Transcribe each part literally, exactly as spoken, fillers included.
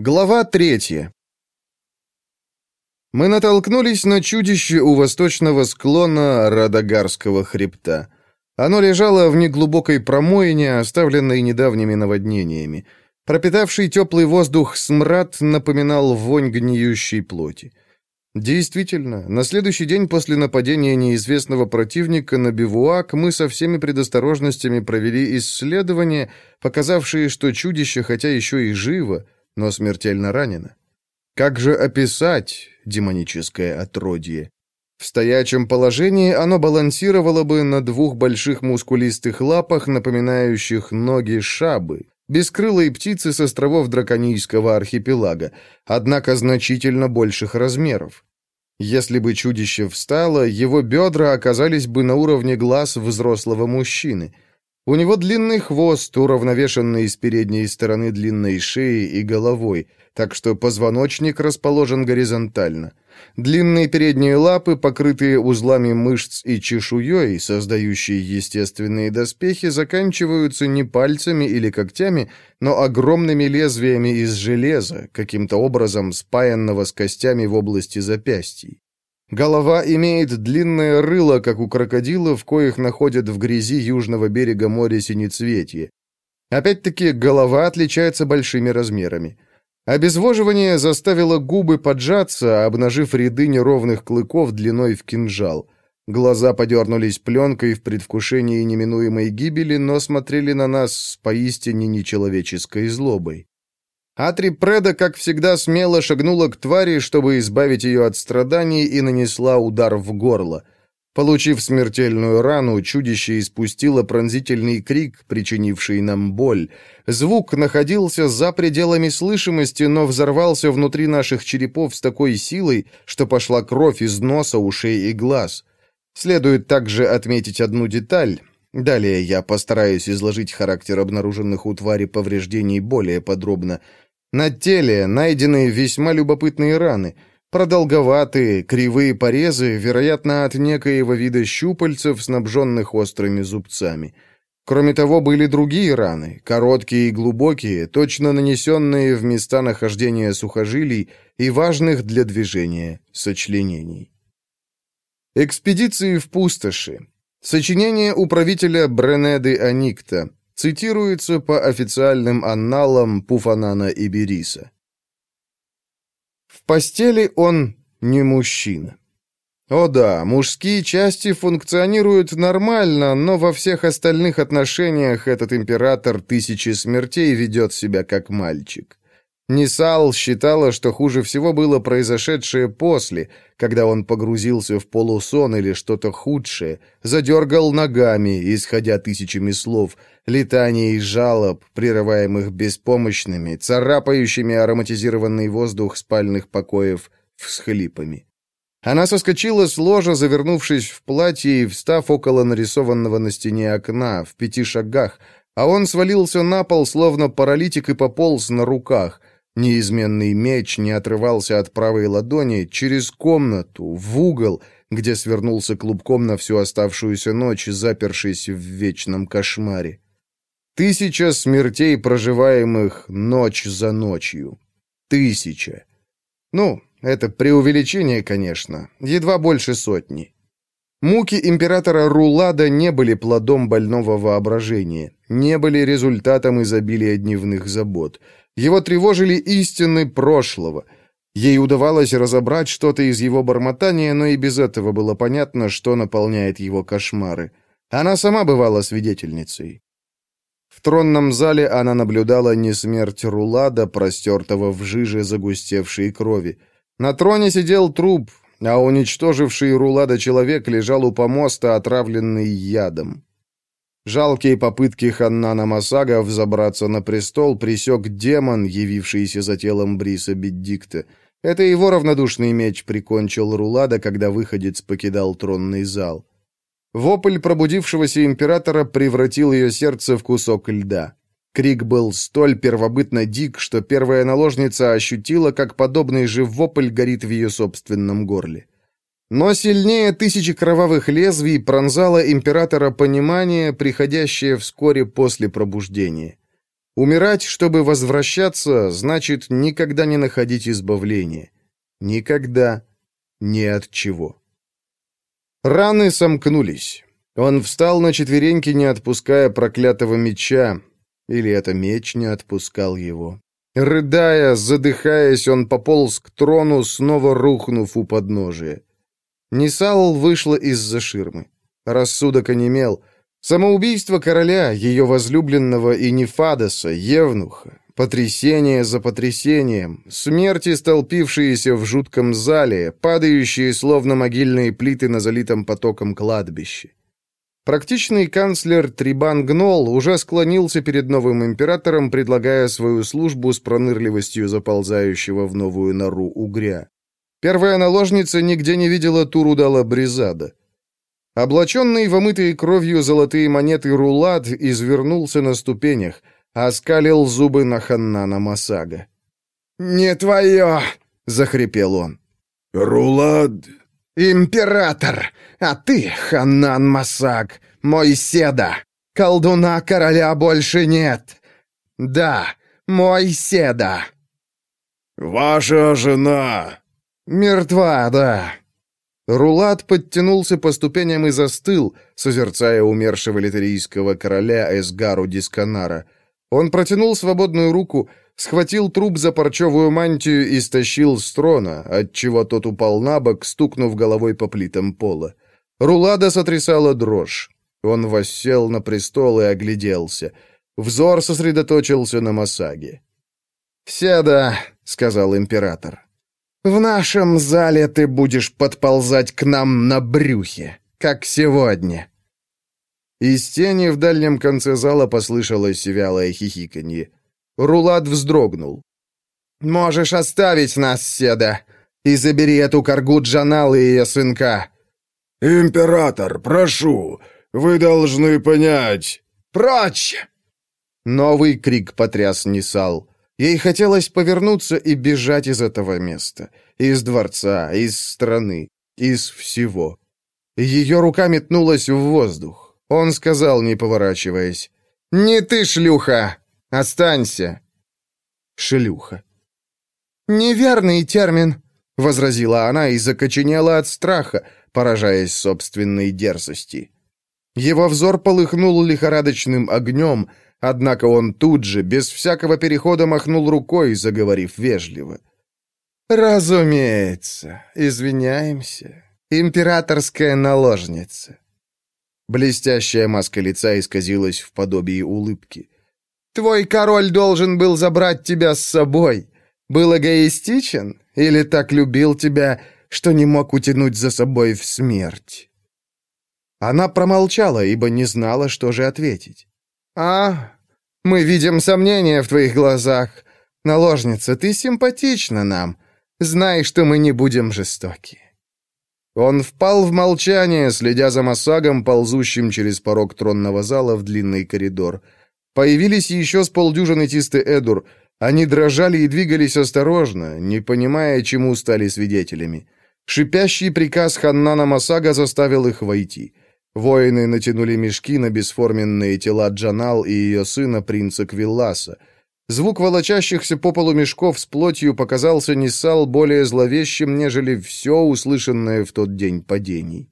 Глава третья. Мы натолкнулись на чудище у восточного склона Радагарского хребта. Оно лежало в неглубокой промоине, оставленной недавними наводнениями. Пропитавший теплый воздух смрад напоминал вонь гниющей плоти. Действительно, на следующий день после нападения неизвестного противника на бивуак мы со всеми предосторожностями провели исследования, показавшие, что чудище, хотя еще и живо, но смертельно ранено. Как же описать демоническое отродье? В стоячем положении оно балансировало бы на двух больших мускулистых лапах, напоминающих ноги шабы, бескрылой птицы с островов Драконийского архипелага, однако значительно больших размеров. Если бы чудище встало, его бедра оказались бы на уровне глаз взрослого мужчины. У него длинный хвост, уравновешенный с передней стороны длинной шеей и головой, так что позвоночник расположен горизонтально. Длинные передние лапы, покрытые узлами мышц и чешуей, создающие естественные доспехи, заканчиваются не пальцами или когтями, но огромными лезвиями из железа, каким-то образом спаянного с костями в области запястий. Голова имеет длинное рыло, как у крокодилов, коих находят в грязи южного берега моря Синецветье. Опять-таки, голова отличается большими размерами. Обезвоживание заставило губы поджаться, обнажив ряды неровных клыков длиной в кинжал. Глаза подернулись пленкой в предвкушении неминуемой гибели, но смотрели на нас с поистине нечеловеческой злобой. Атри Преда, как всегда, смело шагнула к твари, чтобы избавить ее от страданий, и нанесла удар в горло. Получив смертельную рану, чудище испустило пронзительный крик, причинивший нам боль. Звук находился за пределами слышимости, но взорвался внутри наших черепов с такой силой, что пошла кровь из носа, ушей и глаз. Следует также отметить одну деталь. Далее я постараюсь изложить характер обнаруженных у твари повреждений более подробно. На теле найдены весьма любопытные раны, продолговатые, кривые порезы, вероятно, от некоего вида щупальцев, снабженных острыми зубцами. Кроме того, были другие раны, короткие и глубокие, точно нанесенные в места нахождения сухожилий и важных для движения сочленений. Экспедиции в пустоши. Сочинение управителя Бренеды Аникта. Цитируется по официальным анналам Пуфанана и Бериса. В постели он не мужчина. О да, мужские части функционируют нормально, но во всех остальных отношениях этот император тысячи смертей ведет себя как мальчик. Нисал считала, что хуже всего было произошедшее после, когда он погрузился в полусон или что-то худшее, задергал ногами, исходя тысячами слов, летаний жалоб, прерываемых беспомощными, царапающими ароматизированный воздух спальных покоев всхлипами. Она соскочила с ложа, завернувшись в платье и встав около нарисованного на стене окна, в пяти шагах, а он свалился на пол, словно паралитик, и пополз на руках. Неизменный меч не отрывался от правой ладони через комнату, в угол, где свернулся клубком на всю оставшуюся ночь, запершись в вечном кошмаре. Тысяча смертей, проживаемых ночь за ночью. Тысяча. Ну, это преувеличение, конечно, едва больше сотни. Муки императора Рулада не были плодом больного воображения, не были результатом изобилия дневных забот. Его тревожили истины прошлого. Ей удавалось разобрать что-то из его бормотания, но и без этого было понятно, что наполняет его кошмары. Она сама бывала свидетельницей. В тронном зале она наблюдала не смерть Рулада, простертого в жиже загустевшей крови. На троне сидел труп, а уничтоживший Рулада человек лежал у помоста, отравленный ядом. Жалкие попытки Ханнана Масага взобраться на престол пресек демон, явившийся за телом Бриса Беддикта. Это его равнодушный меч прикончил Рулада, когда выходец покидал тронный зал. Вопль пробудившегося императора превратил ее сердце в кусок льда. Крик был столь первобытно дик, что первая наложница ощутила, как подобный же вопль горит в ее собственном горле. Но сильнее тысячи кровавых лезвий пронзало императора понимание, приходящее вскоре после пробуждения. Умирать, чтобы возвращаться, значит никогда не находить избавления. Никогда ни от чего. Раны сомкнулись. Он встал на четвереньки, не отпуская проклятого меча. Или это меч не отпускал его. Рыдая, задыхаясь, он пополз к трону, снова рухнув у подножия. Нисал вышла из-за ширмы. Рассудок онемел. Самоубийство короля, ее возлюбленного и Нефадоса, евнуха, потрясение за потрясением, смерти, столпившиеся в жутком зале, падающие словно могильные плиты на залитом потоком кладбище. Практичный канцлер Трибан Гнол уже склонился перед новым императором, предлагая свою службу с пронырливостью заползающего в новую нору угря. Первая наложница нигде не видела Турудала Бризада. Облаченный в омытые кровью золотые монеты Рулад извернулся на ступенях, оскалил зубы на Ханнана Масага. «Не твое!» — захрипел он. «Рулад...» «Император! А ты, Ханнан Масаг, мой седа! Колдуна короля больше нет! Да, мой седа!» «Ваша жена...» «Мертва, да». Рулад подтянулся по ступеням и застыл, созерцая умершего литерийского короля Эсгару Дисканара. Он протянул свободную руку, схватил труп за парчевую мантию и стащил с трона, отчего тот упал на бок, стукнув головой по плитам пола. Рулада сотрясала дрожь. Он воссел на престол и огляделся. Взор сосредоточился на Масаге. «Седа», — сказал император, — «в нашем зале ты будешь подползать к нам на брюхе, как сегодня». Из тени в дальнем конце зала послышалось вялое хихиканье. Рулад вздрогнул. «Можешь оставить нас, Седа, и забери эту коргу Джанал и ее сынка». «Император, прошу, вы должны понять...» «Прочь!» Новый крик потряс Нисал. Ей хотелось повернуться и бежать из этого места. Из дворца, из страны, из всего. Ее рука метнулась в воздух. Он сказал, не поворачиваясь, «Не ты, шлюха! Останься!» Шлюха. «Неверный термин», — возразила она и закоченела от страха, поражаясь собственной дерзости. Его взор полыхнул лихорадочным огнем, однако он тут же, без всякого перехода, махнул рукой, заговорив вежливо. «Разумеется, извиняемся. Императорская наложница». Блестящая маска лица исказилась в подобии улыбки. «Твой король должен был забрать тебя с собой. Был эгоистичен или так любил тебя, что не мог утянуть за собой в смерть?» Она промолчала, ибо не знала, что же ответить. «А, мы видим сомнения в твоих глазах. Наложница, ты симпатична нам. Знай, что мы не будем жестоки». Он впал в молчание, следя за Масагом, ползущим через порог тронного зала в длинный коридор. Появились еще с полдюжины Тисты Эдур. Они дрожали и двигались осторожно, не понимая, чему стали свидетелями. Шипящий приказ Ханнана Масага заставил их войти. Воины натянули мешки на бесформенные тела Джанал и ее сына, принца Квилласа. Звук волочащихся по полу мешков с плотью показался Нисал более зловещим, нежели все услышанное в тот день падений.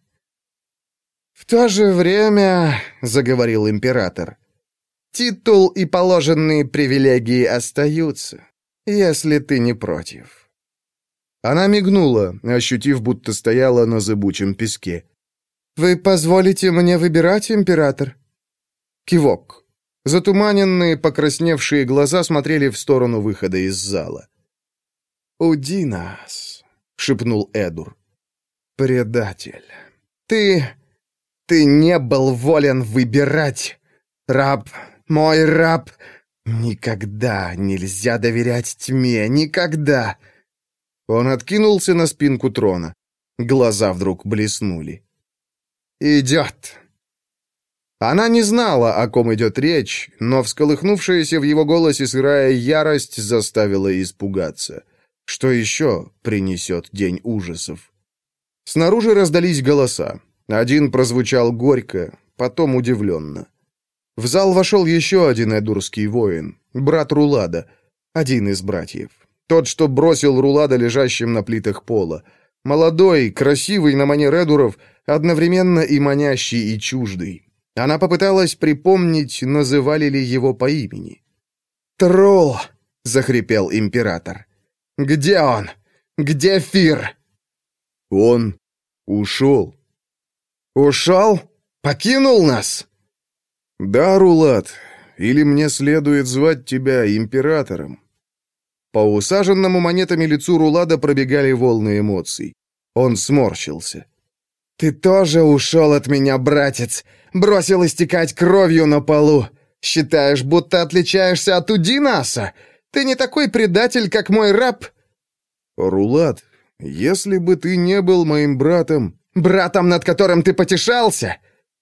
«В то же время, — заговорил император, — титул и положенные привилегии остаются, если ты не против». Она мигнула, ощутив, будто стояла на зыбучем песке. «Вы позволите мне выбирать, император?» Кивок. Затуманенные, покрасневшие глаза смотрели в сторону выхода из зала. «Уди нас», — шепнул Эдур. «Предатель. Ты... ты не был волен выбирать. Раб, мой раб. Никогда нельзя доверять тьме, никогда». Он откинулся на спинку трона. Глаза вдруг блеснули. «Идет». Она не знала, о ком идет речь, но всколыхнувшаяся в его голосе сырая ярость заставила испугаться. Что еще принесет день ужасов? Снаружи раздались голоса. Один прозвучал горько, потом удивленно. В зал вошел еще один эдурский воин. брат Рулада, один из братьев. Тот, что бросил Рулада лежащим на плитах пола. Молодой, красивый на манер Эдуров, одновременно и манящий, и чуждый. Она попыталась припомнить, называли ли его по имени. «Трул!» — захрипел император. «Где он? Где Фир?» «Он ушел». «Ушел? Покинул нас?» «Да, Рулад, или мне следует звать тебя императором?» По усаженному монетами лицу Рулада пробегали волны эмоций. Он сморщился. «Ты тоже ушел от меня, братец, бросил истекать кровью на полу. Считаешь, будто отличаешься от Удинаса? Ты не такой предатель, как мой раб?» «Рулад, если бы ты не был моим братом...» «Братом, над которым ты потешался?»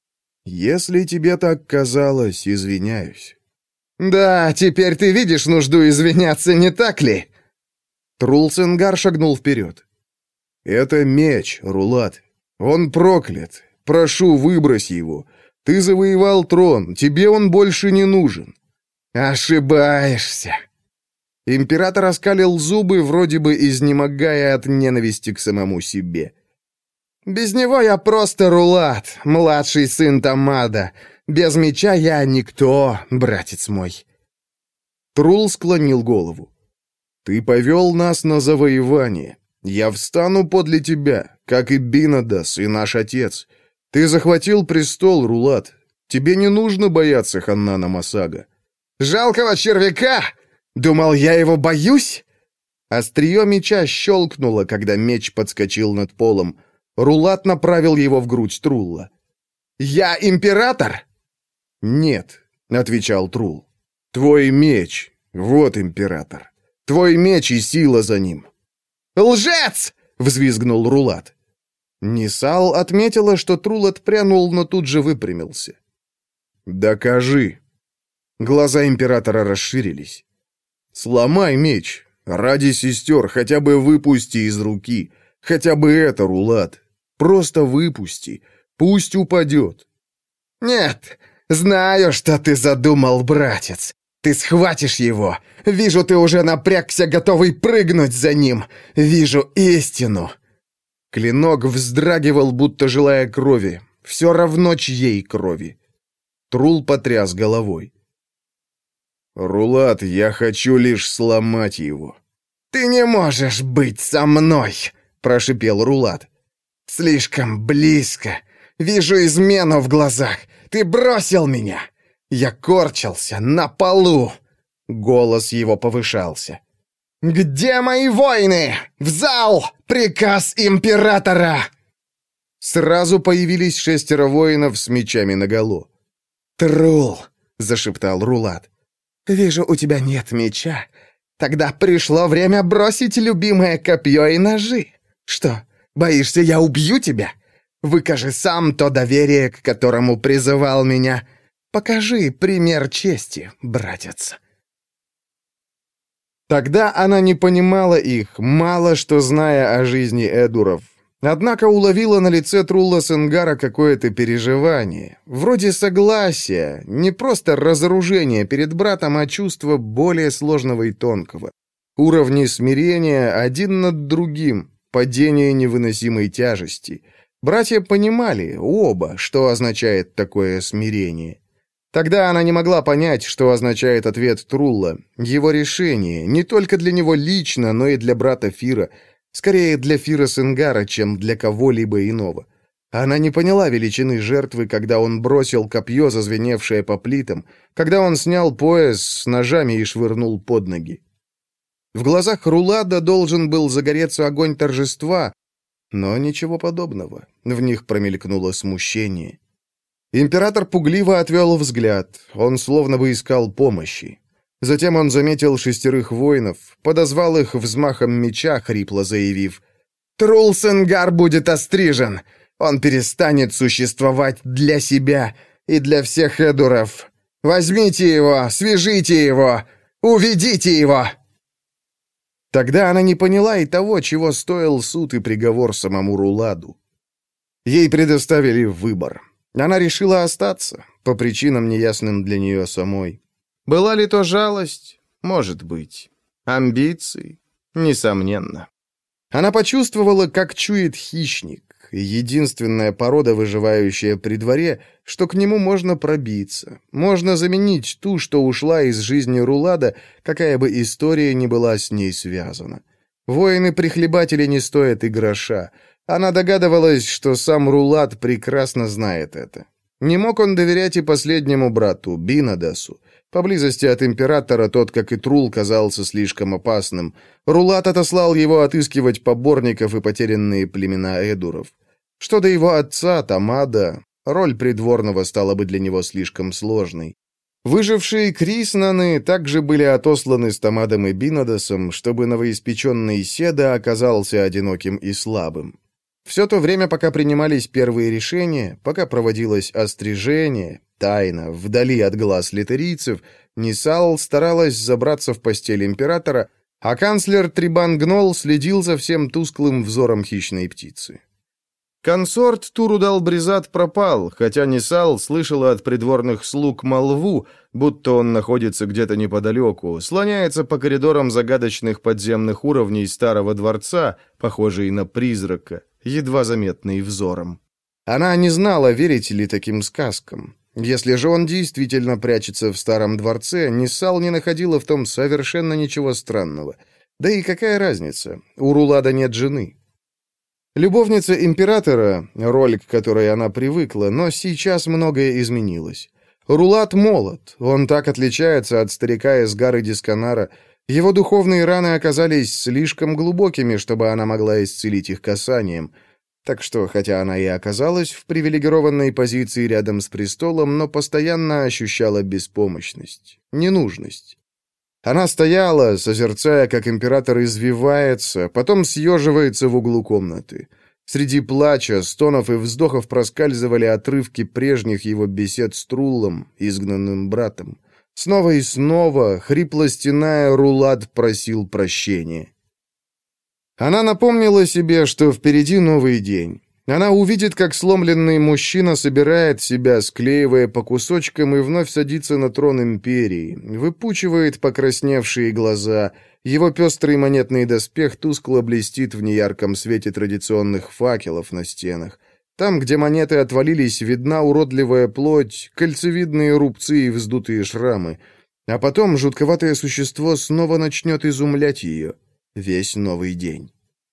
«Если тебе так казалось, извиняюсь». «Да, теперь ты видишь нужду извиняться, не так ли?» Трул-Сенгар шагнул вперед. «Это меч, Рулад. Он проклят. Прошу, выбрось его. Ты завоевал трон, тебе он больше не нужен». «Ошибаешься». Император оскалил зубы, вроде бы изнемогая от ненависти к самому себе. «Без него я просто Рулад, младший сын Тамада. Без меча я никто, братец мой». Трул склонил голову. «Ты повел нас на завоевание. Я встану подле тебя, как и Бинадас, и наш отец. Ты захватил престол, Рулад. Тебе не нужно бояться Ханнана Масага». «Жалкого червяка! Думал, я его боюсь?» Острие меча щелкнуло, когда меч подскочил над полом. Рулад направил его в грудь Трулла. «Я император?» «Нет», — отвечал Трул. «Твой меч. Вот император. Твой меч и сила за ним». «Лжец!» — взвизгнул Рулад. Нисал отметила, что Трул отпрянул, но тут же выпрямился. «Докажи». Глаза императора расширились. «Сломай меч. Ради сестер хотя бы выпусти из руки. Хотя бы это, Рулад. Просто выпусти. Пусть упадет». «Нет, знаю, что ты задумал, братец. Ты схватишь его. Вижу, ты уже напрягся, готовый прыгнуть за ним. Вижу истину». Клинок вздрагивал, будто желая крови. Все равно чьей крови. Трул потряс головой. «Рулад, я хочу лишь сломать его». «Ты не можешь быть со мной!» — прошипел Рулад. «Слишком близко. Вижу измену в глазах. Ты бросил меня. Я корчился на полу». Голос его повышался. «Где мои воины? В зал! Приказ императора!» Сразу появились шестеро воинов с мечами наголо. «Трул!» — зашептал Рулад. «Вижу, у тебя нет меча. Тогда пришло время бросить любимое копье и ножи. Что, боишься, я убью тебя? Выкажи сам то доверие, к которому призывал меня. Покажи пример чести, братец». Тогда она не понимала их, мало что зная о жизни Эдуров. Однако уловила на лице Трулла-Сенгара какое-то переживание, вроде согласия, не просто разоружения перед братом, а чувство более сложного и тонкого. Уровни смирения один над другим, падение невыносимой тяжести. Братья понимали, оба, что означает такое смирение. Тогда она не могла понять, что означает ответ Трулла, его решение, не только для него лично, но и для брата Фира, скорее для Фира Сенгара, чем для кого-либо иного. Она не поняла величины жертвы, когда он бросил копье, зазвеневшее по плитам, когда он снял пояс с ножами и швырнул под ноги. В глазах Рулада должен был загореться огонь торжества, но ничего подобного. В них промелькнуло смущение. Император пугливо отвел взгляд, он словно бы искал помощи. Затем он заметил шестерых воинов, подозвал их взмахом меча, хрипло заявив: «Трул-Сенгар будет острижен! Он перестанет существовать для себя и для всех эдуров! Возьмите его, свяжите его, уведите его!» Тогда она не поняла и того, чего стоил суд и приговор самому Руладу. Ей предоставили выбор. Она решила остаться, по причинам неясным для нее самой. Была ли то жалость? Может быть. Амбиции? Несомненно. Она почувствовала, как чует хищник, единственная порода, выживающая при дворе, что к нему можно пробиться. Можно заменить ту, что ушла из жизни Рулада, какая бы история ни была с ней связана. Воины-прихлебатели не стоят и гроша. Она догадывалась, что сам Рулад прекрасно знает это. Не мог он доверять и последнему брату, Бинадасу. Поблизости от императора тот, как и Трул, казался слишком опасным. Рулат отослал его отыскивать поборников и потерянные племена эдуров. Что до его отца, Тамада, роль придворного стала бы для него слишком сложной. Выжившие Криснаны также были отосланы с Тамадом и Бинадасом, чтобы новоиспеченный Седа оказался одиноким и слабым. Все то время, пока принимались первые решения, пока проводилось острижение, тайно, вдали от глаз литерийцев, Нисал старалась забраться в постель императора, а канцлер Трибан Гнол следил за всем тусклым взором хищной птицы. Консорт Турудал-Бризат пропал, хотя Нисал слышала от придворных слуг молву, будто он находится где-то неподалеку, слоняется по коридорам загадочных подземных уровней старого дворца, похожий на призрака, едва заметный взором. Она не знала, верить ли таким сказкам. Если же он действительно прячется в старом дворце, Нисал не находила в том совершенно ничего странного. Да и какая разница? У Рулада нет жены. Любовница императора, роль к которой она привыкла, но сейчас многое изменилось. Рулад молод, он так отличается от старика из горы Дисканара. Его духовные раны оказались слишком глубокими, чтобы она могла исцелить их касанием. Так что, хотя она и оказалась в привилегированной позиции рядом с престолом, но постоянно ощущала беспомощность, ненужность. Она стояла, созерцая, как император извивается, потом съеживается в углу комнаты. Среди плача, стонов и вздохов проскальзывали отрывки прежних его бесед с Труллом, изгнанным братом. Снова и снова, хрипло стеная, Рулад просил прощения. Она напомнила себе, что впереди новый день. Она увидит, как сломленный мужчина собирает себя, склеивая по кусочкам, и вновь садится на трон империи, выпучивает покрасневшие глаза, его пестрый монетный доспех тускло блестит в неярком свете традиционных факелов на стенах. Там, где монеты отвалились, видна уродливая плоть, кольцевидные рубцы и вздутые шрамы. А потом жутковатое существо снова начнет изумлять ее. Весь новый день.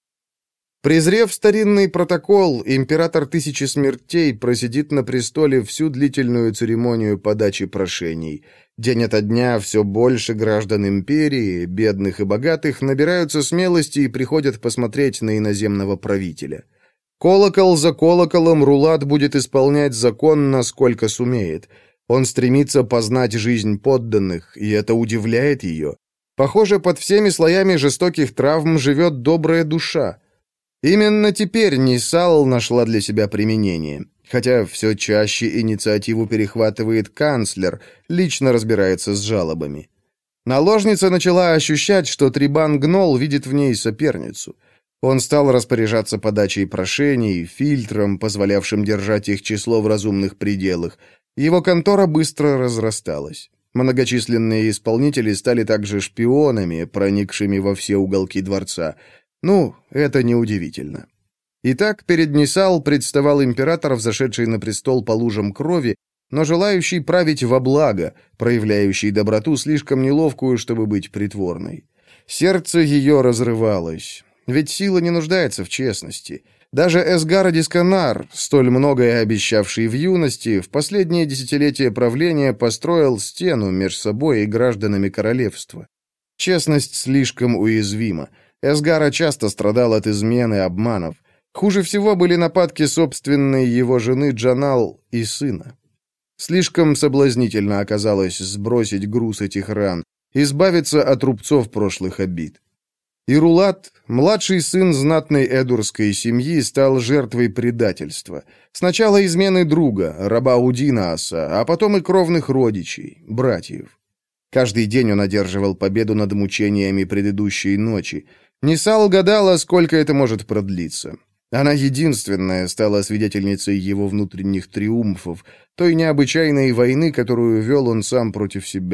Презрев старинный протокол, император Тысячи Смертей просидит на престоле всю длительную церемонию подачи прошений. День ото дня все больше граждан империи, бедных и богатых, набираются смелости и приходят посмотреть на иноземного правителя. Колокол за колоколом Рулад будет исполнять закон, насколько сумеет. Он стремится познать жизнь подданных, и это удивляет ее. Похоже, под всеми слоями жестоких травм живет добрая душа. Именно теперь Нисал нашла для себя применение, хотя все чаще инициативу перехватывает канцлер, лично разбирается с жалобами. Наложница начала ощущать, что Трибан Гнол видит в ней соперницу. Он стал распоряжаться подачей прошений, фильтром, позволявшим держать их число в разумных пределах. Его контора быстро разрасталась. Многочисленные исполнители стали также шпионами, проникшими во все уголки дворца. Ну, это неудивительно. Итак, перед Нисал представал император, взошедший на престол по лужам крови, но желающий править во благо, проявляющий доброту слишком неловкую, чтобы быть притворной. Сердце ее разрывалось, ведь сила не нуждается в честности. Даже Эсгара Дисканар, столь многое обещавший в юности, в последние десятилетия правления построил стену между собой и гражданами королевства. Честность слишком уязвима. Эсгара часто страдал от измен и обманов. Хуже всего были нападки собственной его жены Джанал и сына. Слишком соблазнительно оказалось сбросить груз этих ран, избавиться от рубцов прошлых обид. И Рулад, младший сын знатной эдурской семьи, стал жертвой предательства. Сначала измены друга, раба Удинааса, а потом и кровных родичей, братьев. Каждый день он одерживал победу над мучениями предыдущей ночи. Нисал гадала, сколько это может продлиться. Она единственная стала свидетельницей его внутренних триумфов, той необычайной войны, которую вел он сам против себя.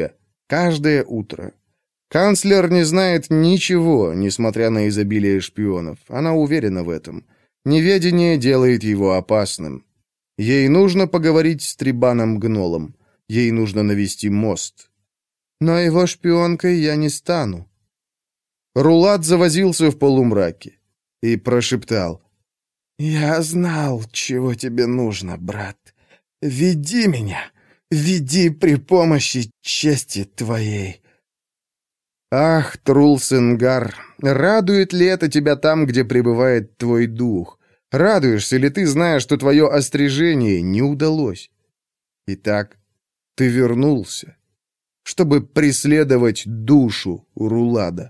Каждое утро. Канцлер не знает ничего, несмотря на изобилие шпионов. Она уверена в этом. Неведение делает его опасным. Ей нужно поговорить с Трибаном Гнолом. Ей нужно навести мост. Но его шпионкой я не стану. Рулат завозился в полумраке и прошептал: «Я знал, чего тебе нужно, брат. Веди меня, веди при помощи чести твоей». Ах, Трулсенгар, радует ли это тебя там, где пребывает твой дух? Радуешься ли ты, зная, что твое острижение не удалось? Итак, ты вернулся, чтобы преследовать душу Рулада.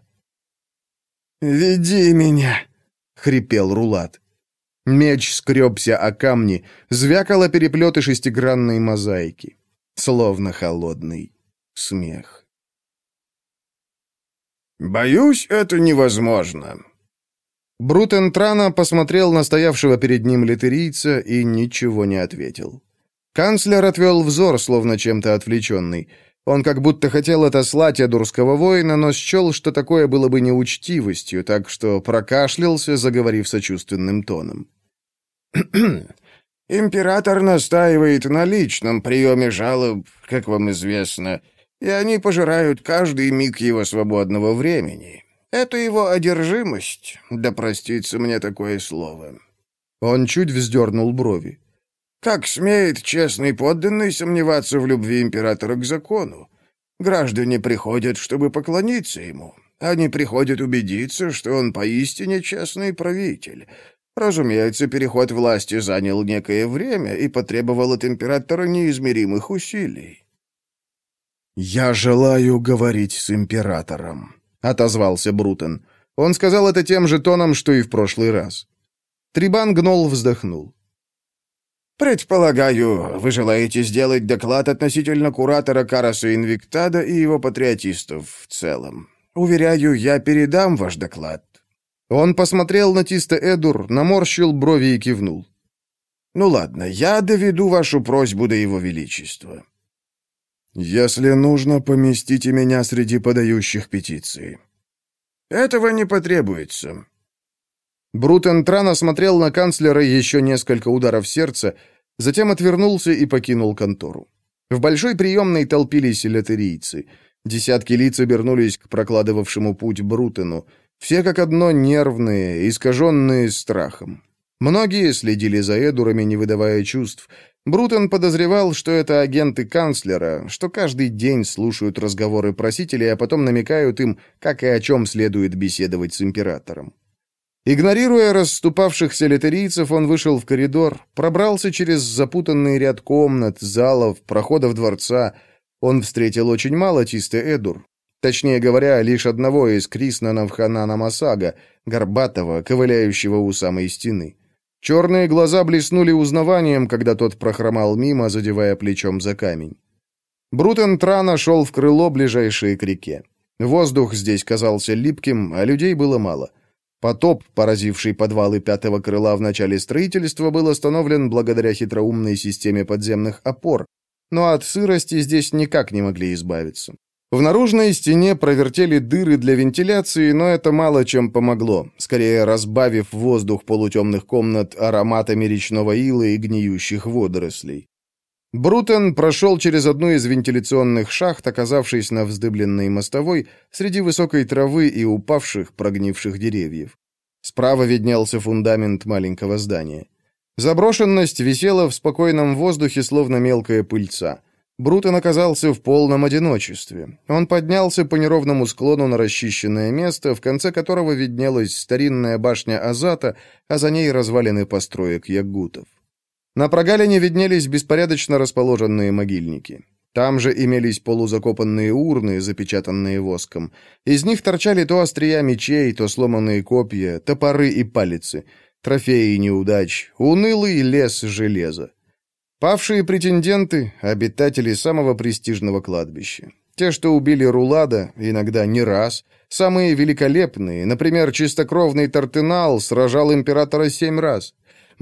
«Веди меня!» — хрипел Рулад. Меч скребся о камни, звякало переплеты шестигранной мозаики, словно холодный смех. «Боюсь, это невозможно». Брутентрана посмотрел на стоявшего перед ним литерийца и ничего не ответил. Канцлер отвел взор, словно чем-то отвлеченный. Он как будто хотел отослать эдурского воина, но счел, что такое было бы неучтивостью, так что прокашлялся, заговорив сочувственным тоном. «Император настаивает на личном приеме жалоб, как вам известно, и они пожирают каждый миг его свободного времени. Это его одержимость, да простится мне такое слово». Он чуть вздернул брови. «Как смеет честный подданный сомневаться в любви императора к закону? Граждане приходят, чтобы поклониться ему. Они приходят убедиться, что он поистине честный правитель. Разумеется, переход власти занял некое время и потребовал от императора неизмеримых усилий». «Я желаю говорить с императором», — отозвался Брутен. Он сказал это тем же тоном, что и в прошлый раз. Трибан Гнол вздохнул. «Предполагаю, вы желаете сделать доклад относительно куратора Караса Инвиктада и его патриотистов в целом. Уверяю, я передам ваш доклад». Он посмотрел на Тиста Эдур, наморщил брови и кивнул. «Ну ладно, я доведу вашу просьбу до его величества». «Если нужно, поместите меня среди подающих петиции». «Этого не потребуется». Брутентран осмотрел на канцлера еще несколько ударов сердца, затем отвернулся и покинул контору. В большой приемной толпились литерийцы. Десятки лиц обернулись к прокладывавшему путь Брутену. Все как одно нервные, искаженные страхом. Многие следили за Эдурами, не выдавая чувств. Брутен подозревал, что это агенты канцлера, что каждый день слушают разговоры просителей, а потом намекают им, как и о чем следует беседовать с императором. Игнорируя расступавшихся литерийцев, он вышел в коридор, пробрался через запутанный ряд комнат, залов, проходов дворца. Он встретил очень мало Тисты Эдур. Точнее говоря, лишь одного из Криснанов Ханана Масага, горбатого, ковыляющего у самой стены. Черные глаза блеснули узнаванием, когда тот прохромал мимо, задевая плечом за камень. Брутентрана шел в крыло, ближайшее к реке. Воздух здесь казался липким, а людей было мало. Потоп, поразивший подвалы пятого крыла в начале строительства, был остановлен благодаря хитроумной системе подземных опор, но от сырости здесь никак не могли избавиться. В наружной стене провертели дыры для вентиляции, но это мало чем помогло, скорее разбавив воздух полутемных комнат ароматами речного ила и гниющих водорослей. Брутен прошел через одну из вентиляционных шахт, оказавшись на вздыбленной мостовой среди высокой травы и упавших, прогнивших деревьев. Справа виднелся фундамент маленького здания. Заброшенность висела в спокойном воздухе, словно мелкая пыльца. Брутен оказался в полном одиночестве. Он поднялся по неровному склону на расчищенное место, в конце которого виднелась старинная башня Азата, а за ней развалины построек ягутов. На прогалине виднелись беспорядочно расположенные могильники. Там же имелись полузакопанные урны, запечатанные воском. Из них торчали то острия мечей, то сломанные копья, топоры и палицы, трофеи неудач, унылый лес железа. Павшие претенденты — обитатели самого престижного кладбища. Те, что убили Рулада, иногда не раз, самые великолепные, например, чистокровный Тартенал сражал императора семь раз.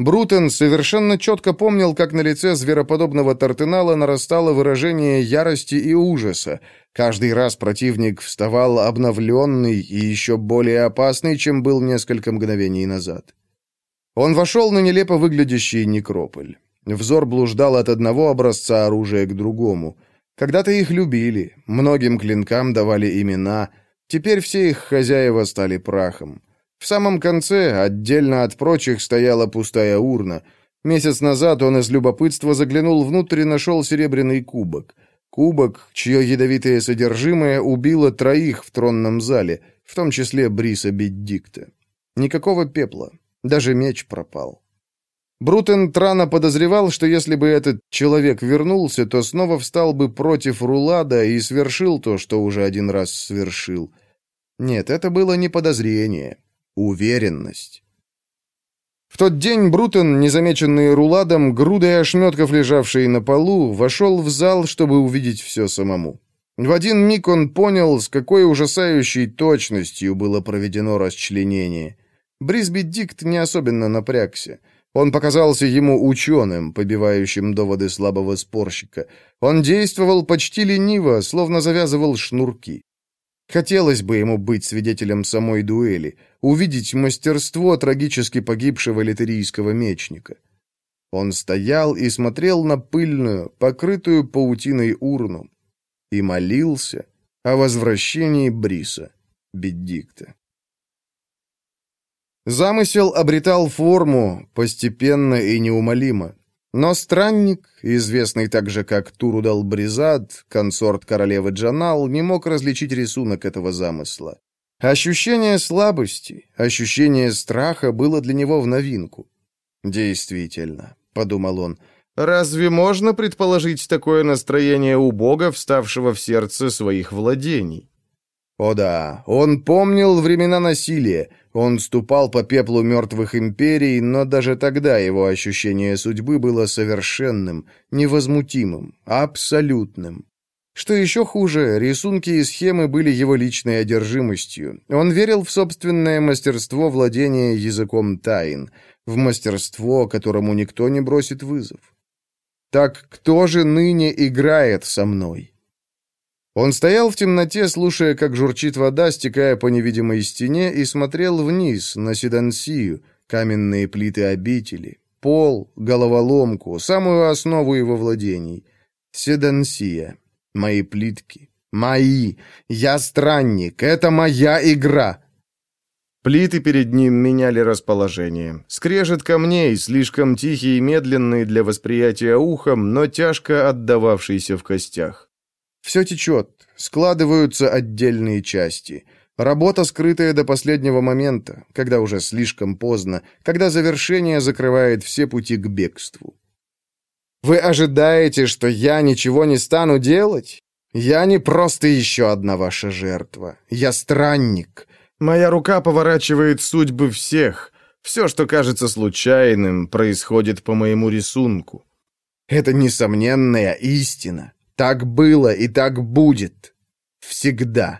Брутен совершенно четко помнил, как на лице звероподобного Тартенала нарастало выражение ярости и ужаса. Каждый раз противник вставал обновленный и еще более опасный, чем был несколько мгновений назад. Он вошел на нелепо выглядящий некрополь. Взор блуждал от одного образца оружия к другому. Когда-то их любили, многим клинкам давали имена, теперь все их хозяева стали прахом. В самом конце, отдельно от прочих, стояла пустая урна. Месяц назад он из любопытства заглянул внутрь и нашел серебряный кубок. Кубок, чье ядовитое содержимое убило троих в тронном зале, в том числе Бриса Беддикта. Никакого пепла, даже меч пропал. Брутен Трана подозревал, что если бы этот человек вернулся, то снова встал бы против Рулада и свершил то, что уже один раз свершил. Нет, это было не подозрение. Уверенность. В тот день Брутен, незамеченный Руладом, грудой ошметков, лежавший на полу, вошел в зал, чтобы увидеть все самому. В один миг он понял, с какой ужасающей точностью было проведено расчленение. Брис Беддикт не особенно напрягся. Он показался ему ученым, побивающим доводы слабого спорщика. Он действовал почти лениво, словно завязывал шнурки. Хотелось бы ему быть свидетелем самой дуэли, увидеть мастерство трагически погибшего литерийского мечника. Он стоял и смотрел на пыльную, покрытую паутиной урну и молился о возвращении Бриса Беддикта. Замысел обретал форму постепенно и неумолимо. Но странник, известный также как Турудал-Бризад, консорт королевы Джанал, не мог различить рисунок этого замысла. Ощущение слабости, ощущение страха было для него в новинку. «Действительно», — подумал он, — «разве можно предположить такое настроение у бога, вставшего в сердце своих владений?» О да, он помнил времена насилия, он ступал по пеплу мертвых империй, но даже тогда его ощущение судьбы было совершенным, невозмутимым, абсолютным. Что еще хуже, рисунки и схемы были его личной одержимостью. Он верил в собственное мастерство владения языком тайн, в мастерство, которому никто не бросит вызов. Так кто же ныне играет со мной? Он стоял в темноте, слушая, как журчит вода, стекая по невидимой стене, и смотрел вниз, на Седансию, каменные плиты обители, пол, головоломку, самую основу его владений. Седансия. Мои плитки. Мои. Я странник. Это моя игра. Плиты перед ним меняли расположение. Скрежет камней, слишком тихий и медленный для восприятия ухом, но тяжко отдававшийся в костях. Все течет, складываются отдельные части. Работа, скрытая до последнего момента, когда уже слишком поздно, когда завершение закрывает все пути к бегству. Вы ожидаете, что я ничего не стану делать? Я не просто еще одна ваша жертва. Я странник. Моя рука поворачивает судьбы всех. Все, что кажется случайным, происходит по моему рисунку. Это несомненная истина. Так было и так будет. Всегда.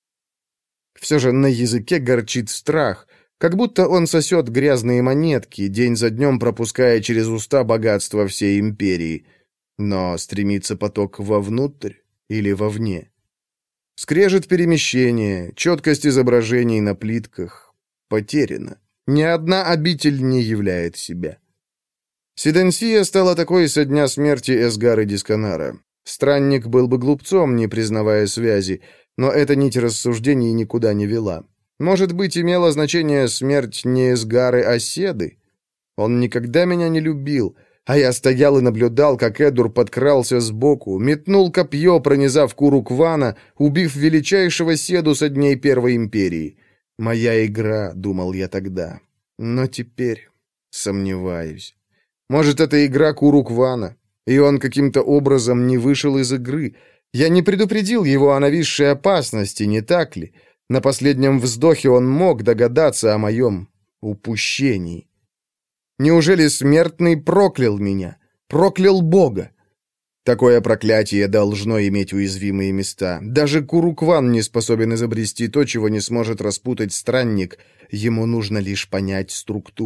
Все же на языке горчит страх, как будто он сосет грязные монетки, день за днем пропуская через уста богатства всей империи. Но стремится поток вовнутрь или вовне? Скрежет перемещения, четкость изображений на плитках. Потеряна. Ни одна обитель не являет себя. Седансия стала такой со дня смерти Эсгары Дисканара. Странник был бы глупцом, не признавая связи, но эта нить рассуждений никуда не вела. Может быть, имела значение смерть не Эсгары, а Седы? Он никогда меня не любил, а я стоял и наблюдал, как Эдур подкрался сбоку, метнул копье, пронизав Куруквана, убив величайшего Седу со дней Первой империи. Моя игра, думал я тогда, но теперь сомневаюсь. Может, это игра Куруквана? И он каким-то образом не вышел из игры. Я не предупредил его о нависшей опасности, не так ли? На последнем вздохе он мог догадаться о моем упущении. Неужели смертный проклял меня? Проклял Бога? Такое проклятие должно иметь уязвимые места. Даже Курукван не способен изобрести то, чего не сможет распутать странник. Ему нужно лишь понять структуру.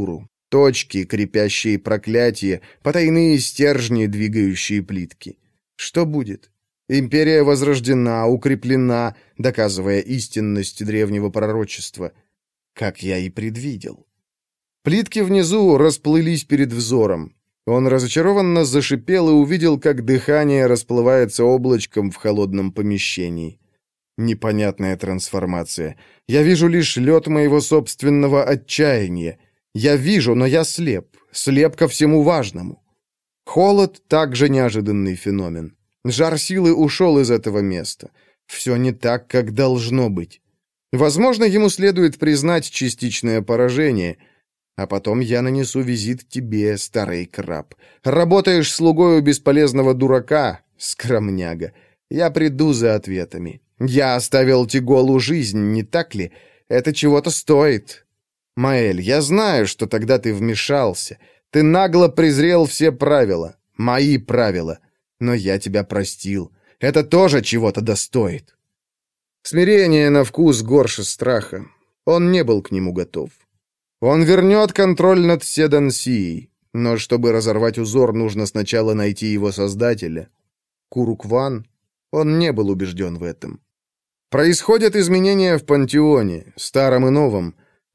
Точки, крепящие проклятие, потайные стержни, двигающие плитки. Что будет? Империя возрождена, укреплена, доказывая истинность древнего пророчества. Как я и предвидел. Плитки внизу расплылись перед взором. Он разочарованно зашипел и увидел, как дыхание расплывается облачком в холодном помещении. Непонятная трансформация. Я вижу лишь лед моего собственного отчаяния. Я вижу, но я слеп. Слеп ко всему важному. Холод — также неожиданный феномен. Жар силы ушел из этого места. Все не так, как должно быть. Возможно, ему следует признать частичное поражение. А потом я нанесу визит тебе, старый краб. Работаешь слугой у бесполезного дурака, скромняга. Я приду за ответами. Я оставил Тиголу жизнь, не так ли? Это чего-то стоит. Маэль, я знаю, что тогда ты вмешался. Ты нагло презрел все правила. Мои правила. Но я тебя простил. Это тоже чего-то достоит. Смирение на вкус горше страха. Он не был к нему готов. Он вернет контроль над Седансией. Но чтобы разорвать узор, нужно сначала найти его создателя. Курукван. Он не был убежден в этом. Происходят изменения в пантеоне, старом и новом.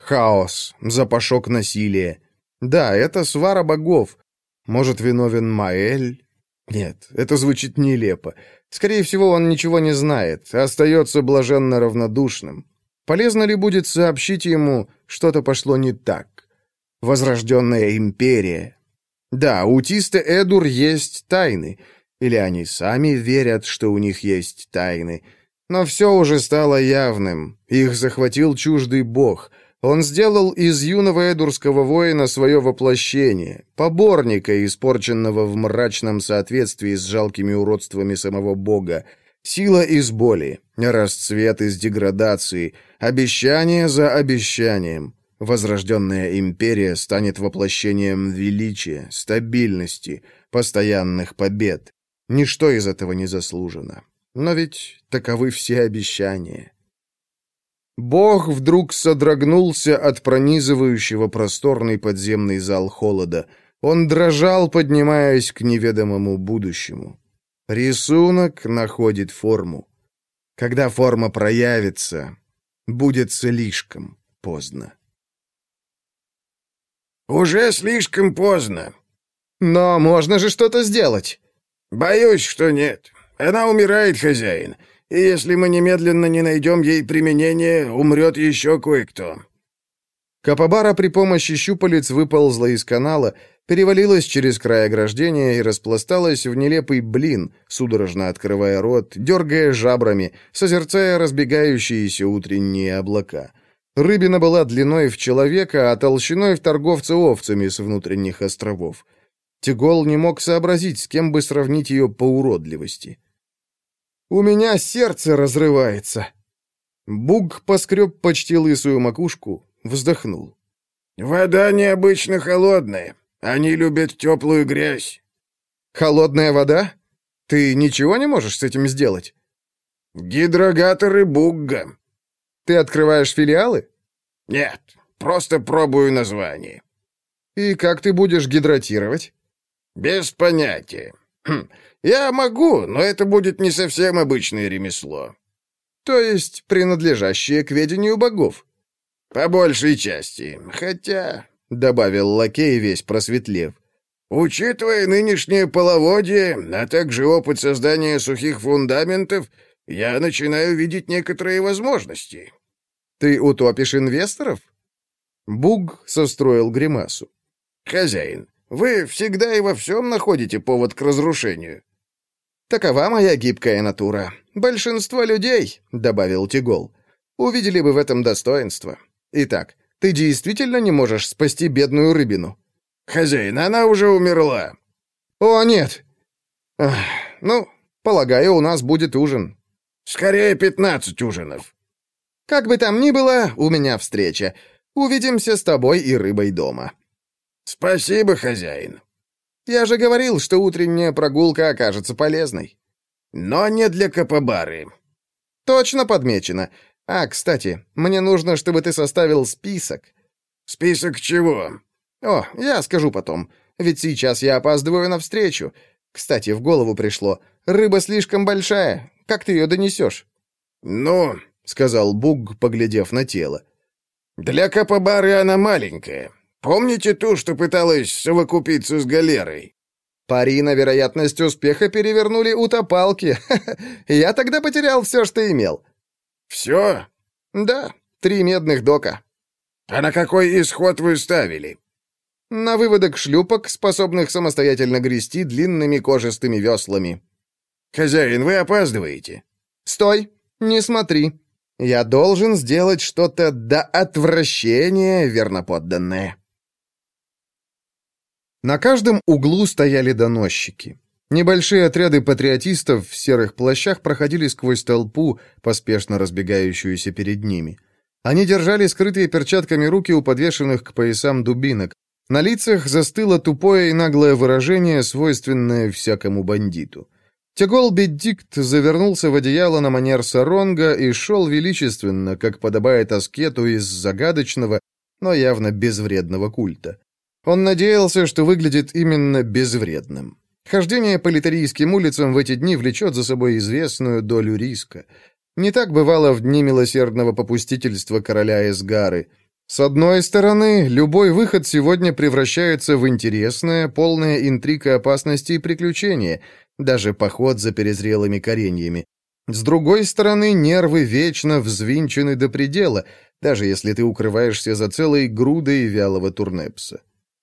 Хаос, запашок насилия. Да, это свара богов. Может, виновен Маэль? Нет, это звучит нелепо. Скорее всего, он ничего не знает, остается блаженно равнодушным. Полезно ли будет сообщить ему, что-то пошло не так? Возрожденная империя. Да, у Тисте Эдур есть тайны. Или они сами верят, что у них есть тайны. Но все уже стало явным. Их захватил чуждый бог. Он сделал из юного эдурского воина свое воплощение, поборника, испорченного в мрачном соответствии с жалкими уродствами самого бога, сила из боли, расцвет из деградации, обещание за обещанием. Возрожденная империя станет воплощением величия, стабильности, постоянных побед. Ничто из этого не заслужено. Но ведь таковы все обещания. Бог вдруг содрогнулся от пронизывающего просторный подземный зал холода. Он дрожал, поднимаясь к неведомому будущему. Рисунок находит форму. Когда форма проявится, будет слишком поздно. «Уже слишком поздно». «Но можно же что-то сделать». «Боюсь, что нет. Она умирает, хозяин. И если мы немедленно не найдем ей применение, умрет еще кое-кто». Капабара при помощи щупалец выползла из канала, перевалилась через край ограждения и распласталась в нелепый блин, судорожно открывая рот, дергая жабрами, созерцая разбегающиеся утренние облака. Рыбина была длиной в человека, а толщиной в торговца овцами с внутренних островов. Тигол не мог сообразить, с кем бы сравнить ее по уродливости. «У меня сердце разрывается». Буг поскреб почти лысую макушку, вздохнул. «Вода необычно холодная. Они любят теплую грязь». «Холодная вода? Ты ничего не можешь с этим сделать?» «Гидрогаторы Бугга». «Ты открываешь филиалы?» «Нет, просто пробую название». «И как ты будешь гидратировать?» «Без понятия. Хм, я могу, но это будет не совсем обычное ремесло». «То есть принадлежащее к ведению богов?» «По большей части. Хотя...» — добавил лакей, весь просветлев. «Учитывая нынешнее половодье, а также опыт создания сухих фундаментов, я начинаю видеть некоторые возможности». «Ты утопишь инвесторов?» Буг состроил гримасу. «Хозяин, вы всегда и во всем находите повод к разрушению». «Такова моя гибкая натура. Большинство людей, — добавил Тигол, — увидели бы в этом достоинство. Итак, ты действительно не можешь спасти бедную рыбину?» «Хозяин, она уже умерла». «О, нет!» Ах, «Ну, полагаю, у нас будет ужин». «Скорее пятнадцать ужинов». «Как бы там ни было, у меня встреча. Увидимся с тобой и рыбой дома». «Спасибо, хозяин». «Я же говорил, что утренняя прогулка окажется полезной». «Но не для Капабары». «Точно подмечено. А, кстати, мне нужно, чтобы ты составил список». «Список чего?» О, я скажу потом, ведь сейчас я опаздываю на встречу. Кстати, в голову пришло, рыба слишком большая, как ты ее донесешь?» «Ну», — сказал Буг, поглядев на тело, — «для капобары она маленькая. Помните ту, что пыталась совокупиться с галерой?» «Пари на вероятность успеха перевернули утопалки. Я тогда потерял все, что имел». «Все?» «Да, три медных дока». «А на какой исход вы ставили?» «На выводок шлюпок, способных самостоятельно грести длинными кожистыми веслами». «Хозяин, вы опаздываете». «Стой, не смотри. Я должен сделать что-то до отвращения, верноподданное». На каждом углу стояли доносчики. Небольшие отряды патриотистов в серых плащах проходили сквозь толпу, поспешно разбегающуюся перед ними. Они держали скрытые перчатками руки у подвешенных к поясам дубинок. На лицах застыло тупое и наглое выражение, свойственное всякому бандиту. Тегол Беддикт завернулся в одеяло на манер саронга и шел величественно, как подобает аскету из загадочного, но явно безвредного культа. Он надеялся, что выглядит именно безвредным. Хождение по литарийским улицам в эти дни влечет за собой известную долю риска. Не так бывало в дни милосердного попустительства короля Эсгары. С одной стороны, любой выход сегодня превращается в интересное, полное интриг и опасности и приключения, даже поход за перезрелыми кореньями. С другой стороны, нервы вечно взвинчены до предела, даже если ты укрываешься за целой грудой вялого турнепса.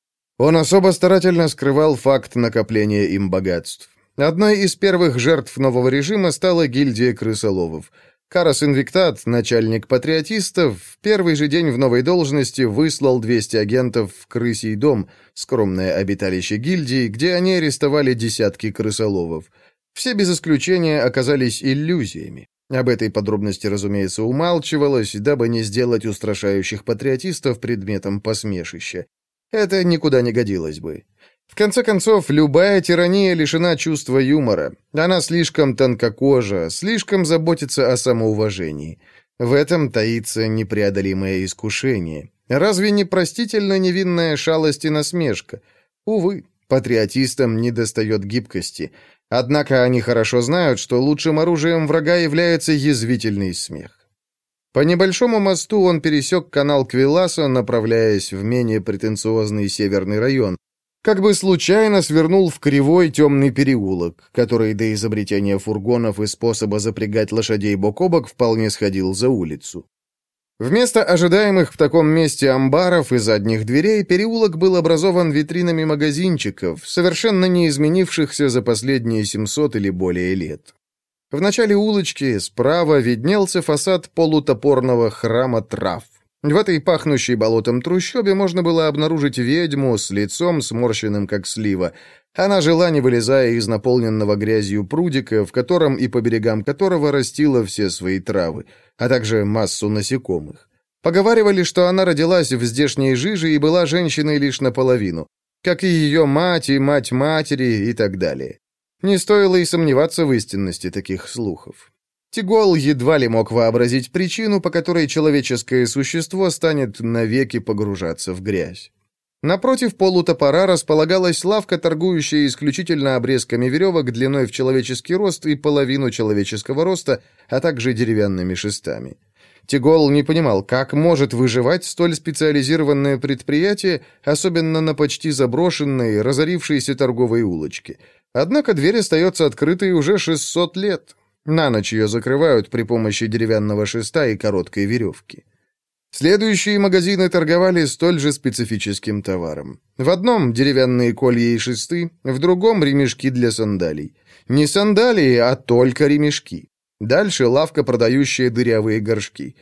Он особо старательно скрывал факт накопления им богатств. Одной из первых жертв нового режима стала гильдия крысоловов. Карас Инвиктат, начальник патриотистов, в первый же день в новой должности выслал двести агентов в Крысий дом, скромное обиталище гильдии, где они арестовали десятки крысоловов. Все без исключения оказались иллюзиями. Об этой подробности, разумеется, умалчивалось, дабы не сделать устрашающих патриотистов предметом посмешища. Это никуда не годилось бы. В конце концов, любая тирания лишена чувства юмора. Она слишком тонкокожа, слишком заботится о самоуважении. В этом таится непреодолимое искушение. Разве не простительно невинная шалость и насмешка? Увы, патриотистам недостает гибкости. Однако они хорошо знают, что лучшим оружием врага является язвительный смех. По небольшому мосту он пересек канал Квиласа, направляясь в менее претенциозный северный район. Как бы случайно свернул в кривой темный переулок, который до изобретения фургонов и способа запрягать лошадей бок о бок вполне сходил за улицу. Вместо ожидаемых в таком месте амбаров и задних дверей переулок был образован витринами магазинчиков, совершенно не изменившихся за последние семьсот или более лет. В начале улочки справа виднелся фасад полутопорного храма трав. В этой пахнущей болотом трущобе можно было обнаружить ведьму с лицом сморщенным, как слива. Она жила, не вылезая из наполненного грязью прудика, в котором и по берегам которого растила все свои травы, а также массу насекомых. Поговаривали, что она родилась в здешней жиже и была женщиной лишь наполовину, как и ее мать и мать матери и так далее. Не стоило и сомневаться в истинности таких слухов. Тигол едва ли мог вообразить причину, по которой человеческое существо станет навеки погружаться в грязь. Напротив полутопора располагалась лавка, торгующая исключительно обрезками веревок длиной в человеческий рост и половину человеческого роста, а также деревянными шестами. Тигол не понимал, как может выживать столь специализированное предприятие, особенно на почти заброшенной, разорившейся торговой улочке. Однако дверь остается открытой уже шестьсот лет. На ночь ее закрывают при помощи деревянного шеста и короткой веревки. Следующие магазины торговали столь же специфическим товаром. В одном деревянные колья и шесты, в другом ремешки для сандалий. Не сандалии, а только ремешки. Дальше лавка, продающая дырявые горшки.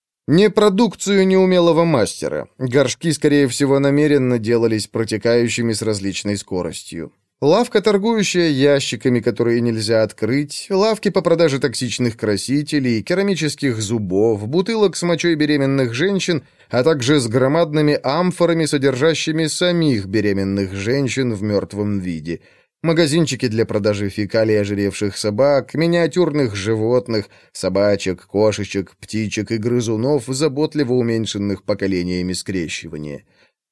Не продукцию неумелого мастера. Горшки, скорее всего, намеренно делались протекающими с различной скоростью. Лавка, торгующая ящиками, которые нельзя открыть, лавки по продаже токсичных красителей, керамических зубов, бутылок с мочой беременных женщин, а также с громадными амфорами, содержащими самих беременных женщин в мертвом виде. Магазинчики для продажи фекалий ожиревших собак, миниатюрных животных, собачек, кошечек, птичек и грызунов, заботливо уменьшенных поколениями скрещивания.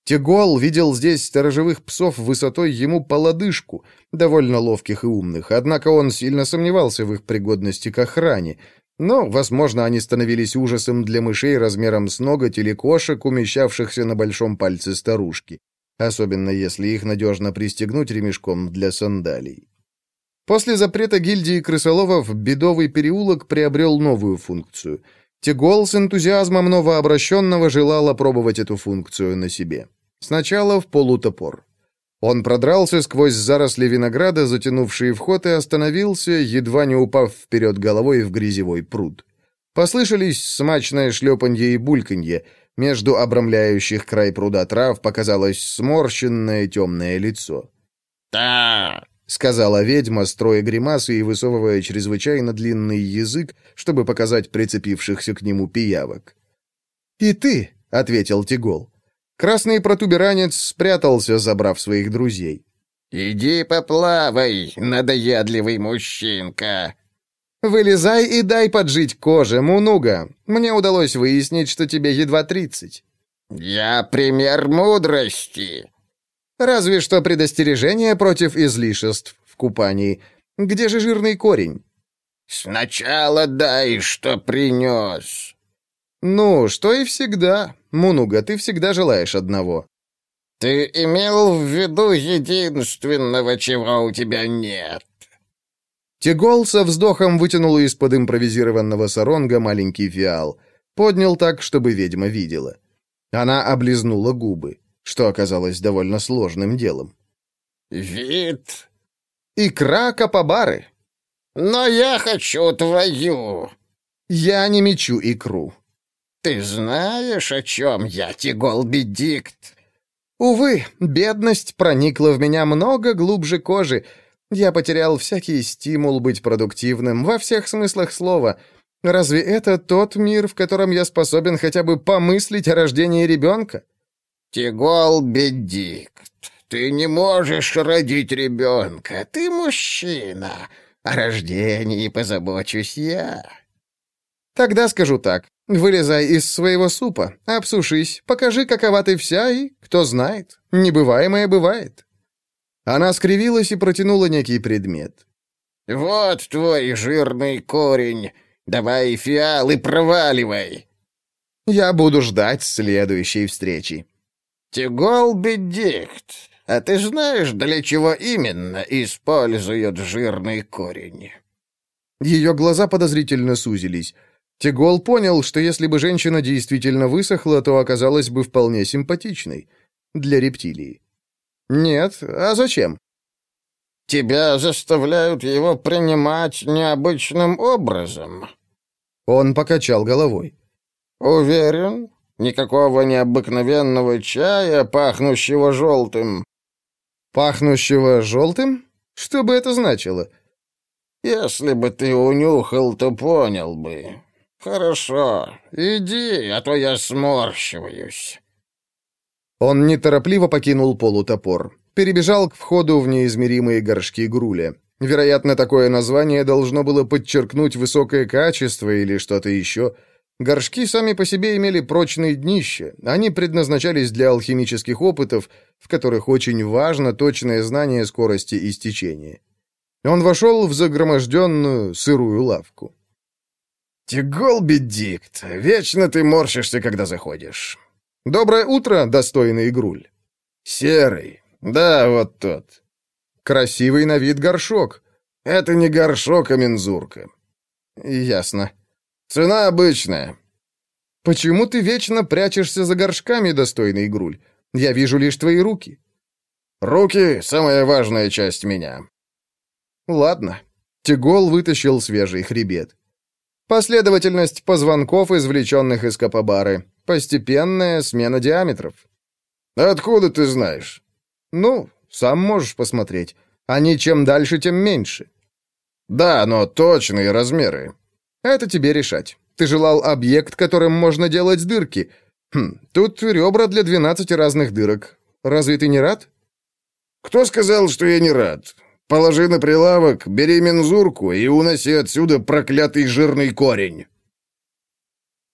Тегол видел здесь сторожевых псов высотой ему по лодыжку, довольно ловких и умных, однако он сильно сомневался в их пригодности к охране. Но, возможно, они становились ужасом для мышей размером с ноготь или кошек, умещавшихся на большом пальце старушки, особенно если их надежно пристегнуть ремешком для сандалий. После запрета гильдии крысоловов Бедовый переулок приобрел новую функцию. Тегол с энтузиазмом новообращенного желал опробовать эту функцию на себе. Сначала в полутопор. Он продрался сквозь заросли винограда, затянувшие вход, и остановился, едва не упав вперед головой в грязевой пруд. Послышались смачное шлепанье и бульканье. Между обрамляющих край пруда трав показалось сморщенное темное лицо. «Да!» — сказала ведьма, строя гримасы и высовывая чрезвычайно длинный язык, чтобы показать прицепившихся к нему пиявок. «И ты!» — ответил Тегол. Красный протуберанец спрятался, забрав своих друзей. «Иди поплавай, надоедливый мужчинка!» «Вылезай и дай поджить коже, Мунуга. Мне удалось выяснить, что тебе едва тридцать». «Я пример мудрости». «Разве что предостережение против излишеств в купании. Где же жирный корень?» «Сначала дай, что принес». «Ну, что и всегда. Мунуга, ты всегда желаешь одного». «Ты имел в виду единственного, чего у тебя нет». Тегол со вздохом вытянул из-под импровизированного саронга маленький фиал. Поднял так, чтобы ведьма видела. Она облизнула губы, что оказалось довольно сложным делом. «Вид?» «Икра капабары». «Но я хочу твою». «Я не мечу икру». «Ты знаешь, о чем я, Тегол-Бедикт?» «Увы, бедность проникла в меня много глубже кожи. Я потерял всякий стимул быть продуктивным во всех смыслах слова. Разве это тот мир, в котором я способен хотя бы помыслить о рождении ребенка?» «Тегол-Бедикт, ты не можешь родить ребенка. Ты мужчина. О рождении позабочусь я». «Тогда скажу так. Вылезай из своего супа, обсушись, покажи, какова ты вся, и, кто знает, небываемое бывает». Она скривилась и протянула некий предмет. «Вот твой жирный корень. Давай фиал и проваливай». «Я буду ждать следующей встречи». «Тегол-Бедикт, а ты знаешь, для чего именно используют жирный корень?» Ее глаза подозрительно сузились. Тегол понял, что если бы женщина действительно высохла, то оказалась бы вполне симпатичной. Для рептилии. «Нет, а зачем?» «Тебя заставляют его принимать необычным образом». Он покачал головой. «Уверен? Никакого необыкновенного чая, пахнущего желтым». «Пахнущего желтым? Что бы это значило?» «Если бы ты унюхал, то понял бы. Хорошо, иди, а то я сморщиваюсь». Он неторопливо покинул полутопор. Перебежал к входу в неизмеримые горшки Груля. Вероятно, такое название должно было подчеркнуть высокое качество или что-то еще. Горшки сами по себе имели прочные днища. Они предназначались для алхимических опытов, в которых очень важно точное знание скорости истечения. Он вошел в загроможденную сырую лавку. «Тегол-Бедикт, вечно ты морщишься, когда заходишь». «Доброе утро, достойный Груль». «Серый. Да, вот тот». «Красивый на вид горшок». «Это не горшок, а мензурка». «Ясно». «Цена обычная». «Почему ты вечно прячешься за горшками, достойный Груль? Я вижу лишь твои руки». «Руки — самая важная часть меня». «Ладно». Тегол вытащил свежий хребет. «Последовательность позвонков, извлеченных из капабары. Постепенная смена диаметров». «Откуда ты знаешь?» «Ну, сам можешь посмотреть. Они чем дальше, тем меньше». «Да, но точные размеры». «Это тебе решать. Ты желал объект, которым можно делать дырки. Хм, тут ребра для двенадцати разных дырок. Разве ты не рад?» «Кто сказал, что я не рад? Положи на прилавок, бери мензурку и уноси отсюда проклятый жирный корень».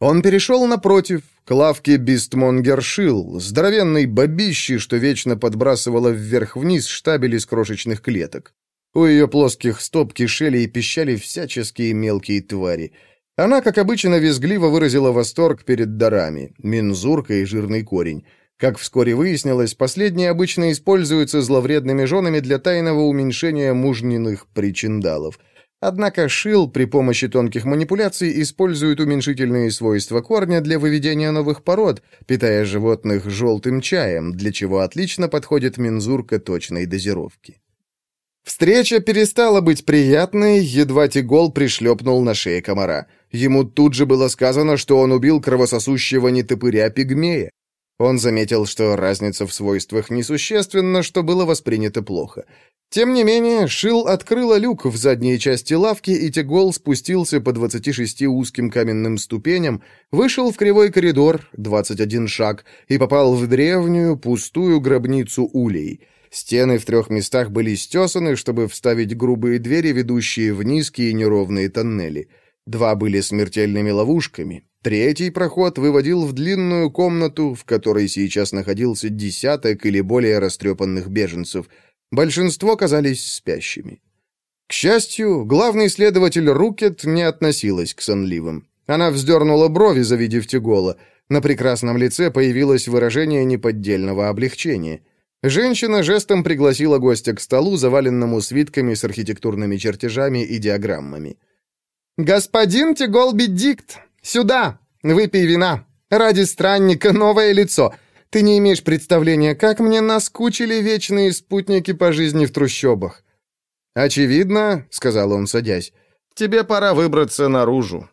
Он перешел напротив, к лавке Бистмонгершил, здоровенной бабищи, что вечно подбрасывала вверх-вниз штабель из крошечных клеток. У ее плоских стоп кишели и пищали всяческие мелкие твари. Она, как обычно, визгливо выразила восторг перед дарами, мензурка и жирный корень. Как вскоре выяснилось, последние обычно используются зловредными женами для тайного уменьшения мужниных причиндалов. Однако Шил при помощи тонких манипуляций использует уменьшительные свойства корня для выведения новых пород, питая животных желтым чаем, для чего отлично подходит мензурка точной дозировки. Встреча перестала быть приятной, едва Тигол пришлепнул на шее комара. Ему тут же было сказано, что он убил кровососущего нетопыря-пигмея. Он заметил, что разница в свойствах несущественна, что было воспринято плохо. Тем не менее, Шил открыла люк в задней части лавки, и Тигол спустился по двадцати шести узким каменным ступеням, вышел в кривой коридор, двадцать один шаг, и попал в древнюю, пустую гробницу улей. Стены в трех местах были стесаны, чтобы вставить грубые двери, ведущие в низкие неровные тоннели. Два были смертельными ловушками. Третий проход выводил в длинную комнату, в которой сейчас находился десяток или более растрепанных беженцев. Большинство казались спящими. К счастью, главный следователь Рукет не относилась к сонливым. Она вздернула брови, завидев Тигола. На прекрасном лице появилось выражение неподдельного облегчения. Женщина жестом пригласила гостя к столу, заваленному свитками с архитектурными чертежами и диаграммами. «Господин Тигол-Беддикт, сюда! Выпей вина! Ради странника новое лицо! Ты не имеешь представления, как мне наскучили вечные спутники по жизни в трущобах!» «Очевидно, — сказал он, садясь, — тебе пора выбраться наружу».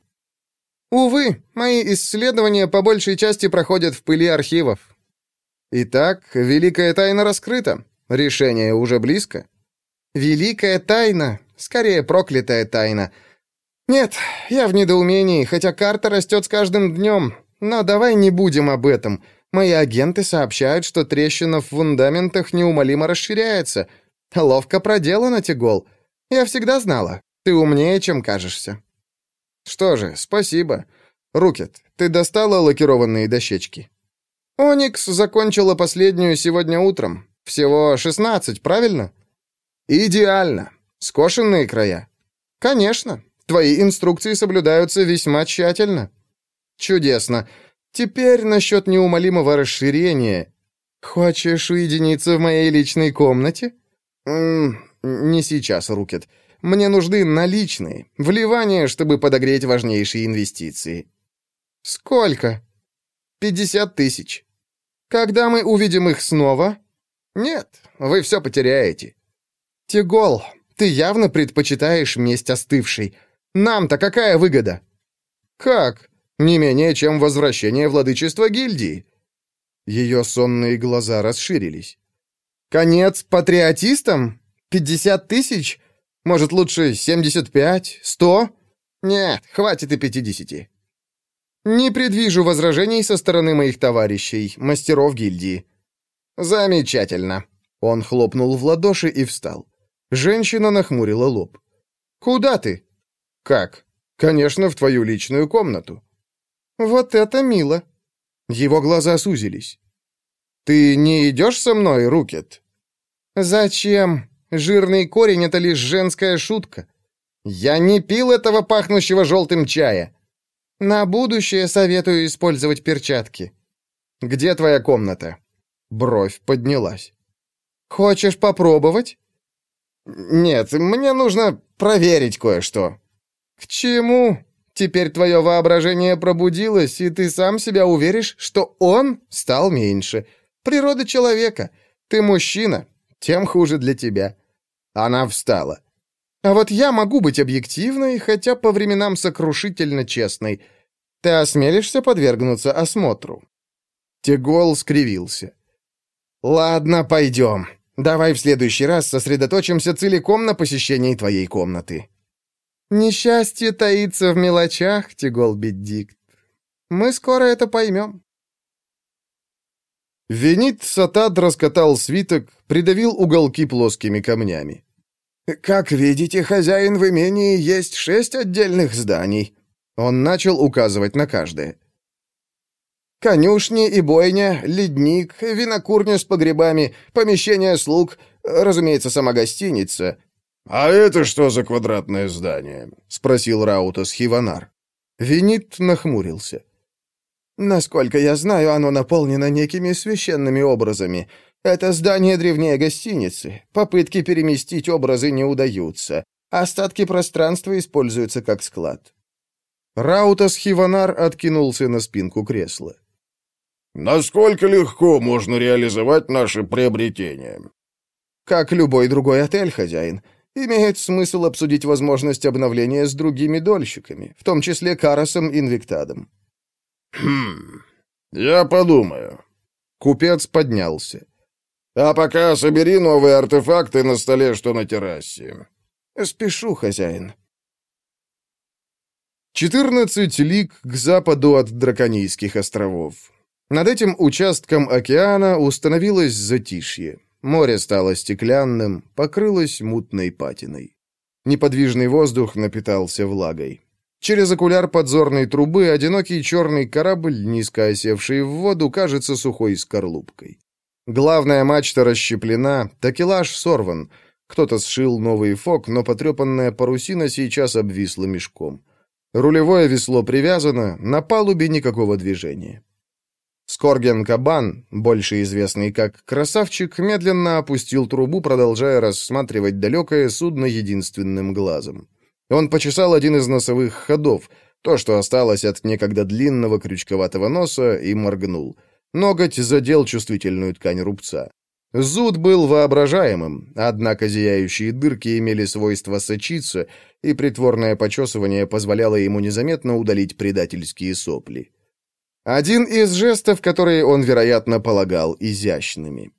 «Увы, мои исследования по большей части проходят в пыли архивов». «Итак, великая тайна раскрыта. Решение уже близко». «Великая тайна, скорее проклятая тайна. Нет, я в недоумении, хотя карта растет с каждым днем. Но давай не будем об этом. Мои агенты сообщают, что трещина в фундаментах неумолимо расширяется. Ловко проделано, Тигол. Я всегда знала. Ты умнее, чем кажешься». «Что же, спасибо. Рукет, ты достала лакированные дощечки?» «Оникс закончила последнюю сегодня утром. Всего шестнадцать, правильно?» «Идеально. Скошенные края?» «Конечно. Твои инструкции соблюдаются весьма тщательно». «Чудесно. Теперь насчет неумолимого расширения. Хочешь уединиться в моей личной комнате?» «М-м, не сейчас, Рукет. Мне нужны наличные, вливания, чтобы подогреть важнейшие инвестиции». «Сколько?» «Пятьдесят тысяч». «Когда мы увидим их снова?» «Нет, вы все потеряете». «Тигол, ты явно предпочитаешь месть остывшей. Нам-то какая выгода?» «Как? Не менее, чем возвращение владычества гильдии». Ее сонные глаза расширились. «Конец патриотистам? Пятьдесят тысяч? Может, лучше семьдесят пять? Сто? Нет, хватит и пятидесяти». «Не предвижу возражений со стороны моих товарищей, мастеров гильдии». «Замечательно». Он хлопнул в ладоши и встал. Женщина нахмурила лоб. «Куда ты?» «Как? Конечно, в твою личную комнату». «Вот это мило». Его глаза сузились. «Ты не идешь со мной, Рукет?» «Зачем? Жирный корень — это лишь женская шутка. Я не пил этого пахнущего желтым чая. На будущее советую использовать перчатки». «Где твоя комната?» Бровь поднялась. «Хочешь попробовать?» «Нет, мне нужно проверить кое-что». «К чему? Теперь твое воображение пробудилось, и ты сам себя уверишь, что он стал меньше. Природа человека. Ты мужчина, тем хуже для тебя». Она встала. «А вот я могу быть объективной, хотя по временам сокрушительно честной. Ты осмелишься подвергнуться осмотру?» Тигол скривился. «Ладно, пойдем. Давай в следующий раз сосредоточимся целиком на посещении твоей комнаты». «Несчастье таится в мелочах, Тигол-Беддикт. Мы скоро это поймем». Венит Сатад раскатал свиток, придавил уголки плоскими камнями. «Как видите, хозяин в имении есть шесть отдельных зданий». Он начал указывать на каждое. «Конюшни и бойня, ледник, винокурня с погребами, помещение слуг, разумеется, сама гостиница». «А это что за квадратное здание?» — спросил Раутас Хиванар. Винит нахмурился. «Насколько я знаю, оно наполнено некими священными образами. Это здание древнее гостиницы. Попытки переместить образы не удаются. Остатки пространства используются как склад». Раутас Хиванар откинулся на спинку кресла. «Насколько легко можно реализовать наши приобретения?» «Как любой другой отель, хозяин. Имеет смысл обсудить возможность обновления с другими дольщиками, в том числе Карасом Инвиктадом». «Хм, я подумаю». Купец поднялся. «А пока собери новые артефакты на столе, что на террасе». «Спешу, хозяин». Четырнадцать лиг к западу от Драконийских островов. Над этим участком океана установилось затишье. Море стало стеклянным, покрылось мутной патиной. Неподвижный воздух напитался влагой. Через окуляр подзорной трубы одинокий черный корабль, низко осевший в воду, кажется сухой скорлупкой. Главная мачта расщеплена, такелаж сорван. Кто-то сшил новый фок, но потрепанная парусина сейчас обвисла мешком. Рулевое весло привязано, на палубе никакого движения. Скорген Кабан, больше известный как Красавчик, медленно опустил трубу, продолжая рассматривать далекое судно единственным глазом. Он почесал один из носовых ходов, то, что осталось от некогда длинного крючковатого носа, и моргнул. Ноготь задел чувствительную ткань рубца. Зуд был воображаемым, однако зияющие дырки имели свойство сочиться, и притворное почесывание позволяло ему незаметно удалить предательские сопли. Один из жестов, которые он, вероятно, полагал изящными.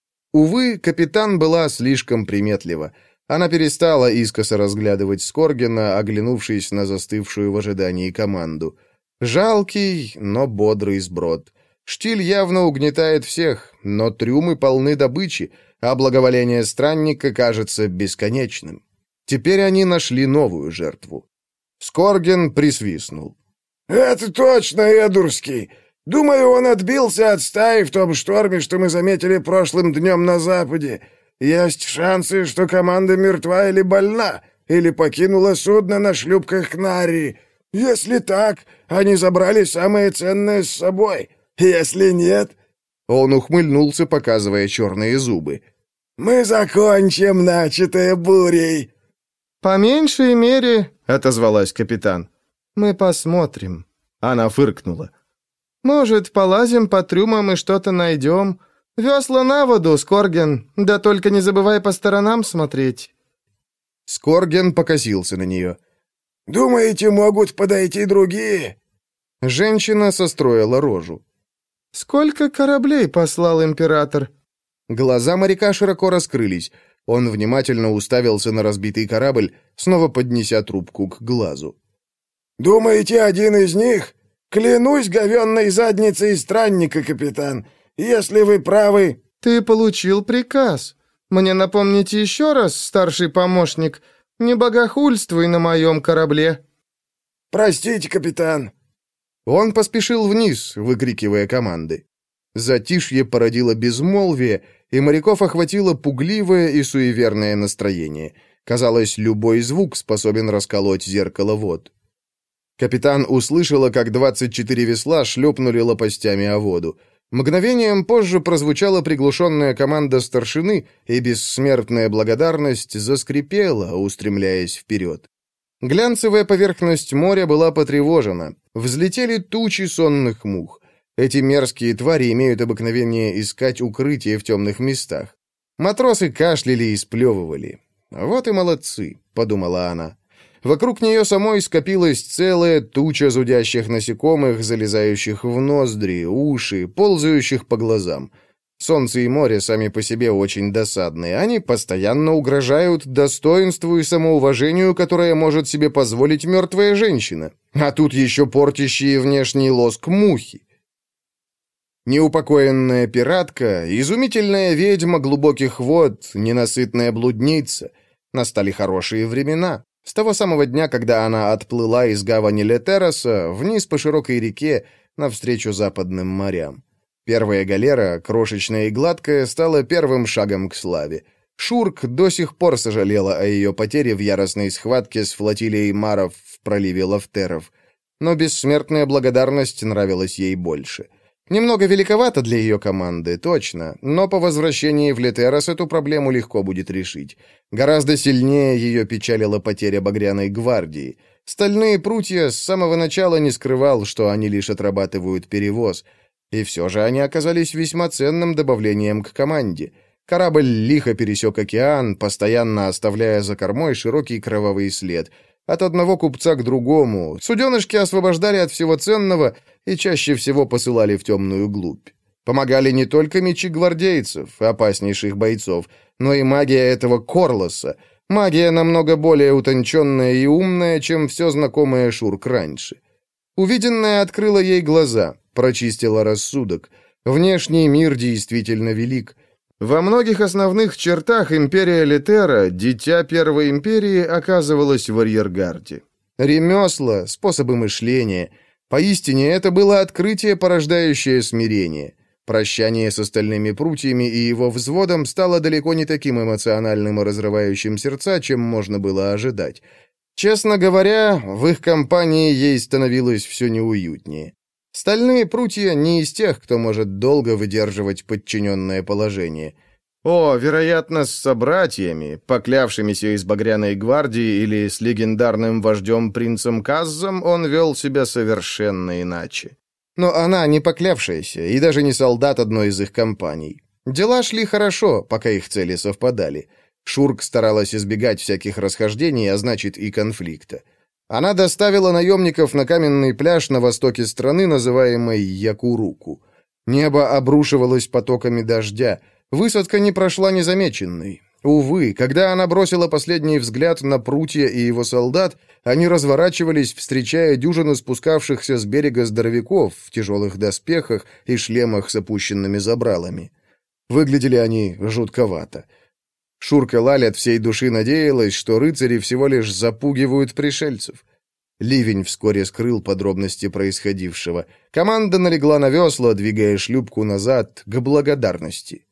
Увы, капитан была слишком приметлива. Она перестала искоса разглядывать Скоргена, оглянувшись на застывшую в ожидании команду. Жалкий, но бодрый сброд. Штиль явно угнетает всех, но трюмы полны добычи, а благоволение странника кажется бесконечным. Теперь они нашли новую жертву. Скорген присвистнул. «Это точно Эдурский. Думаю, он отбился от стаи в том шторме, что мы заметили прошлым днем на западе. Есть шансы, что команда мертва или больна, или покинула судно на шлюпках Кнари. Если так, они забрали самое ценное с собой. Если нет...» Он ухмыльнулся, показывая черные зубы. «Мы закончим начатое бурей». «По меньшей мере», — отозвалась капитан. «мы посмотрим». Она фыркнула. «Может, полазим по трюмам и что-то найдем? Весла на воду, Скорген, да только не забывай по сторонам смотреть». Скорген покосился на нее. «Думаете, могут подойти другие?» Женщина состроила рожу. «Сколько кораблей послал император?» Глаза моряка широко раскрылись. Он внимательно уставился на разбитый корабль, снова поднеся трубку к глазу. «Думаете, один из них? Клянусь говенной задницей странника, капитан. Если вы правы...» «Ты получил приказ. Мне напомните еще раз, старший помощник, не богохульствуй на моем корабле». «Простите, капитан». Он поспешил вниз, выкрикивая команды. Затишье породило безмолвие, и моряков охватило пугливое и суеверное настроение. Казалось, любой звук способен расколоть зеркало вод. Капитан услышала, как двадцать четыре весла шлепнули лопастями о воду. Мгновением позже прозвучала приглушенная команда старшины, и бессмертная благодарность заскрипела, устремляясь вперед. Глянцевая поверхность моря была потревожена. Взлетели тучи сонных мух. Эти мерзкие твари имеют обыкновение искать укрытие в темных местах. Матросы кашляли и сплевывали. «Вот и молодцы», — подумала она. Вокруг нее самой скопилась целая туча зудящих насекомых, залезающих в ноздри, уши, ползающих по глазам. Солнце и море сами по себе очень досадные. Они постоянно угрожают достоинству и самоуважению, которое может себе позволить мертвая женщина. А тут еще портящие внешний лоск мухи. Неупокоенная пиратка, изумительная ведьма глубоких вод, ненасытная блудница. Настали хорошие времена. С того самого дня, когда она отплыла из гавани Летероса вниз по широкой реке навстречу западным морям. Первая галера, крошечная и гладкая, стала первым шагом к славе. Шурк до сих пор сожалела о ее потере в яростной схватке с флотилией маров в проливе Лафтеров. Но бессмертная благодарность нравилась ей больше. Немного великовато для ее команды, точно, но по возвращении в Летерос эту проблему легко будет решить. Гораздо сильнее ее печалила потеря Багряной гвардии. Стальные прутья с самого начала не скрывал, что они лишь отрабатывают перевоз. И все же они оказались весьма ценным добавлением к команде. Корабль лихо пересек океан, постоянно оставляя за кормой широкий кровавый след. От одного купца к другому. Суденышки освобождали от всего ценного и чаще всего посылали в темную глубь. Помогали не только мечи гвардейцев, опаснейших бойцов, но и магия этого Корлоса. Магия намного более утонченная и умная, чем все знакомое Шурк раньше. Увиденное открыло ей глаза, прочистило рассудок. Внешний мир действительно велик. Во многих основных чертах империя Летера, дитя Первой империи, оказывалась в арьергарде. Ремесла, способы мышления. Поистине, это было открытие, порождающее смирение. Прощание с остальными прутьями и его взводом стало далеко не таким эмоциональным и разрывающим сердца, чем можно было ожидать. Честно говоря, в их компании ей становилось все неуютнее. Стальные прутья не из тех, кто может долго выдерживать подчиненное положение. О, вероятно, с собратьями, поклявшимися из Багряной гвардии или с легендарным вождем принцем Каззом, он вел себя совершенно иначе. Но она не поклявшаяся и даже не солдат одной из их компаний. Дела шли хорошо, пока их цели совпадали. Шурк старалась избегать всяких расхождений, а значит и конфликта. Она доставила наемников на каменный пляж на востоке страны, называемый Якуруку. Небо обрушивалось потоками дождя. Высадка не прошла незамеченной. Увы, когда она бросила последний взгляд на прутья и его солдат, они разворачивались, встречая дюжину спускавшихся с берега здоровяков в тяжелых доспехах и шлемах с опущенными забралами. Выглядели они жутковато. Шурка Лаль от всей души надеялась, что рыцари всего лишь запугивают пришельцев. Ливень вскоре скрыл подробности происходившего. Команда налегла на весла, двигая шлюпку назад к благодарности.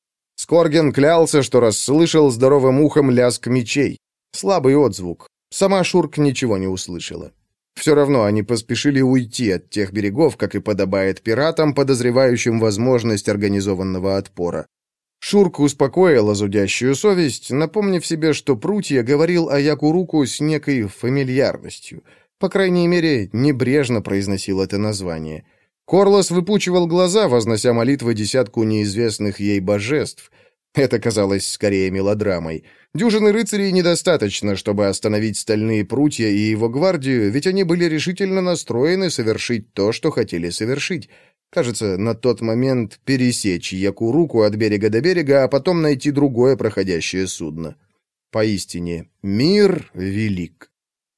Скорген клялся, что расслышал здоровым ухом лязг мечей. Слабый отзвук. Сама Шурк ничего не услышала. Все равно они поспешили уйти от тех берегов, как и подобает пиратам, подозревающим возможность организованного отпора. Шурк успокоила зудящую совесть, напомнив себе, что прутья говорил о Якуруку с некой фамильярностью. По крайней мере, небрежно произносил это название. Корлос выпучивал глаза, вознося молитвы десятку неизвестных ей божеств. Это казалось скорее мелодрамой. Дюжины рыцарей недостаточно, чтобы остановить стальные прутья и его гвардию, ведь они были решительно настроены совершить то, что хотели совершить. Кажется, на тот момент пересечь Якуруку от берега до берега, а потом найти другое проходящее судно. Поистине, мир велик.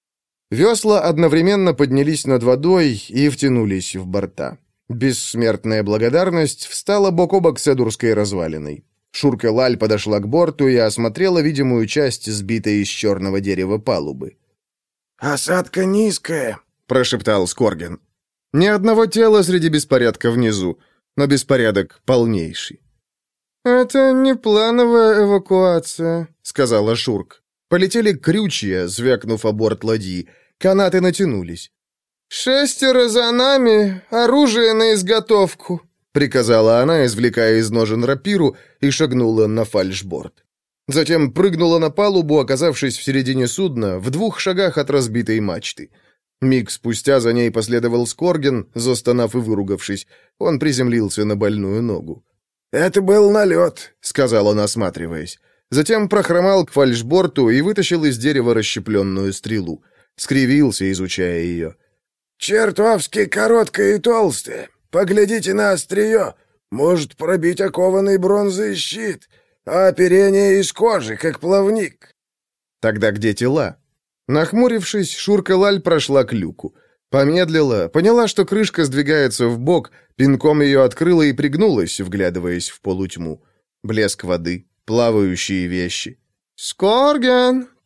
Весла одновременно поднялись над водой и втянулись в борта. Бессмертная благодарность встала бок о бок с эдурской развалиной. Шурка Лаль подошла к борту и осмотрела видимую часть сбитой из черного дерева палубы. «Осадка низкая», — прошептал Скорген. Ни одного тела среди беспорядка внизу, но беспорядок полнейший. «Это не плановая эвакуация», — сказала Шурк. Полетели крючья, звякнув о борт ладьи. Канаты натянулись. «Шестеро за нами, оружие на изготовку», — приказала она, извлекая из ножен рапиру, и шагнула на фальшборд. Затем прыгнула на палубу, оказавшись в середине судна, в двух шагах от разбитой мачты. Миг спустя за ней последовал Скорген, застонав и выругавшись. Он приземлился на больную ногу. «Это был налет», — сказал он, осматриваясь. Затем прохромал к фальшборту и вытащил из дерева расщепленную стрелу. Скривился, изучая ее. «Чертовски короткая и толстая. Поглядите на острие. Может пробить окованный бронзой щит, а оперение из кожи, как плавник». «Тогда где тела?» Нахмурившись, Шурка Лаль прошла к люку. Помедлила, поняла, что крышка сдвигается вбок, пинком ее открыла и пригнулась, вглядываясь в полутьму. Блеск воды, плавающие вещи. «Скорген!» —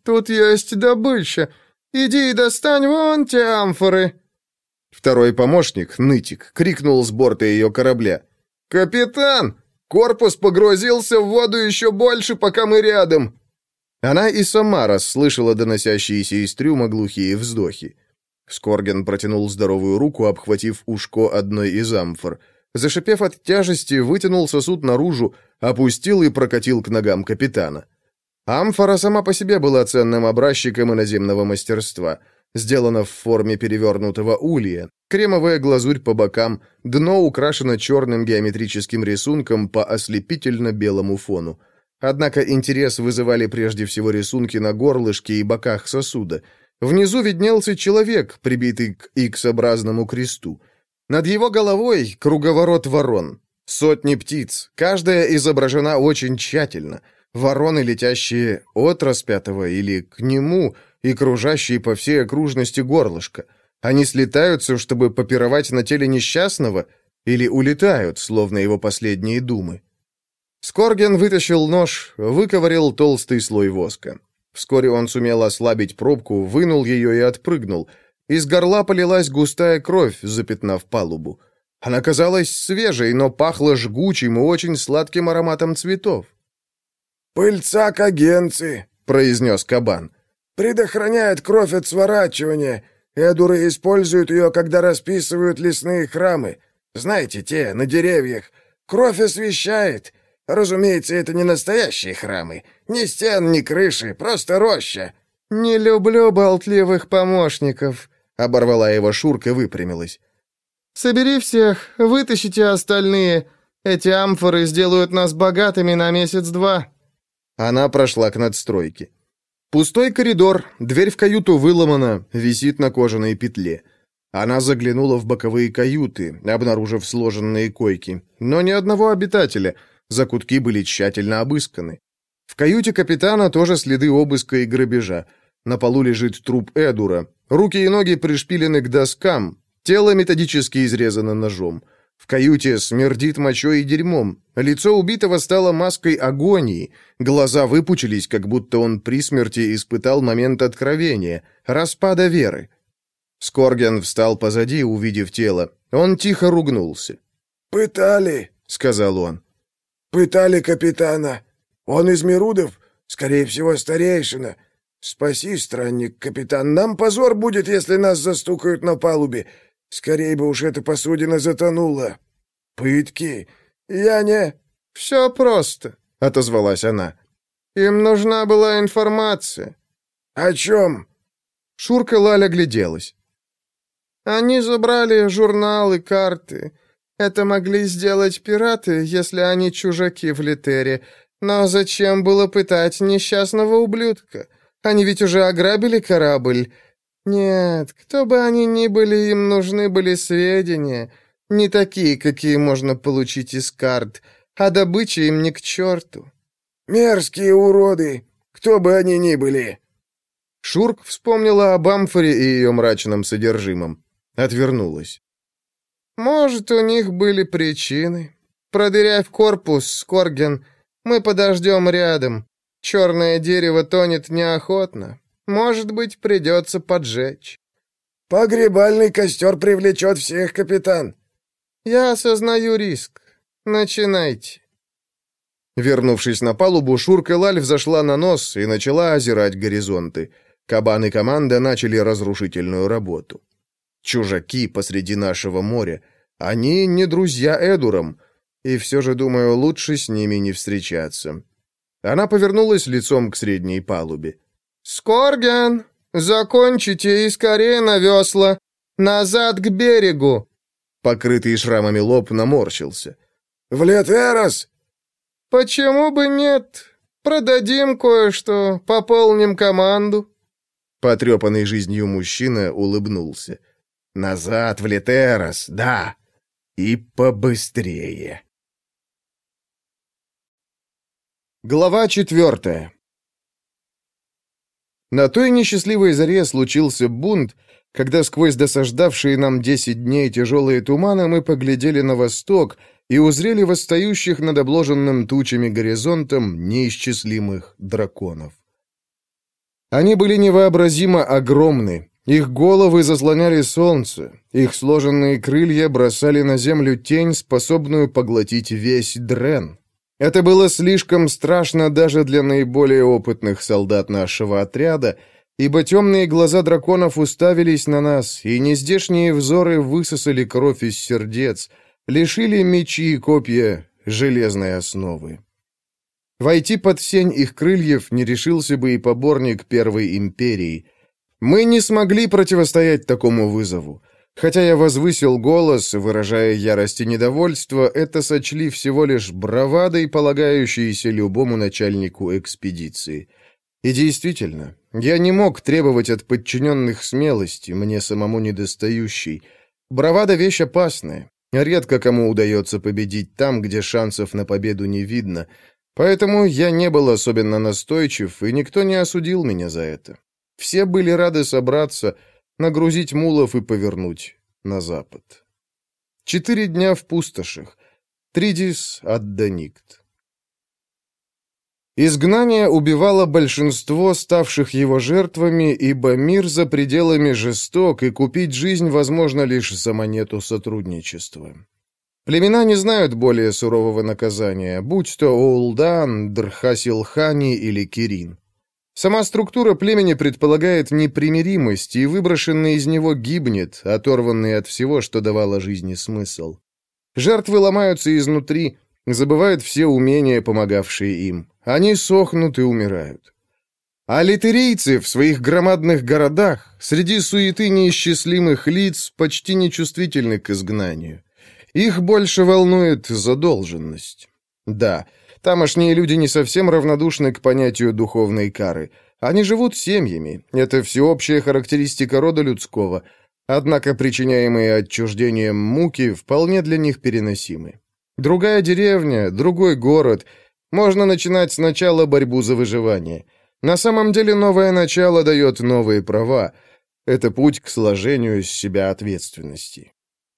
тут есть добыча. Иди и достань вон те амфоры». Второй помощник, Нытик, крикнул с борта ее корабля. «Капитан, корпус погрузился в воду еще больше, пока мы рядом». Она и сама расслышала доносящиеся из трюма глухие вздохи. Скорген протянул здоровую руку, обхватив ушко одной из амфор. Зашипев от тяжести, вытянул сосуд наружу, опустил и прокатил к ногам капитана. Амфора сама по себе была ценным образчиком иноземного мастерства. Сделана в форме перевернутого улья, кремовая глазурь по бокам, дно украшено черным геометрическим рисунком по ослепительно-белому фону. Однако интерес вызывали прежде всего рисунки на горлышке и боках сосуда. Внизу виднелся человек, прибитый к икс-образному кресту. Над его головой круговорот ворон. Сотни птиц, каждая изображена очень тщательно. Вороны, летящие от распятого или к нему, и кружащие по всей окружности горлышка. Они слетаются, чтобы попировать на теле несчастного, или улетают, словно его последние думы. Скорген вытащил нож, выковырял толстый слой воска. Вскоре он сумел ослабить пробку, вынул ее и отпрыгнул. Из горла полилась густая кровь, запятнав палубу. Она казалась свежей, но пахла жгучим и очень сладким ароматом цветов. «Пыльца кагенцы», — произнес кабан. «Предохраняет кровь от сворачивания. Эдуры используют ее, когда расписывают лесные храмы. Знаете, те, на деревьях. Кровь освещает. Разумеется, это не настоящие храмы. Ни стен, ни крыши, просто роща». «Не люблю болтливых помощников», — оборвала его Шурка и выпрямилась. «Собери всех, вытащите остальные. Эти амфоры сделают нас богатыми на месяц-два». Она прошла к надстройке. Пустой коридор, дверь в каюту выломана, висит на кожаной петле. Она заглянула в боковые каюты, обнаружив сложенные койки, но ни одного обитателя. Закутки были тщательно обысканы. В каюте капитана тоже следы обыска и грабежа. На полу лежит труп Эдура. Руки и ноги пришпилены к доскам. Тело методически изрезано ножом. В каюте смердит мочой и дерьмом. Лицо убитого стало маской агонии. Глаза выпучились, как будто он при смерти испытал момент откровения, распада веры. Скорген встал позади, увидев тело. Он тихо ругнулся. «Пытали», — сказал он. «Пытали капитана. Он из Мерудов, скорее всего, старейшина. Спаси, странник, капитан. Нам позор будет, если нас застукают на палубе. Скорее бы уж эта посудина затонула. Пытки. Я не...» «Все просто», — отозвалась она. «Им нужна была информация». «О чем?» Шурка Лаль огляделась. «Они забрали журналы, карты. Это могли сделать пираты, если они чужаки в Литере. Но зачем было пытать несчастного ублюдка? Они ведь уже ограбили корабль. Нет, кто бы они ни были, им нужны были сведения. Не такие, какие можно получить из карт. А добыча им ни к черту». «Мерзкие уроды, кто бы они ни были». Шурк вспомнила об амфоре и ее мрачном содержимом. Отвернулась. «Может, у них были причины. Продыряй в корпус, Скорген. Мы подождем рядом. Черное дерево тонет неохотно. Может быть, придется поджечь». «Погребальный костер привлечет всех, капитан». «Я осознаю риск. Начинайте». Вернувшись на палубу, Шурка Лаль взошла на нос и начала озирать горизонты. Кабан и команда начали разрушительную работу. Чужаки посреди нашего моря. Они не друзья Эдурам. И все же, думаю, лучше с ними не встречаться. Она повернулась лицом к средней палубе. «Скорген, закончите и скорее на весла. Назад к берегу!» Покрытый шрамами лоб наморщился. «В Летерос!» «Почему бы нет? Продадим кое-что, пополним команду». Потрепанный жизнью мужчина улыбнулся. «Назад в Летерос, да, и побыстрее». Глава четвертая. На той несчастливой заре случился бунт, когда сквозь досаждавшие нам десять дней тяжелые туманы мы поглядели на восток и узрели восстающих над обложенным тучами горизонтом неисчислимых драконов. Они были невообразимо огромны. Их головы заслоняли солнце, их сложенные крылья бросали на землю тень, способную поглотить весь Дрен. Это было слишком страшно даже для наиболее опытных солдат нашего отряда, ибо темные глаза драконов уставились на нас, и нездешние взоры высосали кровь из сердец, лишили мечи и копья железной основы. Войти под сень их крыльев не решился бы и поборник Первой Империи. Мы не смогли противостоять такому вызову. Хотя я возвысил голос, выражая ярость и недовольство, это сочли всего лишь бравадой, полагающейся любому начальнику экспедиции. И действительно, я не мог требовать от подчиненных смелости, мне самому недостающей. Бравада — вещь опасная. Редко кому удается победить там, где шансов на победу не видно. Поэтому я не был особенно настойчив, и никто не осудил меня за это. Все были рады собраться, нагрузить мулов и повернуть на запад. Четыре дня в пустошах. Тридис Адданикт. Изгнание убивало большинство ставших его жертвами, ибо мир за пределами жесток, и купить жизнь возможно лишь за монету сотрудничества. Племена не знают более сурового наказания, будь то Оулдан, Дрхасилхани или Кирин. Сама структура племени предполагает непримиримость, и выброшенный из него гибнет, оторванный от всего, что давало жизни смысл. Жертвы ломаются изнутри, забывают все умения, помогавшие им. Они сохнут и умирают. А литерийцы в своих громадных городах, среди суеты неисчислимых лиц, почти нечувствительны к изгнанию. Их больше волнует задолженность. Да, тамошние люди не совсем равнодушны к понятию духовной кары. Они живут семьями, это всеобщая характеристика рода людского, однако причиняемые отчуждением муки вполне для них переносимы. Другая деревня, другой город. Можно начинать сначала борьбу за выживание. На самом деле новое начало дает новые права. Это путь к сложению с себя ответственности.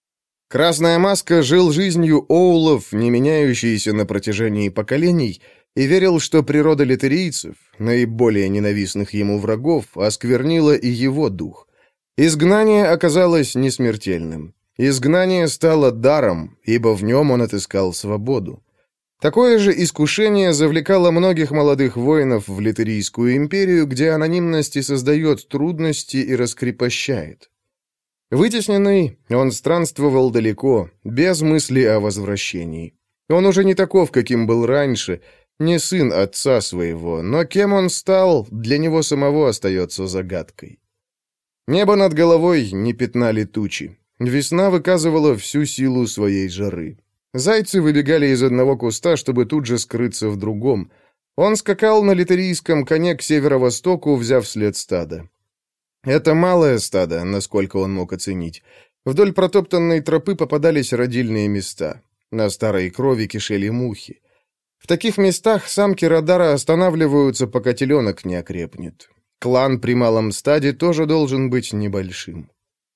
Красная маска жил жизнью оулов, не меняющейся на протяжении поколений, и верил, что природа литерийцев, наиболее ненавистных ему врагов, осквернила и его дух. Изгнание оказалось несмертельным. Изгнание стало даром, ибо в нем он отыскал свободу. Такое же искушение завлекало многих молодых воинов в Литерийскую империю, где анонимность и создает трудности и раскрепощает. Вытесненный, он странствовал далеко, без мысли о возвращении. Он уже не таков, каким был раньше, не сын отца своего, но кем он стал, для него самого остается загадкой. Небо над головой не пятнали тучи. Весна выказывала всю силу своей жары. Зайцы выбегали из одного куста, чтобы тут же скрыться в другом. Он скакал на литерийском коне к северо-востоку, взяв след стада. Это малое стадо, насколько он мог оценить. Вдоль протоптанной тропы попадались родильные места. На старой крови кишели мухи. В таких местах самки радара останавливаются, пока теленок не окрепнет. Клан при малом стаде тоже должен быть небольшим.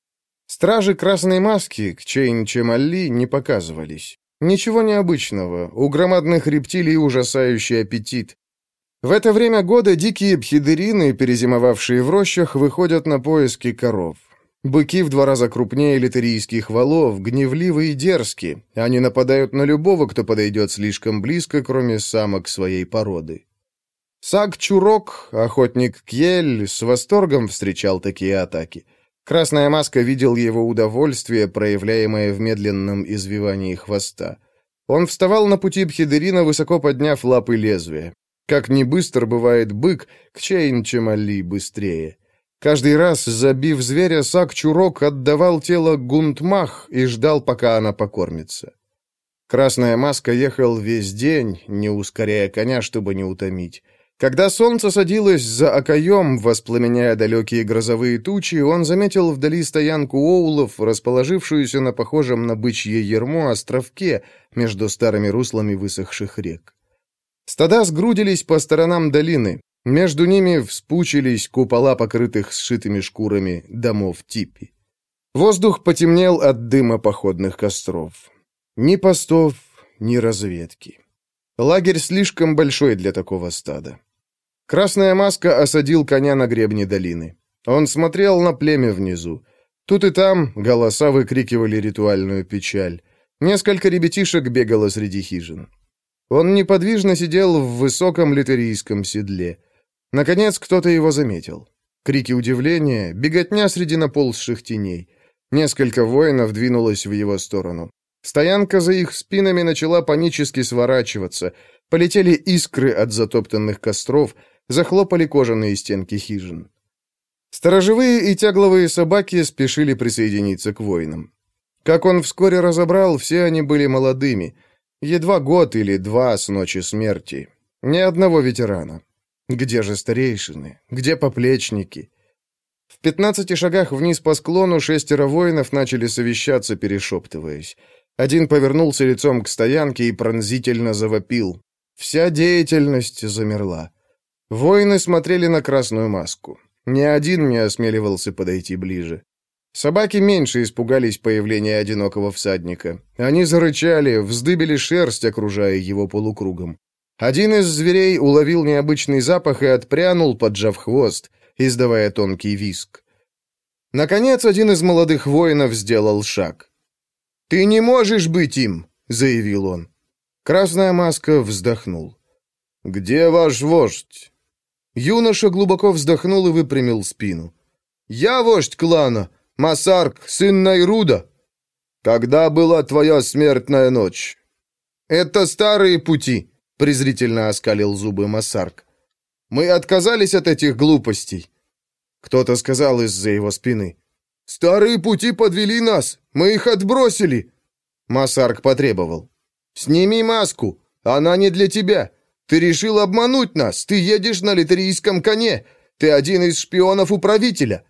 Стражи Красной Маски к Чейн-Чемалли не показывались. Ничего необычного, у громадных рептилий ужасающий аппетит. В это время года дикие пхидерины, перезимовавшие в рощах, выходят на поиски коров. Быки в два раза крупнее литерийских валов, гневливы и дерзки. Они нападают на любого, кто подойдет слишком близко, кроме самок своей породы. Саг-Чурок, охотник Кьель, с восторгом встречал такие атаки. Красная Маска видел его удовольствие, проявляемое в медленном извивании хвоста. Он вставал на пути пхидерина, высоко подняв лапы лезвия. Как ни быстр бывает бык, к Чейн-Чемалли быстрее. Каждый раз, забив зверя, Саг-Чурок отдавал тело Гунтмах и ждал, пока она покормится. Красная Маска ехал весь день, не ускоряя коня, чтобы не утомить. Когда солнце садилось за окоем, воспламеняя далекие грозовые тучи, он заметил вдали стоянку оулов, расположившуюся на похожем на бычье ярмо островке между старыми руслами высохших рек. Стада сгрудились по сторонам долины, между ними вспучились купола, покрытых сшитыми шкурами домов типи. Воздух потемнел от дыма походных костров. Ни постов, ни разведки. Лагерь слишком большой для такого стада. Красная маска осадил коня на гребне долины. Он смотрел на племя внизу. Тут и там голоса выкрикивали ритуальную печаль. Несколько ребятишек бегало среди хижин. Он неподвижно сидел в высоком литерийском седле. Наконец кто-то его заметил. Крики удивления, беготня среди наползших теней. Несколько воинов двинулось в его сторону. Стоянка за их спинами начала панически сворачиваться. Полетели искры от затоптанных костров, захлопали кожаные стенки хижин. Сторожевые и тягловые собаки спешили присоединиться к воинам. Как он вскоре разобрал, все они были молодыми. Едва год или два с ночи смерти. Ни одного ветерана. Где же старейшины? Где поплечники? В пятнадцати шагах вниз по склону шестеро воинов начали совещаться, перешептываясь. Один повернулся лицом к стоянке и пронзительно завопил. Вся деятельность замерла. Воины смотрели на красную маску. Ни один не осмеливался подойти ближе. Собаки меньше испугались появления одинокого всадника. Они зарычали, вздыбили шерсть, окружая его полукругом. Один из зверей уловил необычный запах и отпрянул, поджав хвост, издавая тонкий визг. Наконец, один из молодых воинов сделал шаг. «Ты не можешь быть им!» — заявил он. Красная маска вздохнул. «Где ваш вождь?» Юноша глубоко вздохнул и выпрямил спину. «Я вождь клана, Масарк, сын Найруда. Когда была твоя смертная ночь?» «Это старые пути», — презрительно оскалил зубы Масарк. «Мы отказались от этих глупостей». Кто-то сказал из-за его спины. «Старые пути подвели нас, мы их отбросили». Масарк потребовал. «Сними маску, она не для тебя. Ты решил обмануть нас, ты едешь на литерийском коне, ты один из шпионов у правителя».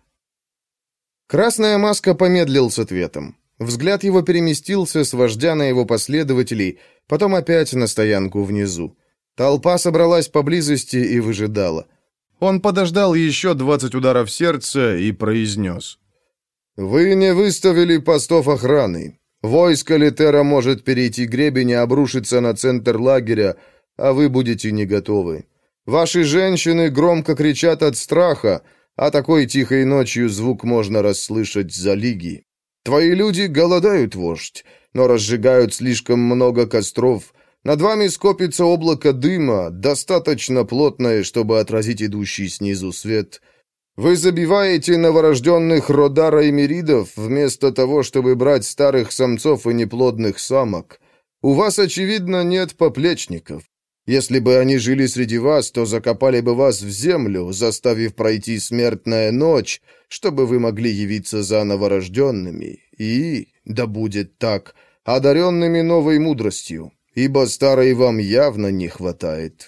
Красная маска помедлил с ответом. Взгляд его переместился с вождя на его последователей, потом опять на стоянку внизу. Толпа собралась поблизости и выжидала. Он подождал еще двадцать ударов сердца и произнес. «Вы не выставили постов охраны. Войско Литера может перейти гребень и обрушиться на центр лагеря, а вы будете не готовы. Ваши женщины громко кричат от страха, а такой тихой ночью звук можно расслышать за лиги. Твои люди голодают, вождь, но разжигают слишком много костров. Над вами скопится облако дыма, достаточно плотное, чтобы отразить идущий снизу свет. Вы забиваете новорожденных Родара и Меридов, вместо того, чтобы брать старых самцов и неплодных самок. У вас, очевидно, нет поплечников. Если бы они жили среди вас, то закопали бы вас в землю, заставив пройти смертная ночь, чтобы вы могли явиться за новорожденными и, да будет так, одаренными новой мудростью, ибо старой вам явно не хватает».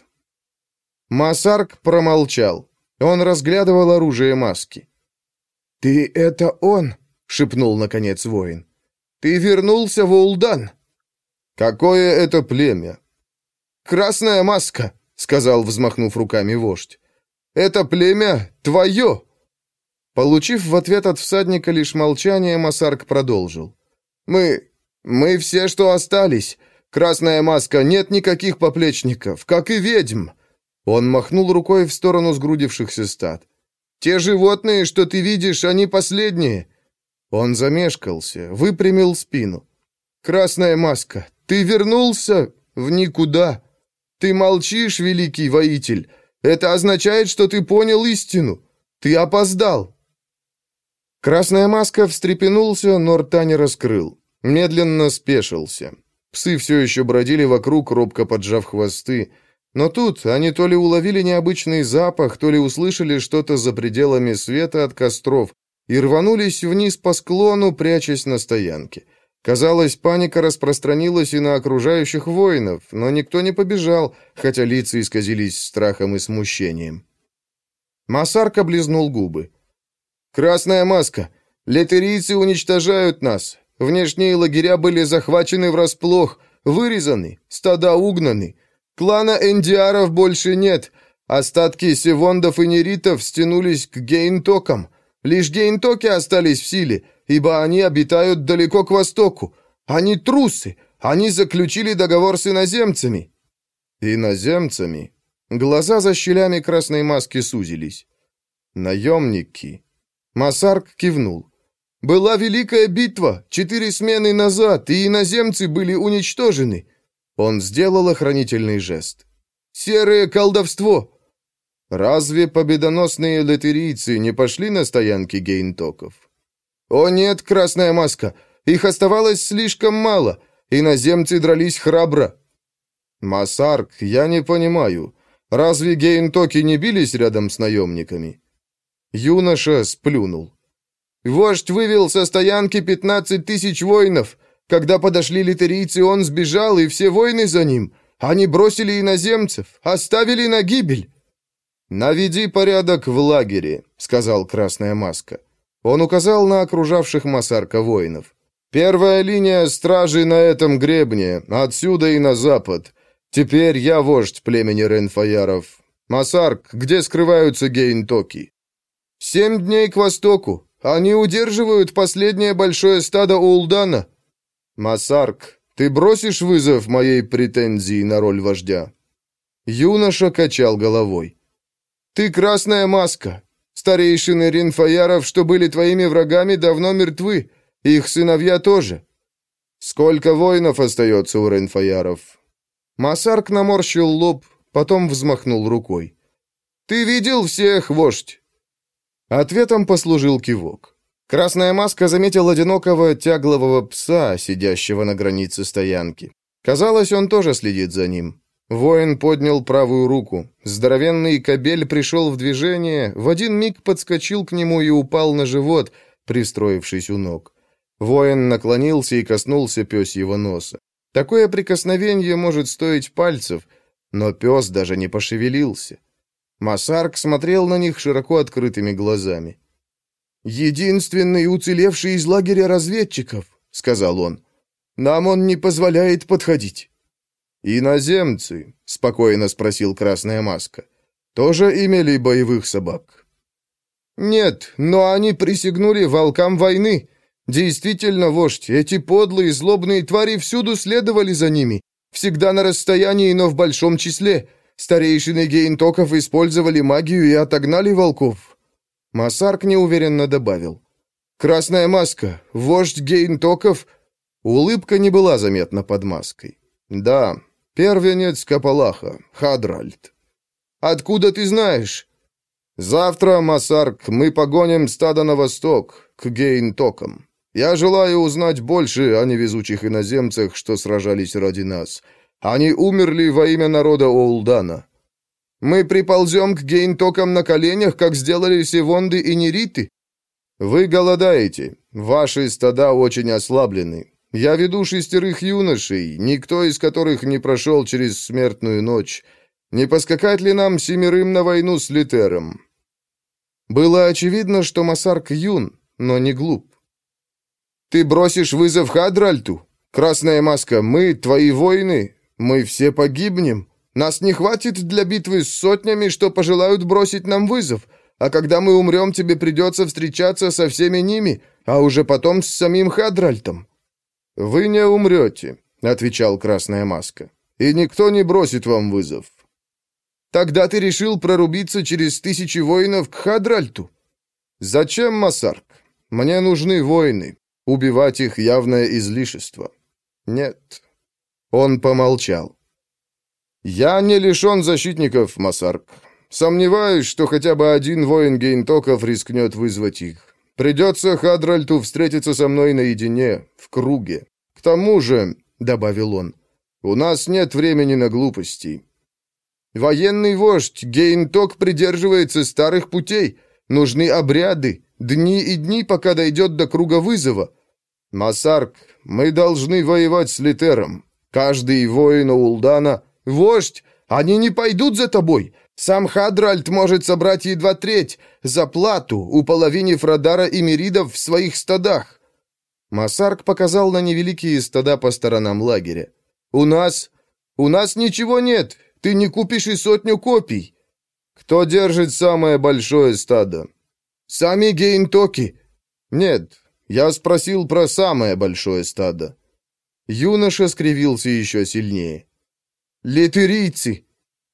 Масарк промолчал. Он разглядывал оружие маски. «Ты — это он!» — шепнул, наконец, воин. «Ты вернулся в Улдан!» «Какое это племя?» «Красная маска!» — сказал, взмахнув руками вождь. «Это племя твое!» Получив в ответ от всадника лишь молчание, Масарк продолжил. «Мы... мы все, что остались. Красная маска, нет никаких поплечников, как и ведьм!» Он махнул рукой в сторону сгрудившихся стад. «Те животные, что ты видишь, они последние!» Он замешкался, выпрямил спину. «Красная маска, ты вернулся в никуда! Ты молчишь, великий воитель! Это означает, что ты понял истину! Ты опоздал!» Красная маска встрепенулся, но рта не раскрыл. Медленно спешился. Псы все еще бродили вокруг, робко поджав хвосты. Но тут они то ли уловили необычный запах, то ли услышали что-то за пределами света от костров и рванулись вниз по склону, прячась на стоянке. Казалось, паника распространилась и на окружающих воинов, но никто не побежал, хотя лица исказились страхом и смущением. Масарк облизнул губы. «Красная маска! Литерийцы уничтожают нас! Внешние лагеря были захвачены врасплох, вырезаны, стада угнаны. Клана Эндиаров больше нет. Остатки севондов и неритов стянулись к гейнтокам. Лишь гейнтоки остались в силе, ибо они обитают далеко к востоку. Они трусы. Они заключили договор с иноземцами». «Иноземцами?» Глаза за щелями красной маски сузились. «Наемники». Масарк кивнул. «Была великая битва, четыре смены назад, и иноземцы были уничтожены». Он сделал охранительный жест. «Серое колдовство!» «Разве победоносные латерийцы не пошли на стоянки гейнтоков?» «О нет, красная маска, их оставалось слишком мало, иноземцы дрались храбро». «Масарк, я не понимаю, разве гейнтоки не бились рядом с наемниками?» Юноша сплюнул. «Вождь вывел со стоянки пятнадцать тысяч воинов. Когда подошли литерийцы, он сбежал, и все воины за ним. Они бросили иноземцев, оставили на гибель». «Наведи порядок в лагере», — сказал Красная Маска. Он указал на окружавших Масарка воинов. «Первая линия стражи на этом гребне, отсюда и на запад. Теперь я вождь племени Ренфаяров. Масарк, где скрываются гейнтоки?» «Семь дней к востоку. Они удерживают последнее большое стадо Улдана». «Масарк, ты бросишь вызов моей претензии на роль вождя?» Юноша качал головой. «Ты Красная Маска. Старейшины Ринфаяров, что были твоими врагами, давно мертвы. Их сыновья тоже. Сколько воинов остается у Ринфаяров?» Масарк наморщил лоб, потом взмахнул рукой. «Ты видел всех, вождь?» Ответом послужил кивок. Красная Маска заметил одинокого тяглового пса, сидящего на границе стоянки. Казалось, он тоже следит за ним. Воин поднял правую руку. Здоровенный кобель пришел в движение, в один миг подскочил к нему и упал на живот, пристроившись у ног. Воин наклонился и коснулся пёсьего носа. Такое прикосновение может стоить пальцев, но пес даже не пошевелился. Масарк смотрел на них широко открытыми глазами. «Единственный уцелевший из лагеря разведчиков», — сказал он. «Нам он не позволяет подходить». «Иноземцы?» — спокойно спросил Красная Маска. «Тоже имели боевых собак?» «Нет, но они присягнули волкам войны. Действительно, вождь, эти подлые злобные твари всюду следовали за ними. Всегда на расстоянии, но в большом числе. Старейшины гейнтоков использовали магию и отогнали волков». Масарк неуверенно добавил. «Красная Маска, вождь гейнтоков...» Улыбка не была заметна под маской. «Да, первенец Капалаха, Хадральд». «Откуда ты знаешь?» «Завтра, Масарк, мы погоним стадо на восток, к гейнтокам. Я желаю узнать больше о невезучих иноземцах, что сражались ради нас. Они умерли во имя народа Олдана. Мы приползем к гейнтокам на коленях, как сделали Севонды и Нериты. Вы голодаете, ваши стада очень ослаблены. Я веду шестерых юношей, никто из которых не прошел через смертную ночь. Не поскакать ли нам семерым на войну с Литером?» Было очевидно, что Масарк юн, но не глуп. «Ты бросишь вызов Хадральту? Красная Маска, мы, твои воины, мы все погибнем. Нас не хватит для битвы с сотнями, что пожелают бросить нам вызов, а когда мы умрем, тебе придется встречаться со всеми ними, а уже потом с самим Хадральтом». «Вы не умрете», — отвечал Красная Маска, — «и никто не бросит вам вызов». «Тогда ты решил прорубиться через тысячи воинов к Хадральту?» «Зачем, Масарк? Мне нужны воины. Убивать их явное излишество». «Нет». Он помолчал. «Я не лишен защитников, Масарк. Сомневаюсь, что хотя бы один воин гейнтоков рискнет вызвать их. Придется Хадральту встретиться со мной наедине, в круге. К тому же, — добавил он, — у нас нет времени на глупости. Военный вождь, гейнток придерживается старых путей. Нужны обряды, дни и дни, пока дойдет до круга вызова. Масарк, мы должны воевать с Литером. Каждый воин Улдана... Вождь, они не пойдут за тобой. Сам Хадральд может собрать едва треть, за плату, уполовинив Радара и Меридов в своих стадах». Масарк показал на невеликие стада по сторонам лагеря. «У нас... у нас ничего нет. Ты не купишь и сотню копий». «Кто держит самое большое стадо?» «Сами гейнтоки». «Нет, я спросил про самое большое стадо». Юноша скривился еще сильнее. «Литерийцы».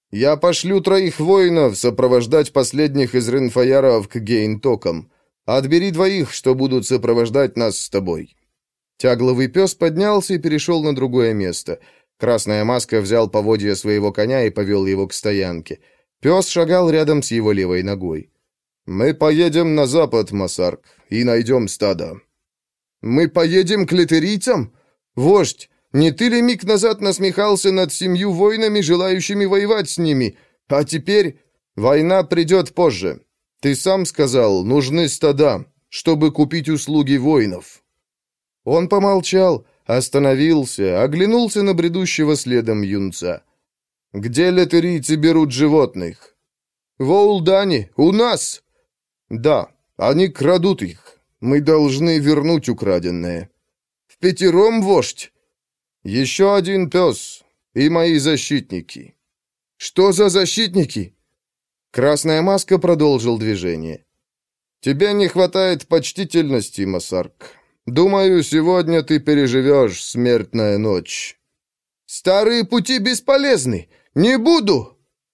Я пошлю троих воинов сопровождать последних из Ренфаяров к Гейнтокам. Отбери двоих, что будут сопровождать нас с тобой». Тягловый пес поднялся и перешел на другое место. Красная Маска взял поводья своего коня и повел его к стоянке. Пес шагал рядом с его левой ногой. «Мы поедем на запад, Масарк, и найдем стадо». «Мы поедем к литерийцам? Вождь, не ты ли миг назад насмехался над семью воинами, желающими воевать с ними? А теперь война придет позже. Ты сам сказал, нужны стада, чтобы купить услуги воинов». Он помолчал, остановился, оглянулся на бредущего следом юнца. «Где литерийцы берут животных?» «В Оулдане, у нас!» «Да, они крадут их. Мы должны вернуть украденное». «В пятером, вождь?» «Еще один пес и мои защитники». «Что за защитники?» Красная Маска продолжил движение. «Тебе не хватает почтительности, Масарк. Думаю, сегодня ты переживешь смертная ночь». «Старые пути бесполезны. Не буду!»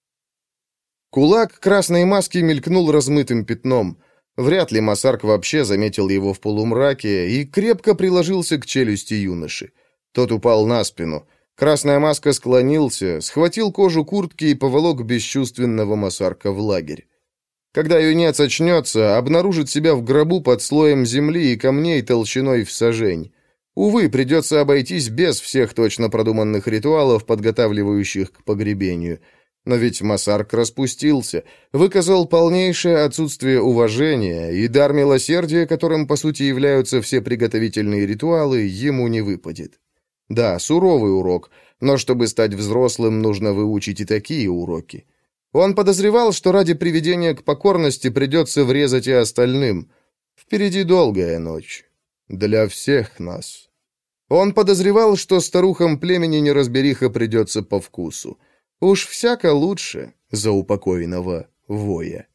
Кулак Красной Маски мелькнул размытым пятном. Вряд ли Масарк вообще заметил его в полумраке и крепко приложился к челюсти юноши. Тот упал на спину. Красная Маска склонился, схватил кожу куртки и поволок бесчувственного Масарка в лагерь. Когда юнец очнется, обнаружит себя в гробу под слоем земли и камней толщиной в сажень. Увы, придется обойтись без всех точно продуманных ритуалов, подготавливающих к погребению. Но ведь Масарк распустился, выказал полнейшее отсутствие уважения, и дар милосердия, которым по сути являются все приготовительные ритуалы, ему не выпадет. Да, суровый урок, но чтобы стать взрослым, нужно выучить и такие уроки. Он подозревал, что ради приведения к покорности придется врезать и остальным. Впереди долгая ночь. Для всех нас. Он подозревал, что старухам племени неразбериха придется по вкусу. Уж всяко лучше за упокоенного воя.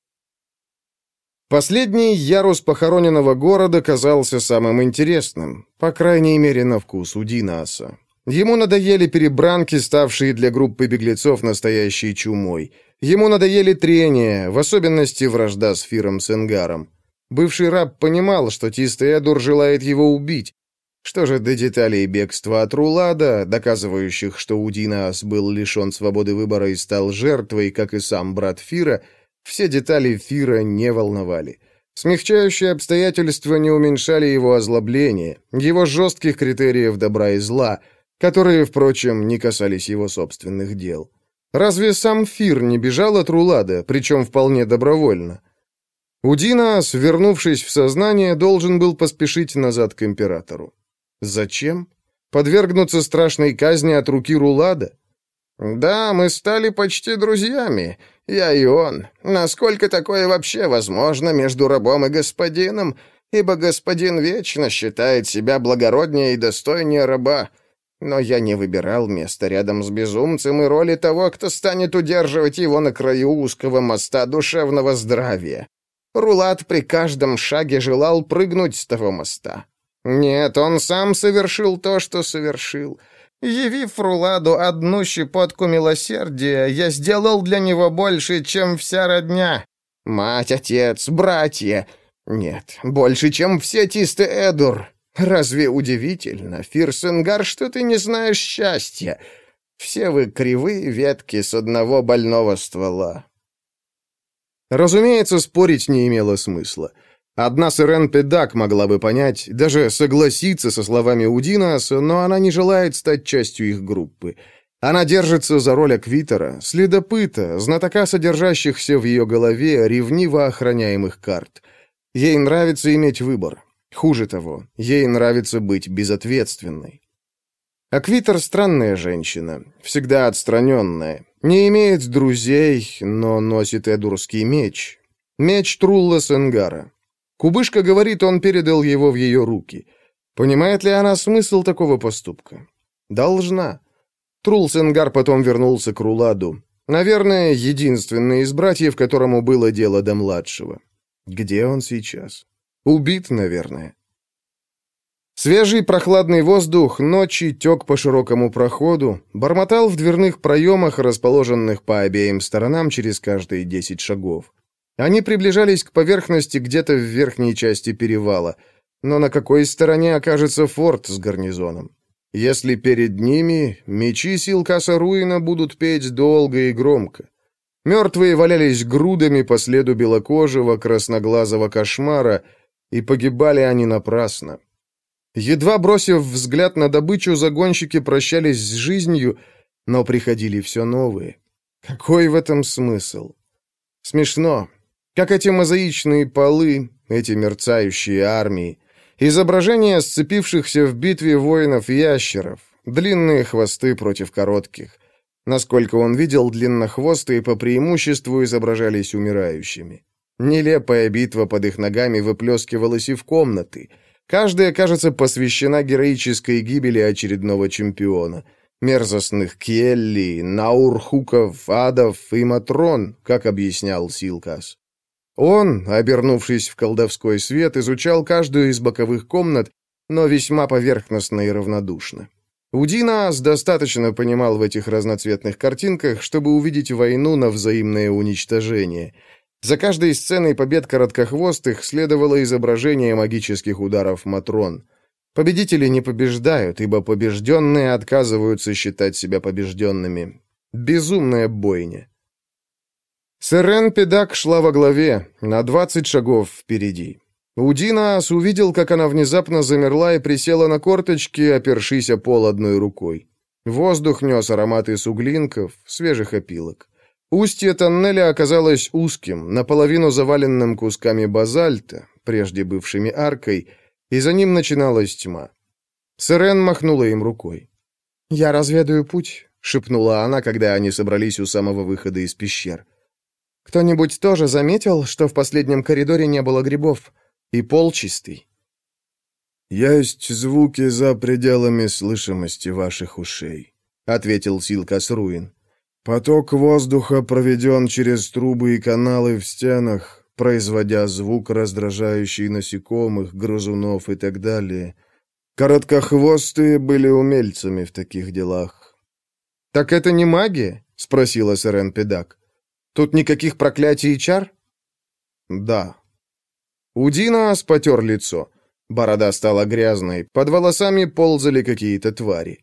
Последний ярус похороненного города казался самым интересным, по крайней мере, на вкус у Динааса. Ему надоели перебранки, ставшие для группы беглецов настоящей чумой. Ему надоели трения, в особенности вражда с Фиром Сенгаром. Бывший раб понимал, что Тистеэдур желает его убить. Что же до деталей бегства от Рулада, доказывающих, что Удинаас был лишен свободы выбора и стал жертвой, как и сам брат Фира, все детали Фира не волновали. Смягчающие обстоятельства не уменьшали его озлобление, его жестких критериев добра и зла, которые, впрочем, не касались его собственных дел. Разве сам Фир не бежал от Рулада, причем вполне добровольно? Удинаас, вернувшись в сознание, должен был поспешить назад к императору. Зачем? Подвергнуться страшной казни от руки Рулада? «Да, мы стали почти друзьями, я и он. Насколько такое вообще возможно между рабом и господином, ибо господин вечно считает себя благороднее и достойнее раба. Но я не выбирал место рядом с безумцем и роли того, кто станет удерживать его на краю узкого моста душевного здравия. Рулад при каждом шаге желал прыгнуть с того моста. Нет, он сам совершил то, что совершил. Явив Руладу одну щепотку милосердия, я сделал для него больше, чем вся родня. Мать, отец, братья. Нет, больше, чем все Тистеэдур. Разве удивительно, Фир Сенгар, что ты не знаешь счастья? Все вы кривые ветки с одного больного ствола». Разумеется, спорить не имело смысла. Одна Сырен Педак могла бы понять, даже согласиться со словами Удинаса, но она не желает стать частью их группы. Она держится за роль аквитера, следопыта, знатока содержащихся в ее голове ревниво охраняемых карт. Ей нравится иметь выбор. Хуже того, ей нравится быть безответственной. Аквитер — странная женщина, всегда отстраненная, не имеет друзей, но носит эдурский меч. Меч Трулла Сенгара. Кубышка говорит, он передал его в ее руки. Понимает ли она смысл такого поступка? Должна. Трул Сенгар потом вернулся к Руладу. Наверное, единственный из братьев, которому было дело до младшего. Где он сейчас? Убит, наверное. Свежий прохладный воздух ночи тек по широкому проходу, бормотал в дверных проемах, расположенных по обеим сторонам через каждые десять шагов. Они приближались к поверхности где-то в верхней части перевала. Но на какой стороне окажется форт с гарнизоном? Если перед ними, мечи Силкаса Руина будут петь долго и громко. Мертвые валялись грудами по следу белокожего, красноглазого кошмара, и погибали они напрасно. Едва бросив взгляд на добычу, загонщики прощались с жизнью, но приходили все новые. Какой в этом смысл? Смешно. Как эти мозаичные полы, эти мерцающие армии, изображения сцепившихся в битве воинов-ящеров, длинные хвосты против коротких. Насколько он видел, длиннохвостые по преимуществу изображались умирающими. Нелепая битва под их ногами выплескивалась и в комнаты. Каждая, кажется, посвящена героической гибели очередного чемпиона. Мерзостных Кьелли, Наурхуков, Адов и Матрон, как объяснял Силкас. Он, обернувшись в колдовской свет, изучал каждую из боковых комнат, но весьма поверхностно и равнодушно. Удинаас достаточно понимал в этих разноцветных картинках, чтобы увидеть войну на взаимное уничтожение. За каждой сценой побед короткохвостых следовало изображение магических ударов Матрон. Победители не побеждают, ибо побежденные отказываются считать себя побежденными. Безумная бойня. Сэрен Педак шла во главе, на двадцать шагов впереди. Удинаас увидел, как она внезапно замерла и присела на корточки, опершись о пол одной рукой. Воздух нес ароматы суглинков, свежих опилок. Устье тоннеля оказалось узким, наполовину заваленным кусками базальта, прежде бывшими аркой, и за ним начиналась тьма. Сэрен махнула им рукой. «Я разведаю путь», — шепнула она, когда они собрались у самого выхода из пещер. «Кто-нибудь тоже заметил, что в последнем коридоре не было грибов? И пол чистый?» «Есть звуки за пределами слышимости ваших ушей», — ответил Силкас Руин. «Поток воздуха проведен через трубы и каналы в стенах, производя звук, раздражающий насекомых, грызунов и так далее. Короткохвостые были умельцами в таких делах». «Так это не магия?» — спросила Сэрен Педак. «Тут никаких проклятий и чар?» «Да». Удинаас потер лицо. Борода стала грязной, под волосами ползали какие-то твари.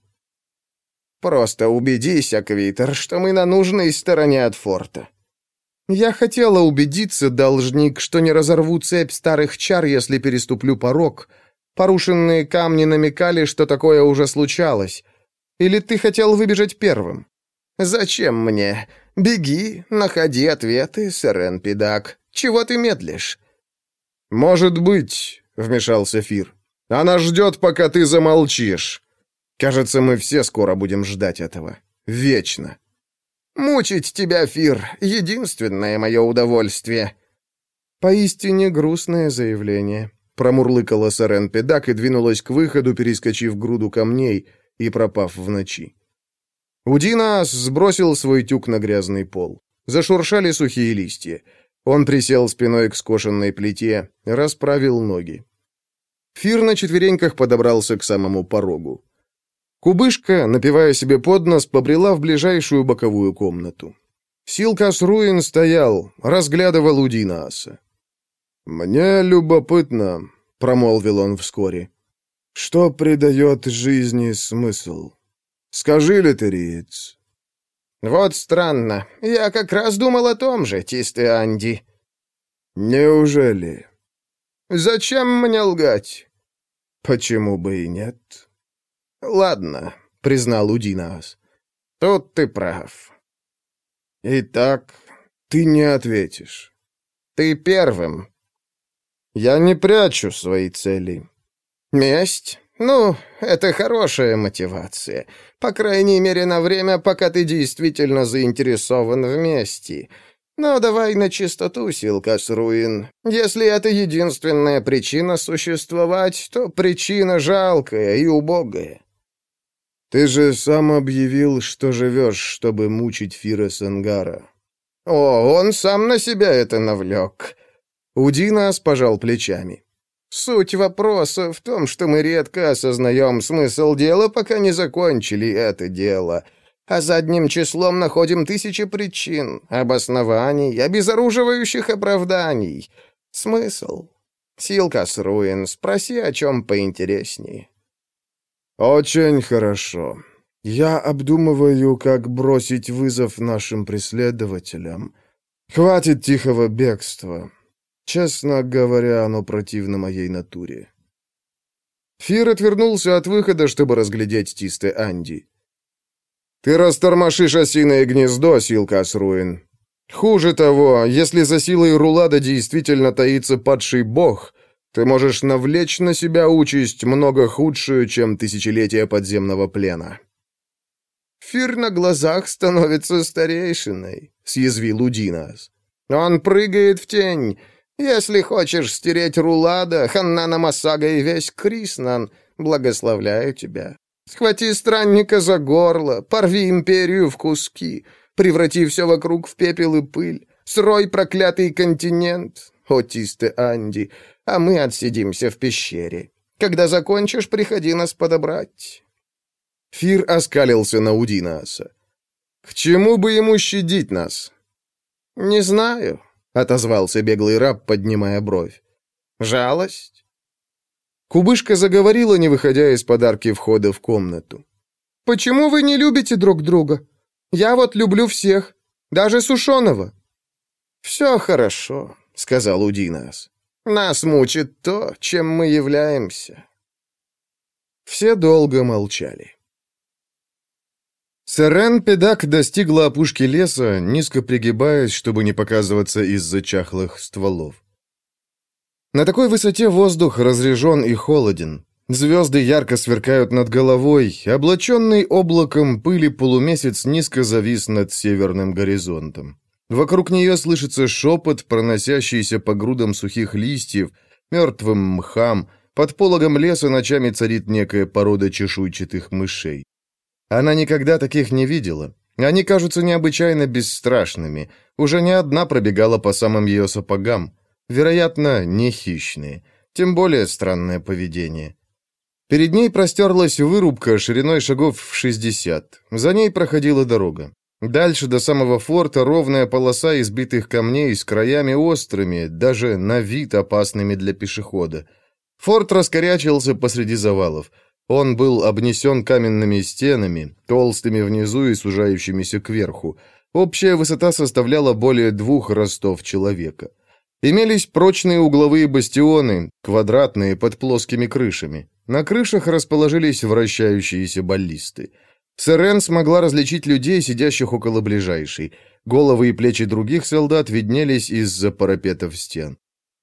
«Просто убедись, Аквитер, что мы на нужной стороне от форта». «Я хотела убедиться, должник, что не разорву цепь старых чар, если переступлю порог. Порушенные камни намекали, что такое уже случалось. Или ты хотел выбежать первым?» «Зачем мне? Беги, находи ответы, Сэрен Педак. Чего ты медлишь?» «Может быть», — вмешался Фир. «Она ждет, пока ты замолчишь. Кажется, мы все скоро будем ждать этого. Вечно». «Мучить тебя, Фир, единственное мое удовольствие». «Поистине грустное заявление», — промурлыкала Сэрен Педак и двинулась к выходу, перескочив груду камней и пропав в ночи. Удинаас сбросил свой тюк на грязный пол. Зашуршали сухие листья. Он присел спиной к скошенной плите, расправил ноги. Фир на четвереньках подобрался к самому порогу. Кубышка, напивая себе под нос, побрела в ближайшую боковую комнату. Силкас Руин стоял, разглядывал Удинааса. «Мне любопытно», — промолвил он вскоре, — «что придает жизни смысл? Скажи, литериец». «Вот странно. Я как раз думал о том же, Тисты Анди». «Неужели?» «Зачем мне лгать?» «Почему бы и нет?» «Ладно», — признал Удинаас. «Тут ты прав». «Итак, ты не ответишь». «Ты первым». «Я не прячу свои цели». «Месть? Ну, это хорошая мотивация. По крайней мере, на время, пока ты действительно заинтересован в мести. Но давай на чистоту, Силкас Руин. Если это единственная причина существовать, то причина жалкая и убогая». «Ты же сам объявил, что живешь, чтобы мучить Фира Сенгара». «О, он сам на себя это навлек». Удинаас пожал плечами. Суть вопроса в том, что мы редко осознаем смысл дела, пока не закончили это дело, а задним числом находим тысячи причин, обоснований, обезоруживающих оправданий. Смысл? Силкас Руин, спроси о чем поинтереснее». «Очень хорошо. Я обдумываю, как бросить вызов нашим преследователям. Хватит тихого бегства. Честно говоря, оно противно моей натуре». Фир отвернулся от выхода, чтобы разглядеть Тисте Анди. «Ты растормошишь осиное гнездо, Силкас Руин. Хуже того, если за силой Рулада действительно таится падший бог, ты можешь навлечь на себя участь много худшую, чем тысячелетия подземного плена». «Фир на глазах становится старейшиной», — съязвил Удинас. «Он прыгает в тень. Если хочешь стереть Рулада, Ханнана Масага и весь Криснан, благословляю тебя. Схвати странника за горло, порви империю в куски, преврати все вокруг в пепел и пыль, срой проклятый континент, о Тисте Анди, а мы отсидимся в пещере. Когда закончишь, приходи нас подобрать». Фир оскалился на Удинаса. «К чему бы ему щадить нас?» «Не знаю», — отозвался беглый раб, поднимая бровь. «Жалость?» Кубышка заговорила, не выходя из подарки входа в комнату. «Почему вы не любите друг друга? Я вот люблю всех, даже Сушеного». «Все хорошо», — сказал Удинас. «Нас мучит то, чем мы являемся». Все долго молчали. Сэрен Педак достигла опушки леса, низко пригибаясь, чтобы не показываться из-за чахлых стволов. На такой высоте воздух разрежен и холоден. Звезды ярко сверкают над головой, облаченный облаком пыли полумесяц низко завис над северным горизонтом. Вокруг нее слышится шепот, проносящийся по грудам сухих листьев, мертвым мхам. Под пологом леса ночами царит некая порода чешуйчатых мышей. Она никогда таких не видела. Они кажутся необычайно бесстрашными. Уже не одна пробегала по самым ее сапогам. Вероятно, не хищные. Тем более странное поведение. Перед ней простерлась вырубка шириной шагов в шестьдесят. За ней проходила дорога. Дальше до самого форта ровная полоса избитых камней с краями острыми, даже на вид опасными для пешехода. Форт раскорячился посреди завалов. Он был обнесен каменными стенами, толстыми внизу и сужающимися кверху. Общая высота составляла более двух ростов человека. Имелись прочные угловые бастионы, квадратные, под плоскими крышами. На крышах расположились вращающиеся баллисты. Сэрен смогла различить людей, сидящих около ближайшей. Головы и плечи других солдат виднелись из-за парапетов стен.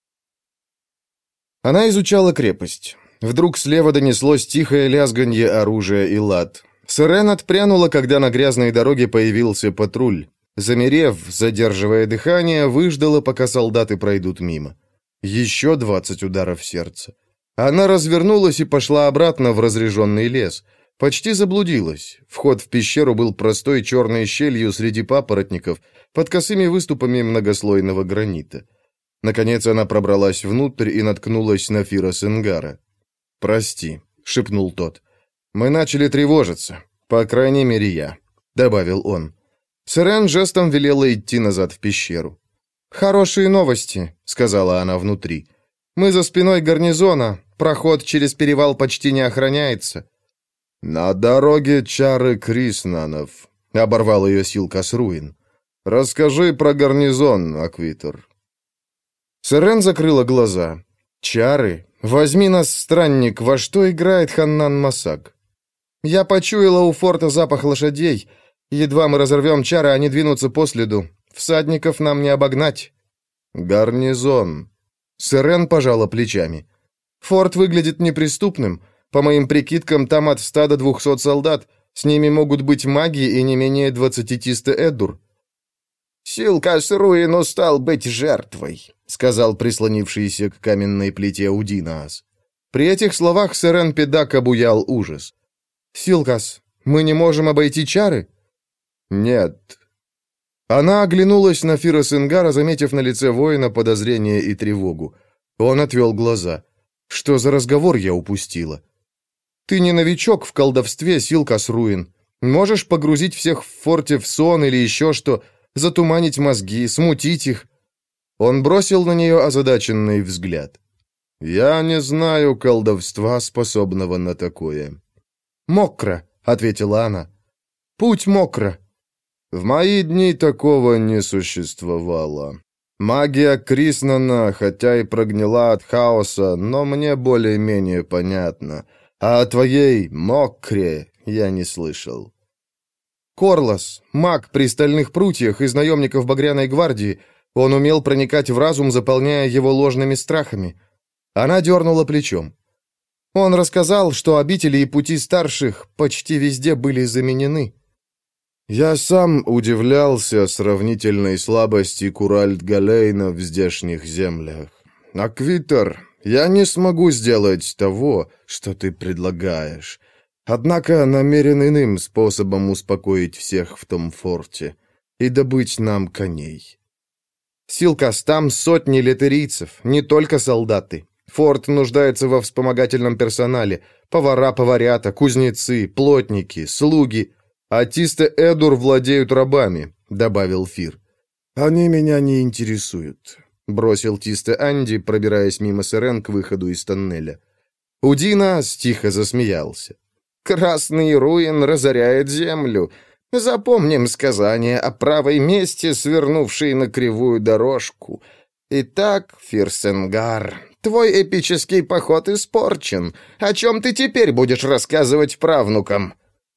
Она изучала крепость. Вдруг слева донеслось тихое лязганье оружия и лад. Сэрен отпрянула, когда на грязной дороге появился патруль. Замерев, задерживая дыхание, выждала, пока солдаты пройдут мимо. Еще двадцать ударов сердца. Она развернулась и пошла обратно в разреженный лес. Почти заблудилась. Вход в пещеру был простой черной щелью среди папоротников, под косыми выступами многослойного гранита. Наконец она пробралась внутрь и наткнулась на Фира Сенгара. «Прости», — шепнул тот. «Мы начали тревожиться. По крайней мере, я», — добавил он. Сэрен жестом велела идти назад в пещеру. «Хорошие новости», — сказала она внутри. «Мы за спиной гарнизона. Проход через перевал почти не охраняется». «На дороге чары Криснанов», — оборвал ее Силкас Руин. «Расскажи про гарнизон, Аквитер». Сэрен закрыла глаза. «Чары? Возьми нас, странник, во что играет Ханнан Масаг?» «Я почуяла у форта запах лошадей. Едва мы разорвем чары, они двинутся по следу. Всадников нам не обогнать». «Гарнизон». Сэрен пожала плечами. «Форт выглядит неприступным. По моим прикидкам, там от ста до двухсот солдат. С ними могут быть маги и не менее двадцати Тисте Эддур». «Силкас Руин устал быть жертвой», — сказал прислонившийся к каменной плите Удинаас. При этих словах Сэрен Педак обуял ужас. «Силкас, мы не можем обойти чары?» «Нет». Она оглянулась на Фира Сенгара, заметив на лице воина подозрение и тревогу. Он отвел глаза. Что за разговор я упустила? Ты не новичок в колдовстве, Силкас Руин. Можешь погрузить всех в форте в сон или еще что, затуманить мозги, смутить их. Он бросил на нее озадаченный взгляд. «Я не знаю колдовства, способного на такое». «Мокро», — ответила она. «Путь мокро». «В мои дни такого не существовало. Магия Криснана, хотя и прогнила от хаоса, но мне более-менее понятно. А о твоей мокре я не слышал». «Корлос, маг при стальных прутьях из наемников Багряной гвардии. Он умел проникать в разум, заполняя его ложными страхами». Она дернула плечом. Он рассказал, что обители и пути старших почти везде были заменены. Я сам удивлялся сравнительной слабости Куральд-Галейна в здешних землях. Аквитер, я не смогу сделать того, что ты предлагаешь. Однако намерен иным способом успокоить всех в том форте и добыть нам коней. Силкас, там сотни летерийцев, не только солдаты. Форт нуждается во вспомогательном персонале. Повара, поварята, кузнецы, плотники, слуги. А Тисте Эдур владеют рабами, добавил Фир. Они меня не интересуют, бросил Тисте Анди, пробираясь мимо Сирен к выходу из тоннеля. Удинас тихо засмеялся. Красный Руин разоряет землю. Запомним сказание о правой мести, свернувшей на кривую дорожку. Итак, Фирсенгар, твой эпический поход испорчен. О чем ты теперь будешь рассказывать правнукам?»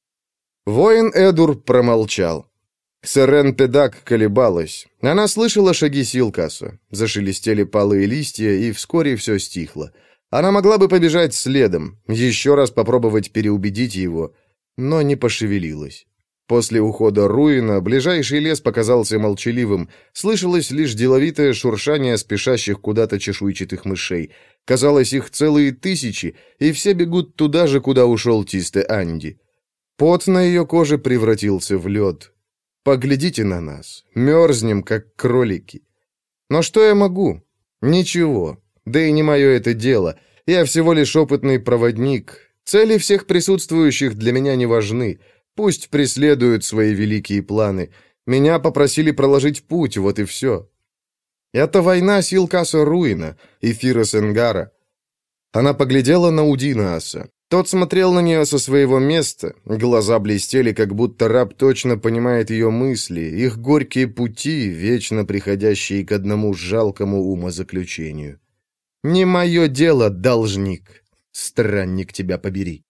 Воин Эдур промолчал. Сирен Педак колебалась. Она слышала шаги Силкаса. Зашелестели палые листья, и вскоре все стихло. Она могла бы побежать следом, еще раз попробовать переубедить его, но не пошевелилась. После ухода Руина ближайший лес показался молчаливым, слышалось лишь деловитое шуршание спешащих куда-то чешуйчатых мышей. Казалось, их целые тысячи, и все бегут туда же, куда ушел Тисте Анди. Пот на ее коже превратился в лед. Поглядите на нас, мерзнем, как кролики. Но что я могу? Ничего. Да и не мое это дело. Я всего лишь опытный проводник. Цели всех присутствующих для меня не важны. Пусть преследуют свои великие планы. Меня попросили проложить путь, вот и все. Это война Силкаса Руина и Фира Сенгара. Она поглядела на Удинааса. Тот смотрел на нее со своего места. Глаза блестели, как будто раб точно понимает ее мысли, их горькие пути, вечно приходящие к одному жалкому умозаключению. «Не мое дело, должник. Странник, тебя побери».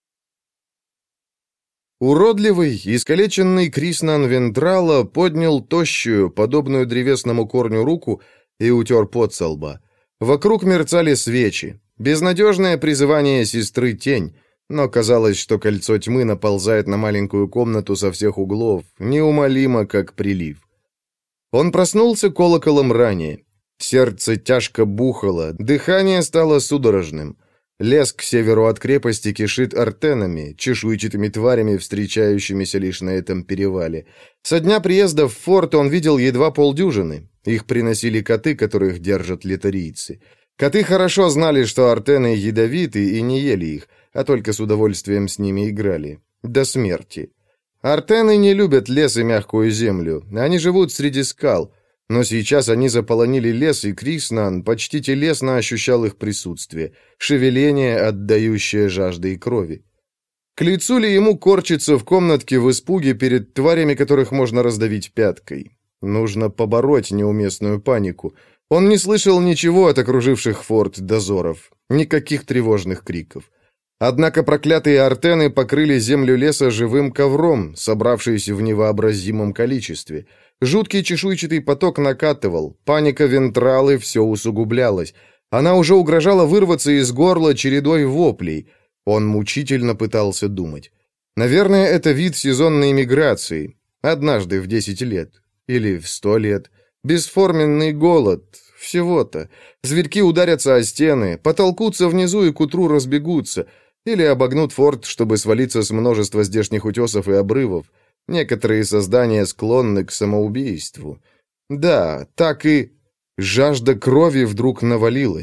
Уродливый, искалеченный Криснан Вентрала поднял тощую, подобную древесному корню руку и утер пот со лба. Вокруг мерцали свечи. Безнадежное призывание сестры Тень, но казалось, что кольцо тьмы наползает на маленькую комнату со всех углов, неумолимо, как прилив. Он проснулся колоколом ранее. Сердце тяжко бухало, дыхание стало судорожным. Лес к северу от крепости кишит артенами, чешуйчатыми тварями, встречающимися лишь на этом перевале. Со дня приезда в форт он видел едва полдюжины. Их приносили коты, которых держат летарийцы. Коты хорошо знали, что артены ядовиты, и не ели их, а только с удовольствием с ними играли. До смерти. Артены не любят лес и мягкую землю. Они живут среди скал. Но сейчас они заполонили лес, и Криснан почти телесно ощущал их присутствие, шевеление, отдающее жаждой крови. К лицу ли ему корчиться в комнатке в испуге перед тварями, которых можно раздавить пяткой? Нужно побороть неуместную панику. Он не слышал ничего от окруживших форт дозоров, никаких тревожных криков. Однако проклятые артены покрыли землю леса живым ковром, собравшийся в невообразимом количестве. Жуткий чешуйчатый поток накатывал, паника Вентралы все усугублялась. Она уже угрожала вырваться из горла чередой воплей. Он мучительно пытался думать. Наверное, это вид сезонной миграции. Однажды в десять лет. Или в сто лет. Бесформенный голод. Всего-то. Зверьки ударятся о стены, потолкутся внизу и к утру разбегутся. Или обогнут форт, чтобы свалиться с множества здешних утесов и обрывов. Некоторые создания склонны к самоубийству. Да, так и... Жажда крови вдруг навалилась.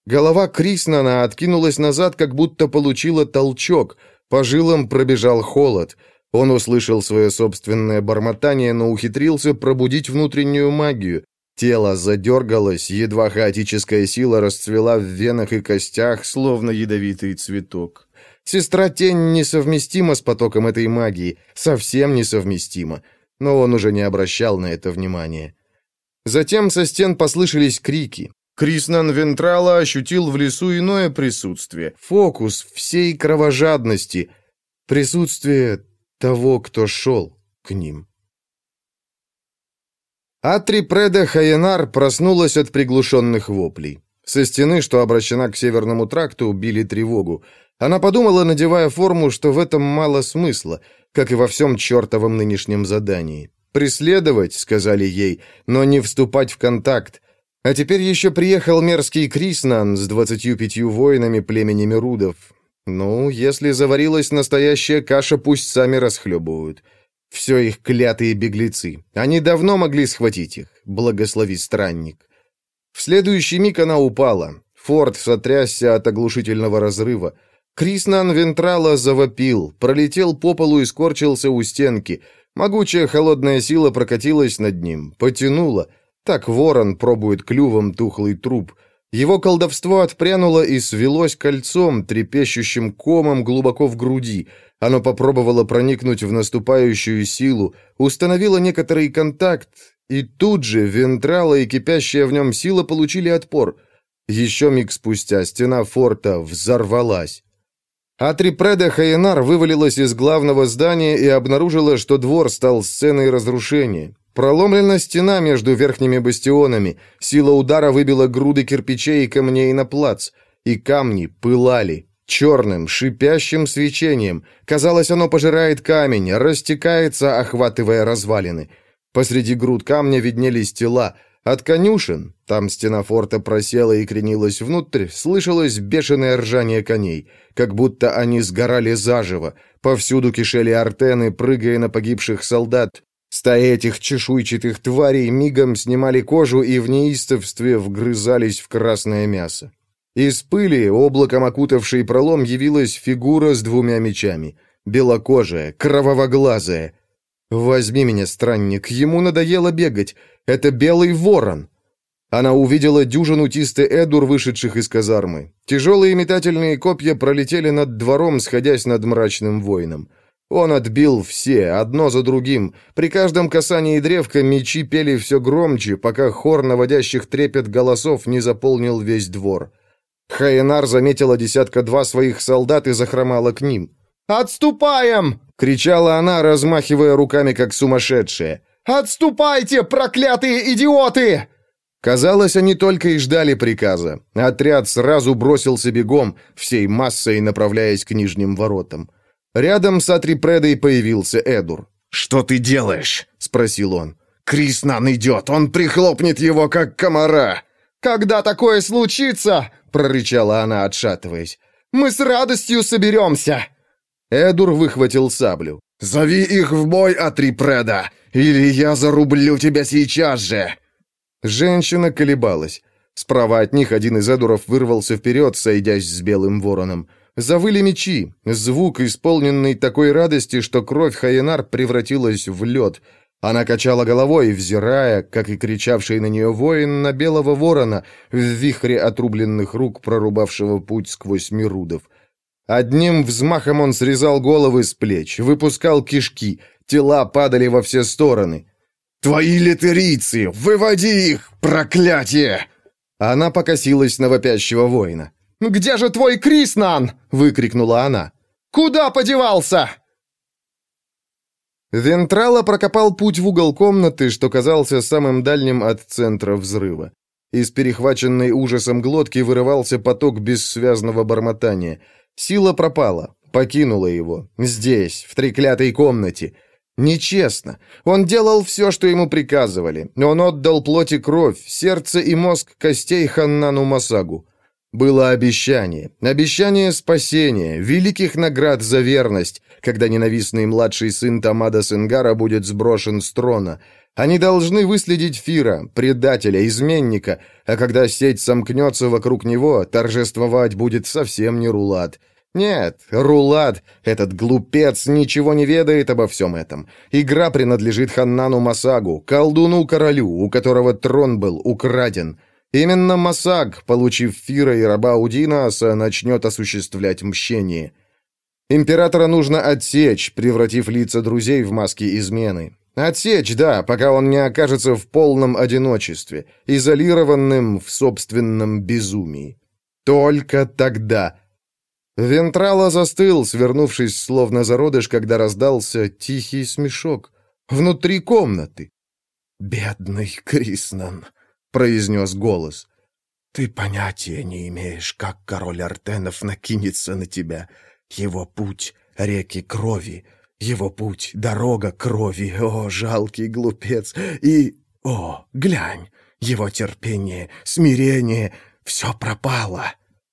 Голова Криснана откинулась назад, как будто получила толчок. По жилам пробежал холод. Он услышал свое собственное бормотание, но ухитрился пробудить внутреннюю магию. Тело задергалось, едва хаотическая сила расцвела в венах и костях, словно ядовитый цветок. Сестра-тень несовместима с потоком этой магии, совсем несовместима, но он уже не обращал на это внимания. Затем со стен послышались крики. Криснан Вентрала ощутил в лесу иное присутствие, фокус всей кровожадности, присутствие того, кто шел к ним. Атри Преда Хаенар проснулась от приглушенных воплей. Со стены, что обращена к северному тракту, били тревогу. Она подумала, надевая форму, что в этом мало смысла, как и во всем чертовом нынешнем задании. «Преследовать», — сказали ей, — «но не вступать в контакт». А теперь еще приехал мерзкий Криснан с двадцатью пятью воинами племени Мерудов. Ну, если заварилась настоящая каша, пусть сами расхлебывают. Все их клятые беглецы. Они давно могли схватить их. Благослови, странник. В следующий миг она упала. Форт сотрясся от оглушительного разрыва. Криснан Вентрала завопил, пролетел по полу и скорчился у стенки. Могучая холодная сила прокатилась над ним, потянула. Так ворон пробует клювом тухлый труп. Его колдовство отпрянуло и свелось кольцом, трепещущим комом глубоко в груди. Оно попробовало проникнуть в наступающую силу, установило некоторый контакт, и тут же Вентрала и кипящая в нем сила получили отпор. Еще миг спустя стена форта взорвалась. Атри Преда Хаенар вывалилась из главного здания и обнаружила, что двор стал сценой разрушения. Проломлена стена между верхними бастионами, сила удара выбила груды кирпичей и камней на плац, и камни пылали. Черным, шипящим свечением. Казалось, оно пожирает камень, растекается, охватывая развалины. Посреди груд камня виднелись тела. От конюшен, там стена форта просела и кренилась внутрь, слышалось бешеное ржание коней, как будто они сгорали заживо. Повсюду кишели артены, прыгая на погибших солдат. Стаи этих чешуйчатых тварей мигом снимали кожу и в неистовстве вгрызались в красное мясо. Из пыли, облаком окутавшей пролом, явилась фигура с двумя мечами. Белокожая, кровавоглазая. «Возьми меня, странник, ему надоело бегать. Это белый ворон». Она увидела дюжину Тисте Эдур, вышедших из казармы. Тяжелые метательные копья пролетели над двором, сходясь над мрачным воином. Он отбил все, одно за другим. При каждом касании древка мечи пели все громче, пока хор наводящих трепет голосов не заполнил весь двор. Хаенар заметила десятка-два своих солдат и захромала к ним. «Отступаем!» — кричала она, размахивая руками, как сумасшедшая. «Отступайте, проклятые идиоты!» Казалось, они только и ждали приказа. Отряд сразу бросился бегом, всей массой направляясь к нижним воротам. Рядом с Атри Предой появился Эдур. «Что ты делаешь?» — спросил он. «Криснан идет, он прихлопнет его, как комара!» «Когда такое случится?» — прорычала она, отшатываясь. «Мы с радостью соберемся!» Эдур выхватил саблю. «Зови их в бой, Атри Преда, или я зарублю тебя сейчас же!» Женщина колебалась. Справа от них один из Эдуров вырвался вперед, сойдясь с белым вороном. Завыли мечи, звук, исполненный такой радости, что кровь Хаенар превратилась в лед. Она качала головой, взирая, как и кричавший на нее воин, на белого ворона, в вихре отрубленных рук, прорубавшего путь сквозь Мерудов. Одним взмахом он срезал головы с плеч, выпускал кишки, тела падали во все стороны. «Твои литерийцы! Выводи их, проклятие!» Она покосилась на вопящего воина. «Где же твой Криснан?» — выкрикнула она. «Куда подевался?» Вентрала прокопал путь в угол комнаты, что казался самым дальним от центра взрыва. Из перехваченной ужасом глотки вырывался поток бессвязного бормотания. Сила пропала, покинула его. Здесь, в треклятой комнате. Нечестно. Он делал все, что ему приказывали. Он отдал плоть и кровь, сердце и мозг костей Ханнану Масагу. Было обещание, обещание спасения, великих наград за верность, когда ненавистный младший сын Тамада Сенгара будет сброшен с трона. Они должны выследить Фира, предателя, изменника, а когда сеть сомкнется вокруг него, торжествовать будет совсем не Рулат. Нет, Рулат, этот глупец, ничего не ведает обо всем этом. Игра принадлежит Ханнану Масагу, колдуну-королю, у которого трон был украден. Именно Масаг, получив Фира и раба Удинаса, начнет осуществлять мщение. Императора нужно отсечь, превратив лица друзей в маски измены. Отсечь, да, пока он не окажется в полном одиночестве, изолированным в собственном безумии. Только тогда. Вентрало застыл, свернувшись словно зародыш, когда раздался тихий смешок. Внутри комнаты. «Бедный Криснан», — произнес голос. «Ты понятия не имеешь, как король Артенов накинется на тебя. Его путь — реки крови». Его путь — дорога крови, о, жалкий глупец, и, о, глянь, его терпение, смирение — все пропало.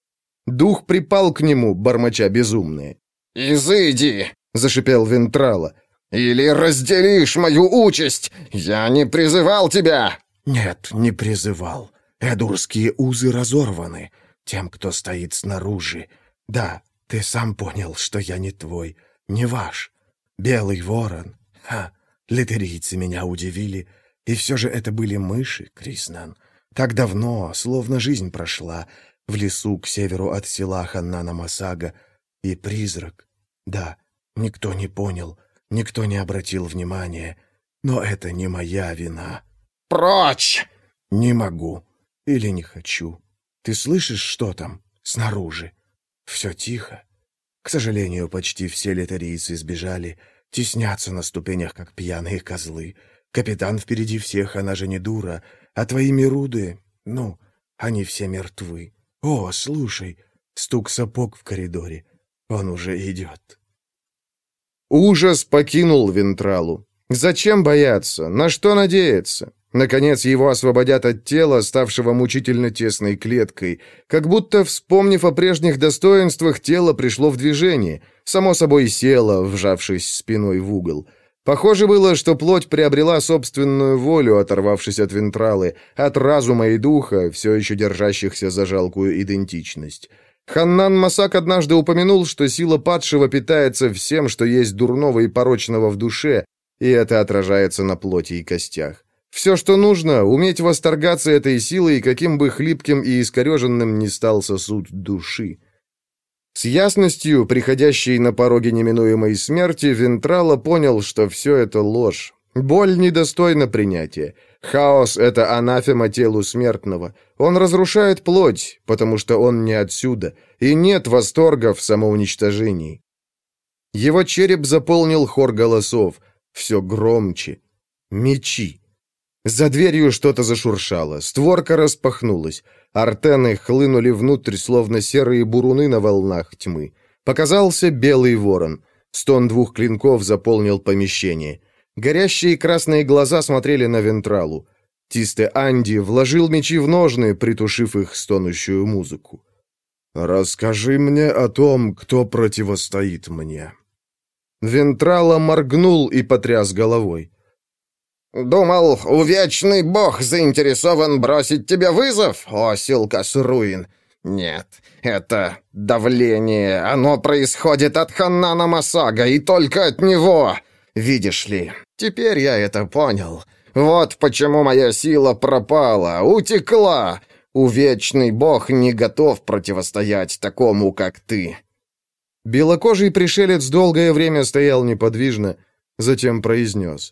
Дух припал к нему, бормоча безумное. «Изыди!» — зашипел Вентрало. «Или разделишь мою участь! Я не призывал тебя!» «Нет, не призывал. Эдурские узы разорваны тем, кто стоит снаружи. Да, ты сам понял, что я не твой, не ваш. Белый ворон. Ха, литерийцы меня удивили. И все же это были мыши, Криснан. Так давно, словно жизнь прошла, в лесу к северу от села Ханнана Масага. И призрак. Да, никто не понял, никто не обратил внимания. Но это не моя вина. «Прочь!» «Не могу. Или не хочу. Ты слышишь, что там? Снаружи. Все тихо. К сожалению, почти все литерийцы сбежали, теснятся на ступенях, как пьяные козлы. Капитан впереди всех, она же не дура. А твои Меруды, ну, они все мертвы. О, слушай, стук сапог в коридоре. Он уже идет». Ужас покинул Вентралу. Зачем бояться? На что надеяться? Наконец его освободят от тела, ставшего мучительно тесной клеткой. Как будто, вспомнив о прежних достоинствах, тело пришло в движение. Само собой село, вжавшись спиной в угол. Похоже было, что плоть приобрела собственную волю, оторвавшись от Вентралы, от разума и духа, все еще держащихся за жалкую идентичность. Ханнан Масак однажды упомянул, что сила падшего питается всем, что есть дурного и порочного в душе, и это отражается на плоти и костях. Все, что нужно, уметь восторгаться этой силой, каким бы хлипким и искореженным ни стал сосуд души. С ясностью, приходящей на пороге неминуемой смерти, Вентрало понял, что все это ложь. Боль недостойна принятия. Хаос — это анафема телу смертного. Он разрушает плоть, потому что он не отсюда, и нет восторга в самоуничтожении. Его череп заполнил хор голосов, все громче. Мечи. За дверью что-то зашуршало, створка распахнулась. Артены хлынули внутрь, словно серые буруны на волнах тьмы. Показался белый ворон. Стон двух клинков заполнил помещение. Горящие красные глаза смотрели на Вентралу. Тисте Анди вложил мечи в ножны, притушив их стонущую музыку. «Расскажи мне о том, кто противостоит мне». Вентрало моргнул и потряс головой. «Думал, увечный бог заинтересован бросить тебе вызов, о Силкас Руин? Нет, это давление, оно происходит от Ханнана Масага, и только от него. Видишь ли, теперь я это понял. Вот почему моя сила пропала, утекла. Увечный бог не готов противостоять такому, как ты». Белокожий пришелец долгое время стоял неподвижно, затем произнес.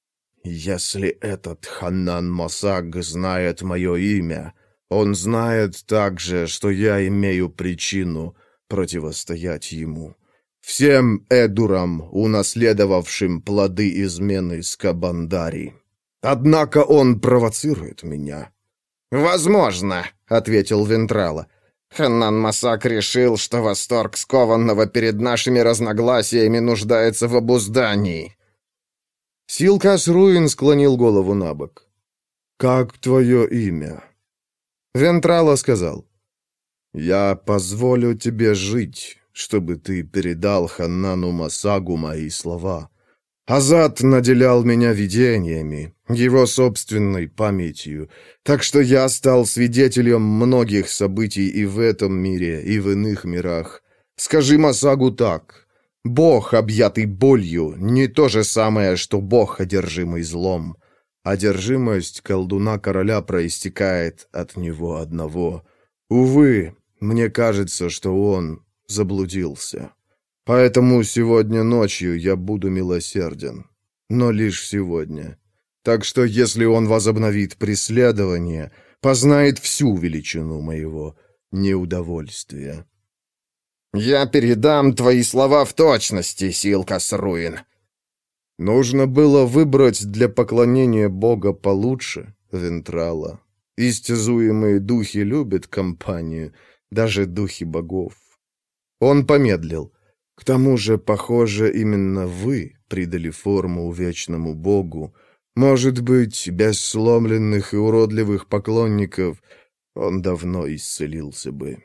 «Если этот Ханнан Масаг знает мое имя, он знает также, что я имею причину противостоять ему. Всем Эдурам, унаследовавшим плоды измены Скабандари. Однако он провоцирует меня». «Возможно», — ответил Вентрало. «Ханнан Масак решил, что восторг скованного перед нашими разногласиями нуждается в обуздании». Силкас Руин склонил голову на бок. «Как твое имя?» Вентрало сказал. «Я позволю тебе жить, чтобы ты передал Ханнану Масагу мои слова. Азат наделял меня видениями, его собственной памятью, так что я стал свидетелем многих событий и в этом мире, и в иных мирах. Скажи Масагу так: Бог, объятый болью, не то же самое, что Бог, одержимый злом. Одержимость колдуна-короля проистекает от него одного. Увы, мне кажется, что он заблудился. Поэтому сегодня ночью я буду милосерден. Но лишь сегодня. Так что если он возобновит преследование, познает всю величину моего неудовольствия. «Я передам твои слова в точности, Силкас Руин». Нужно было выбрать для поклонения Бога получше, Вентрала. Истязуемые духи любят компанию, даже духи богов. Он помедлил. К тому же, похоже, именно вы придали форму вечному Богу. Может быть, без сломленных и уродливых поклонников он давно исцелился бы.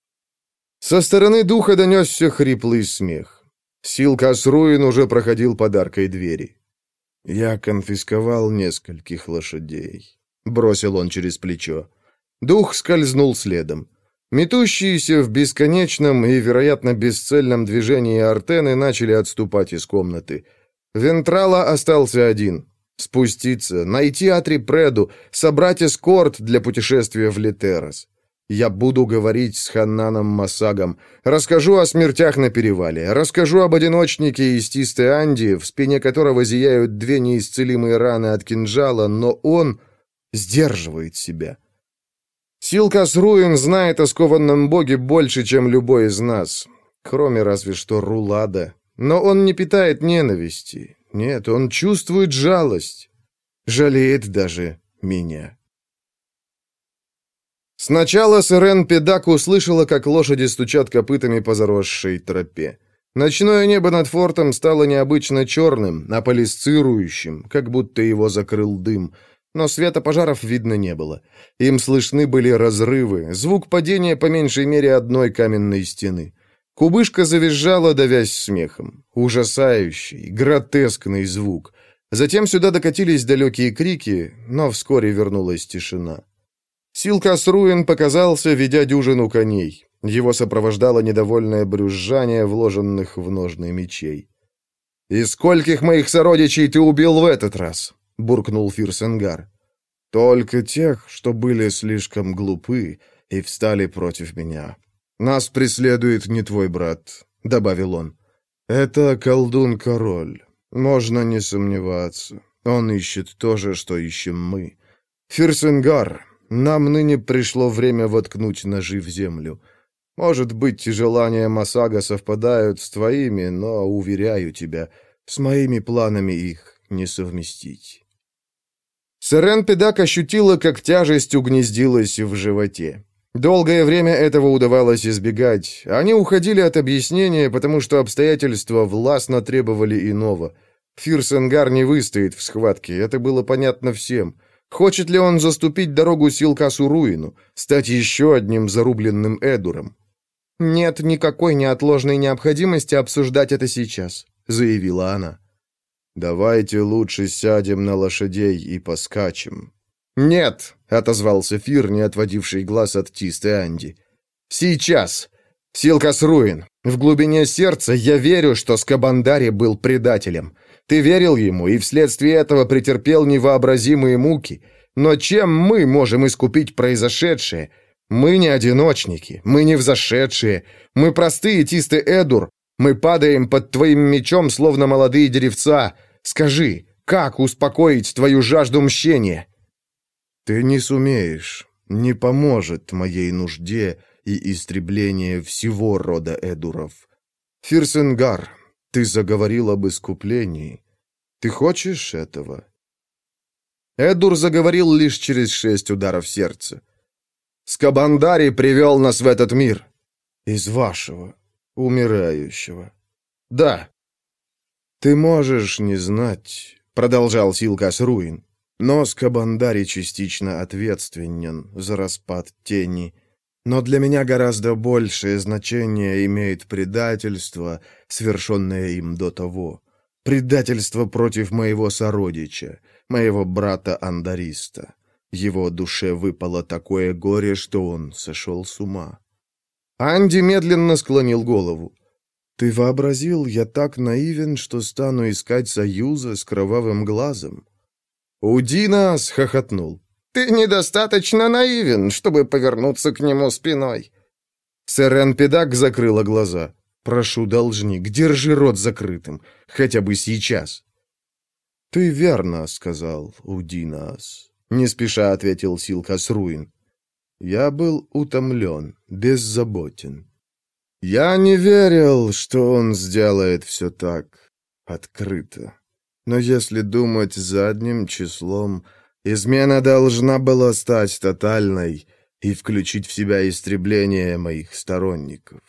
Со стороны духа донесся хриплый смех. Силкас Руин уже проходил под аркой двери. «Я конфисковал нескольких лошадей», — бросил он через плечо. Дух скользнул следом. Метущиеся в бесконечном и, вероятно, бесцельном движении артены начали отступать из комнаты. Вентрала остался один. Спуститься, найти Атрипреду, собрать эскорт для путешествия в Литерос. Я буду говорить с Ханнаном Масагом, расскажу о смертях на перевале, расскажу об одиночнике из Тисты Анди, в спине которого зияют две неисцелимые раны от кинжала, но он сдерживает себя. Силкас Руин знает о скованном боге больше, чем любой из нас, кроме разве что Рулада. Но он не питает ненависти. Нет, он чувствует жалость. Жалеет даже меня. Сначала Сырен Педак услышала, как лошади стучат копытами по заросшей тропе. Ночное небо над фортом стало необычно черным, аполисцирующим, как будто его закрыл дым. Но света пожаров видно не было. Им слышны были разрывы, звук падения по меньшей мере одной каменной стены. Кубышка завизжала, давясь смехом. Ужасающий, гротескный звук. Затем сюда докатились далекие крики, но вскоре вернулась тишина. Силкас Руин показался, ведя дюжину коней. Его сопровождало недовольное брюзжание вложенных в ножны мечей. «И скольких моих сородичей ты убил в этот раз?» — буркнул Фирсенгар. «Только тех, что были слишком глупы и встали против меня. Нас преследует не твой брат», — добавил он. «Это колдун-король. Можно не сомневаться. Он ищет то же, что ищем мы. Фирсенгар, нам ныне пришло время воткнуть ножи в землю. Может быть, желания Масага совпадают с твоими, но, уверяю тебя, с моими планами их не совместить». Сырен Педак ощутила, как тяжесть угнездилась в животе. Долгое время этого удавалось избегать. Они уходили от объяснения, потому что обстоятельства властно требовали иного. Фирсенгар не выстоит в схватке, это было понятно всем. Хочет ли он заступить дорогу Силкасу Руину, стать еще одним зарубленным Эдуром? «Нет никакой неотложной необходимости обсуждать это сейчас», — заявила она. «Давайте лучше сядем на лошадей и поскачем». «Нет», — отозвался Фир, не отводивший глаз от Тисты Анди. «Сейчас. Силкас Руин, в глубине сердца я верю, что Скабандари был предателем. Ты верил ему и вследствие этого претерпел невообразимые муки. Но чем мы можем искупить произошедшее? Мы не одиночники, мы не взошедшие, мы простые Тисты Эдур. Мы падаем под твоим мечом, словно молодые деревца. Скажи, как успокоить твою жажду мщения?» «Ты не сумеешь, не поможет моей нужде и истреблению всего рода Эдуров. Фирсенгар, ты заговорил об искуплении. Ты хочешь этого?» Эдур заговорил лишь через шесть ударов сердца. «Скабандари привел нас в этот мир. Из вашего, умирающего. Да. Ты можешь не знать, — продолжал Силкас Руин, — но Скабандари частично ответственен за распад тени. Но для меня гораздо большее значение имеет предательство, совершенное им до того. Предательство против моего сородича, моего брата Андариста. Его душе выпало такое горе, что он сошел с ума. Анди медленно склонил голову. «Ты вообразил, я так наивен, что стану искать союза с кровавым глазом?» Удинас хохотнул. «Ты недостаточно наивен, чтобы повернуться к нему спиной». Сэр Энпедак закрыла глаза. «Прошу, должник, держи рот закрытым, хотя бы сейчас». «Ты верно сказал, Удинас», — не спеша ответил Силкас Руин. «Я был утомлен, беззаботен. Я не верил, что он сделает все так открыто. Но если думать задним числом, измена должна была стать тотальной и включить в себя истребление моих сторонников».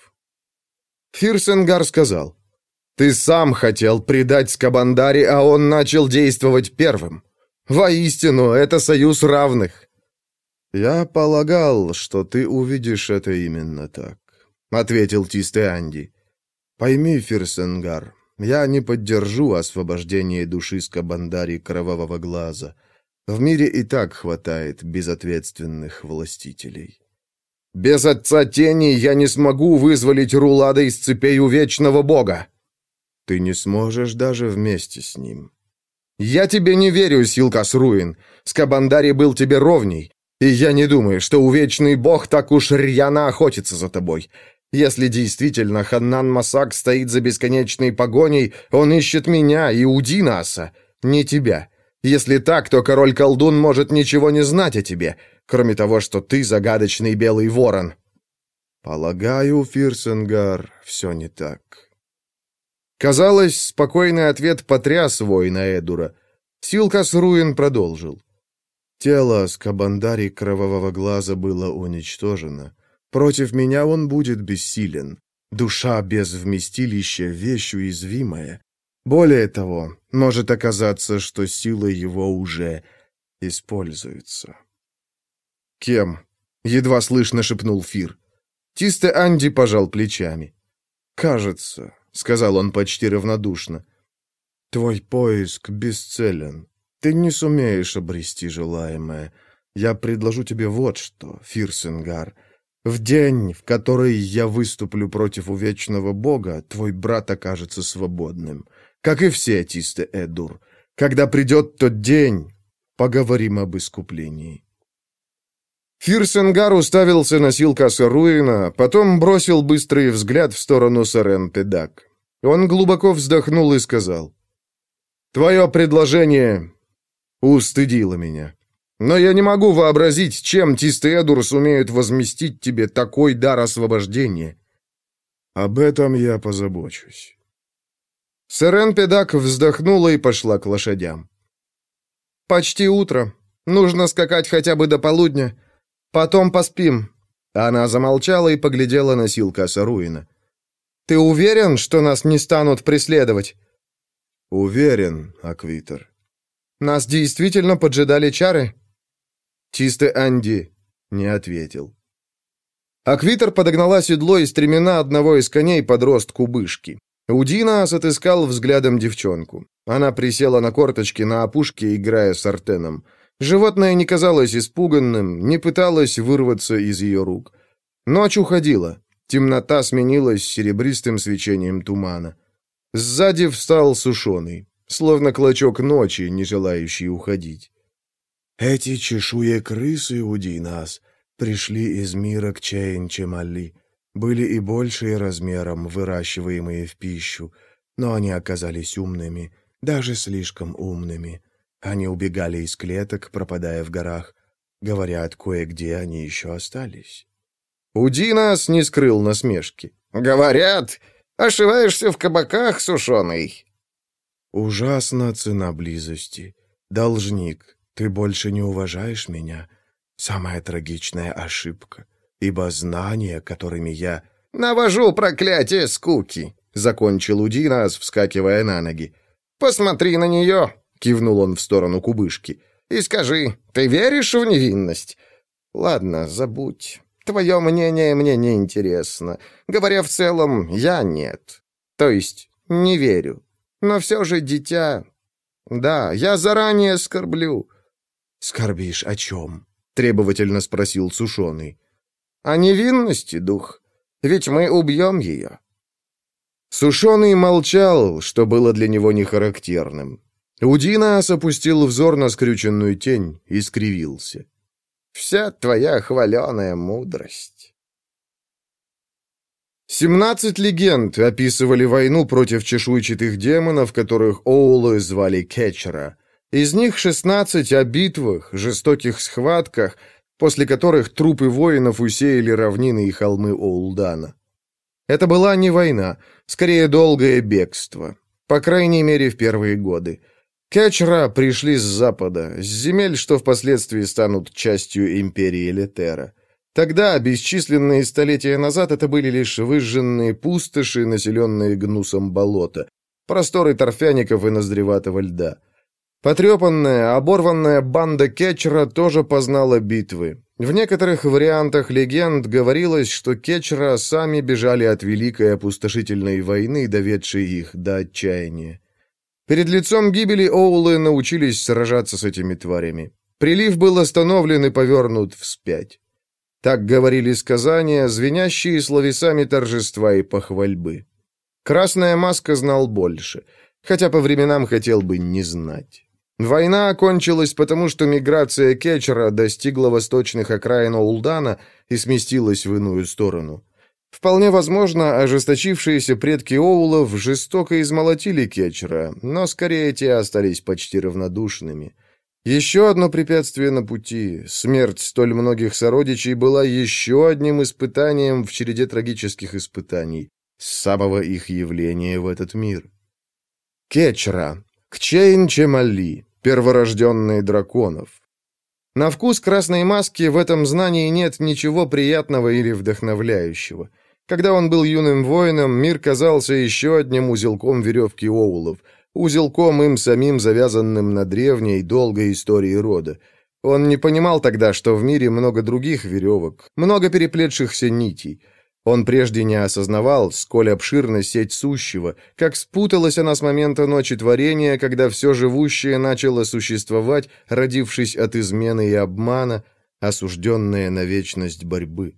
Фирсенгар сказал: «Ты сам хотел предать Скабандари, а он начал действовать первым. Воистину, это союз равных». «Я полагал, что ты увидишь это именно так», — ответил Тисте Анди. «Пойми, Фирсенгар, я не поддержу освобождение души Скабандари Кровавого Глаза. В мире и так хватает безответственных властителей. Без Отца Тени я не смогу вызволить Рулада из цепей у Вечного Бога. Ты не сможешь даже вместе с ним. Я тебе не верю, Силкас Руин. Скабандари был тебе ровней, и я не думаю, что Увечный Бог так уж рьяно охотится за тобой. Если действительно Ханнан Масак стоит за бесконечной погоней, он ищет меня и Удинаса, не тебя. Если так, то король-колдун может ничего не знать о тебе, кроме того, что ты загадочный белый ворон». «Полагаю, Фирсенгар, все не так». Казалось, спокойный ответ потряс воина Эдура. Силкас Руин продолжил. «Тело Скабандари Кровавого Глаза было уничтожено. Против меня он будет бессилен. Душа без вместилища — вещь уязвимая. Более того, может оказаться, что сила его уже используется». «Кем?» — едва слышно шепнул Фир. Тисте Анди пожал плечами. «Кажется», — сказал он почти равнодушно, — «твой поиск бесцелен. Ты не сумеешь обрести желаемое. Я предложу тебе вот что, Фирсенгар. В день, в который я выступлю против Увечного Бога, твой брат окажется свободным, как и все, Тисте Эдур. Когда придет тот день, поговорим об искуплении». Фирсенгар уставился на Силкаса Руина, потом бросил быстрый взгляд в сторону Сэр Энпедак. Он глубоко вздохнул и сказал: «Твое предложение устыдило меня. Но я не могу вообразить, чем Тисте Эдур сумеют возместить тебе такой дар освобождения». «Об этом я позабочусь». Сэр Энпедак вздохнула и пошла к лошадям. «Почти утро. Нужно скакать хотя бы до полудня. Потом поспим». Она замолчала и поглядела на Силкаса Руина. «Ты уверен, что нас не станут преследовать?» «Уверен, Аквитер». «Нас действительно поджидали чары?» Тисте Анди не ответил. Аквитер подогнала седло и стремена одного из коней под рост кубышки. Удинас отыскал взглядом девчонку. Она присела на корточки на опушке, играя с артеном. Животное не казалось испуганным, не пыталось вырваться из ее рук. Ночь уходила. Темнота сменилась серебристым свечением тумана. Сзади встал сушеный, словно клочок ночи, не желающий уходить. «Эти чешуекрысы, Удинас, пришли из мира к Чейн-Чемали. Были и большие размером, выращиваемые в пищу, но они оказались умными, даже слишком умными. Они убегали из клеток, пропадая в горах. Говорят, кое-где они еще остались». Удинас не скрыл насмешки. «Говорят, ошиваешься в кабаках, сушеный». «Ужасна цена близости. Должник, ты больше не уважаешь меня. Самая трагичная ошибка, ибо знания, которыми я...» «Навожу проклятие скуки», — закончил Удинас, вскакивая на ноги. «Посмотри на нее», — кивнул он в сторону кубышки, — «и скажи, ты веришь в невинность? Ладно, забудь. Твое мнение мне не интересно. Говоря в целом, я нет. То есть, не верю». Но все же дитя... Да, я заранее скорблю». «Скорбишь о чем?» — требовательно спросил Сушеный. «О невинности, дух. Ведь мы убьем ее». Сушеный молчал, что было для него нехарактерным. Удинас опустил взор на скрюченную тень и скривился. «Вся твоя хваленая мудрость». Семнадцать легенд описывали войну против чешуйчатых демонов, которых оулы звали Кетчера. Из них шестнадцать о битвах, жестоких схватках, после которых трупы воинов усеяли равнины и холмы Оулдана. Это была не война, скорее долгое бегство, по крайней мере в первые годы. Кетчера пришли с запада, с земель, что впоследствии станут частью империи Летера. Тогда, бесчисленные столетия назад, это были лишь выжженные пустоши, населенные гнусом болота, просторы торфяников и ноздреватого льда. Потрепанная, оборванная банда Кетчера тоже познала битвы. В некоторых вариантах легенд говорилось, что Кетчера сами бежали от великой опустошительной войны, доведшей их до отчаяния. Перед лицом гибели оулы научились сражаться с этими тварями. Прилив был остановлен и повернут вспять. Так говорили сказания, звенящие словесами торжества и похвальбы. Красная маска знал больше, хотя по временам хотел бы не знать. Война окончилась потому, что миграция Кетчера достигла восточных окраин Оулдана и сместилась в иную сторону. Вполне возможно, ожесточившиеся предки оулов жестоко измолотили Кетчера, но скорее те остались почти равнодушными. Еще одно препятствие на пути, смерть столь многих сородичей, была еще одним испытанием в череде трагических испытаний, с самого их явления в этот мир. Кетчера, Кчейн-Чемали, перворожденные драконов. На вкус красной маски в этом знании нет ничего приятного или вдохновляющего. Когда он был юным воином, мир казался еще одним узелком веревки оулов, узелком им самим, завязанным на древней, долгой истории рода. Он не понимал тогда, что в мире много других веревок, много переплетшихся нитей. Он прежде не осознавал, сколь обширна сеть сущего, как спуталась она с момента ночи творения, когда все живущее начало существовать, родившись от измены и обмана, осужденное на вечность борьбы.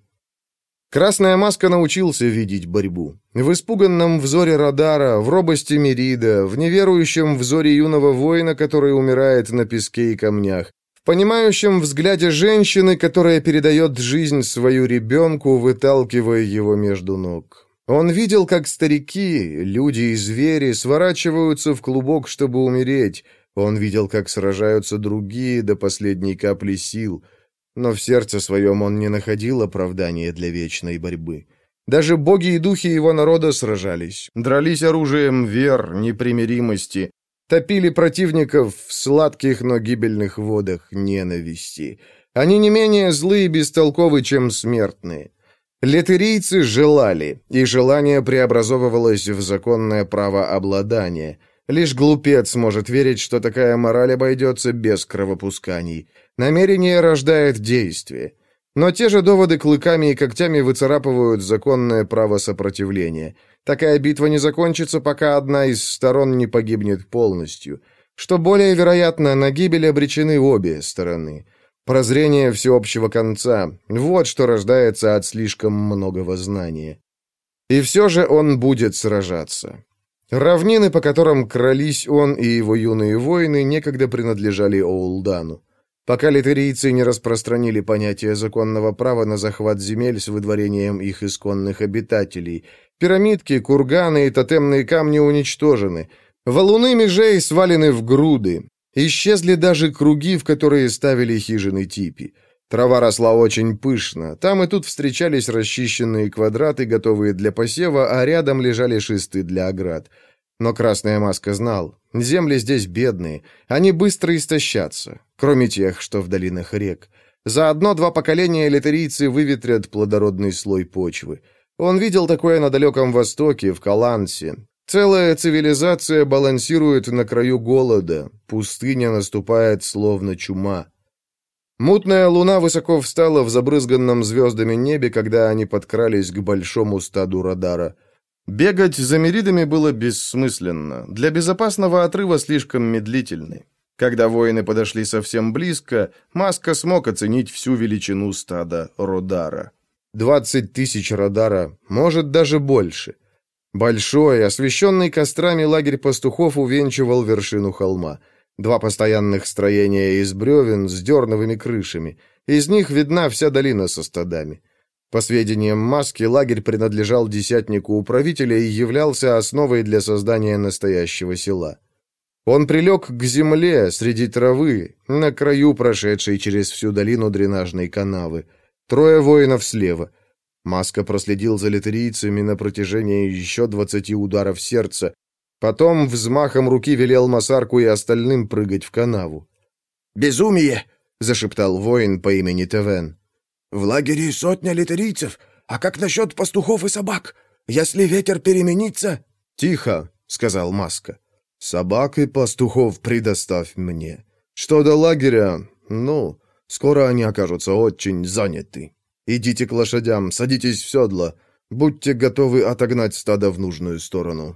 Красная маска научился видеть борьбу. В испуганном взоре Радара, в робости Мерида, в неверующем взоре юного воина, который умирает на песке и камнях, в понимающем взгляде женщины, которая передает жизнь свою ребенку, выталкивая его между ног. Он видел, как старики, люди и звери сворачиваются в клубок, чтобы умереть. Он видел, как сражаются другие до последней капли сил. Но в сердце своем он не находил оправдания для вечной борьбы. Даже боги и духи его народа сражались, дрались оружием вер, непримиримости, топили противников в сладких, но гибельных водах ненависти. Они не менее злые и бестолковы, чем смертные. Летерийцы желали, и желание преобразовывалось в законное право обладания. Лишь глупец может верить, что такая мораль обойдется без кровопусканий. Намерение рождает действие. Но те же доводы клыками и когтями выцарапывают законное право сопротивления. Такая битва не закончится, пока одна из сторон не погибнет полностью. Что более вероятно, на гибель обречены обе стороны. Прозрение всеобщего конца – вот что рождается от слишком многого знания. И все же он будет сражаться. Равнины, по которым крались он и его юные воины, некогда принадлежали Оулдану. Пока литерийцы не распространили понятие законного права на захват земель с выдворением их исконных обитателей, пирамидки, курганы и тотемные камни уничтожены, валуны межей свалены в груды, исчезли даже круги, в которые ставили хижины типи. Трава росла очень пышно, там и тут встречались расчищенные квадраты, готовые для посева, а рядом лежали шесты для оград. Но Красная Маска знал, земли здесь бедные, они быстро истощатся, кроме тех, что в долинах рек. За одно-два поколения литерийцы выветрят плодородный слой почвы. Он видел такое на Далеком Востоке, в Калансе. Целая цивилизация балансирует на краю голода, пустыня наступает словно чума. Мутная луна высоко встала в забрызганном звездами небе, когда они подкрались к большому стаду Радара. Бегать за миридами было бессмысленно, для безопасного отрыва слишком медлительны. Когда воины подошли совсем близко, Маска смог оценить всю величину стада Родара. Двадцать тысяч Родара, может, даже больше. Большой, освещенный кострами лагерь пастухов увенчивал вершину холма. Два постоянных строения из бревен с дерновыми крышами. Из них видна вся долина со стадами. По сведениям Маски, лагерь принадлежал десятнику управителя и являлся основой для создания настоящего села. Он прилег к земле среди травы, на краю прошедшей через всю долину дренажной канавы. Трое воинов слева. Маска проследил за литерийцами на протяжении еще двадцати ударов сердца. Потом взмахом руки велел Масарку и остальным прыгать в канаву. «Безумие!» — зашептал воин по имени Тевен. «В лагере сотня литерийцев. А как насчет пастухов и собак? Если ветер переменится...» «Тихо!» — сказал Маска. «Собак и пастухов предоставь мне. Что до лагеря, ну, скоро они окажутся очень заняты. Идите к лошадям, садитесь в седло. Будьте готовы отогнать стадо в нужную сторону».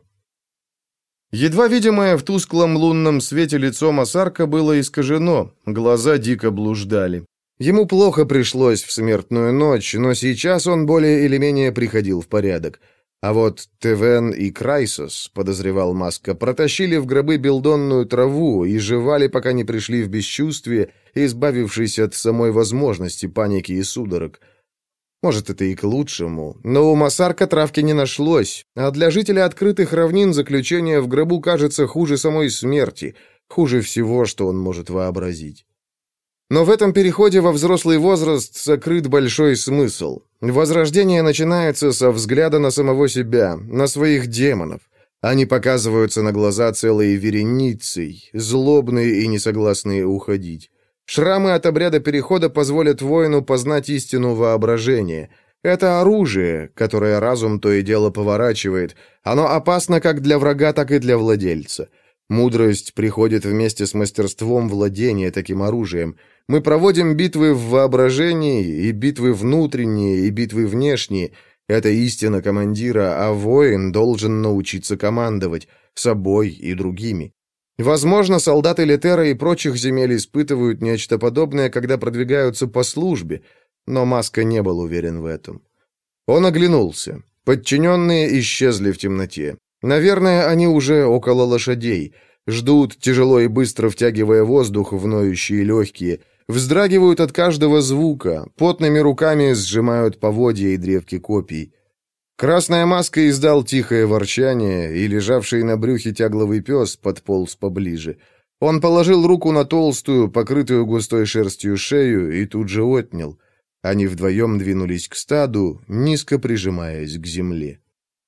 Едва видимое в тусклом лунном свете лицо Масарка было искажено, глаза дико блуждали. Ему плохо пришлось в смертную ночь, но сейчас он более или менее приходил в порядок. А вот Тевен и Крайсос, подозревал Маска, протащили в гробы белдонную траву и жевали, пока не пришли в бесчувствие, избавившись от самой возможности паники и судорог. Может, это и к лучшему, но у Масарка травки не нашлось, а для жителя открытых равнин заключение в гробу кажется хуже самой смерти, хуже всего, что он может вообразить. Но в этом переходе во взрослый возраст сокрыт большой смысл. Возрождение начинается со взгляда на самого себя, на своих демонов. Они показываются на глаза целой вереницей, злобные и несогласные уходить. Шрамы от обряда перехода позволят воину познать истину воображения. Это оружие, которое разум то и дело поворачивает. Оно опасно как для врага, так и для владельца. Мудрость приходит вместе с мастерством владения таким оружием. Мы проводим битвы в воображении, и битвы внутренние, и битвы внешние. Это истина командира, а воин должен научиться командовать собой и другими. Возможно, солдаты Летера и прочих земель испытывают нечто подобное, когда продвигаются по службе, но Маска не был уверен в этом. Он оглянулся. Подчиненные исчезли в темноте. Наверное, они уже около лошадей. Ждут, тяжело и быстро втягивая воздух в ноющие легкие. Вздрагивают от каждого звука, потными руками сжимают поводья и древки копий. Красная Маска издал тихое ворчание, и лежавший на брюхе тягловый пес подполз поближе. Он положил руку на толстую, покрытую густой шерстью шею, и тут же отнял. Они вдвоем двинулись к стаду, низко прижимаясь к земле.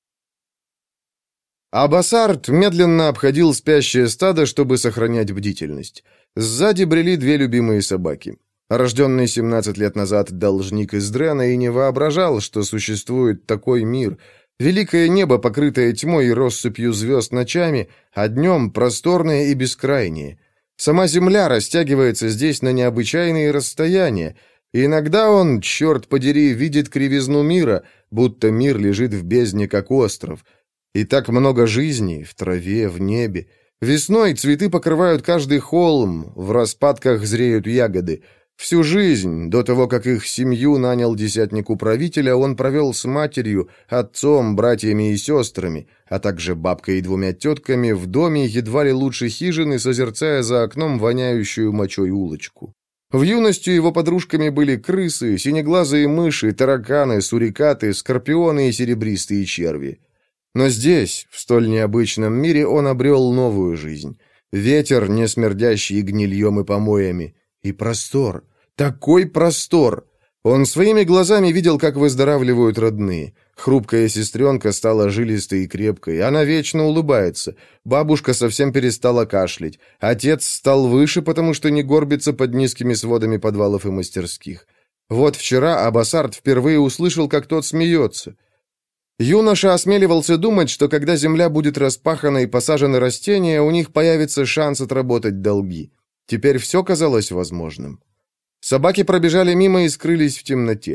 Абасард медленно обходил спящее стадо, чтобы сохранять бдительность. Сзади брели две любимые собаки. Рожденный семнадцать лет назад должник из Дрена и не воображал, что существует такой мир. Великое небо, покрытое тьмой и россыпью звезд ночами, а днем просторное и бескрайнее. Сама земля растягивается здесь на необычайные расстояния. И иногда он, черт подери, видит кривизну мира, будто мир лежит в бездне, как остров. И так много жизней в траве, в небе. Весной цветы покрывают каждый холм, в распадках зреют ягоды. Всю жизнь, до того, как их семью нанял десятник управителя, он провел с матерью, отцом, братьями и сестрами, а также бабкой и двумя тетками в доме едва ли лучше хижины, созерцая за окном воняющую мочой улочку. В юности его подружками были крысы, синеглазые мыши, тараканы, сурикаты, скорпионы и серебристые черви. Но здесь, в столь необычном мире, он обрел новую жизнь. Ветер, не смердящий гнильем и помоями. И простор. Такой простор. Он своими глазами видел, как выздоравливают родные. Хрупкая сестренка стала жилистой и крепкой. Она вечно улыбается. Бабушка совсем перестала кашлять. Отец стал выше, потому что не горбится под низкими сводами подвалов и мастерских. Вот вчера Абасард впервые услышал, как тот смеется. Юноша осмеливался думать, что когда земля будет распахана и посажены растения, у них появится шанс отработать долги. Теперь все казалось возможным. Собаки пробежали мимо и скрылись в темноте.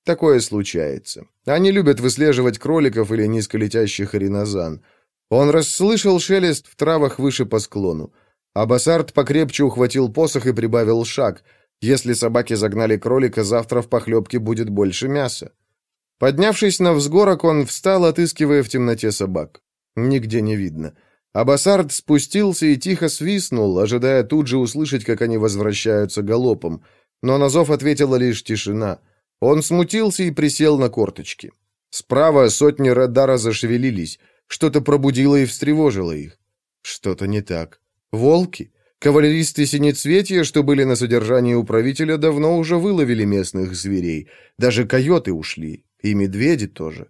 Такое случается. Они любят выслеживать кроликов или низколетящих ринозан. Он расслышал шелест в травах выше по склону. Абасард покрепче ухватил посох и прибавил шаг. Если собаки загнали кролика, завтра в похлебке будет больше мяса. Поднявшись на взгорок, он встал, отыскивая в темноте собак. Нигде не видно. Абасард спустился и тихо свистнул, ожидая тут же услышать, как они возвращаются галопом. Но на зов ответила лишь тишина. Он смутился и присел на корточки. Справа сотни радара зашевелились. Что-то пробудило и встревожило их. Что-то не так. Волки? Кавалеристы Синецветья, что были на содержании у правителя, давно уже выловили местных зверей. Даже койоты ушли. И медведи тоже.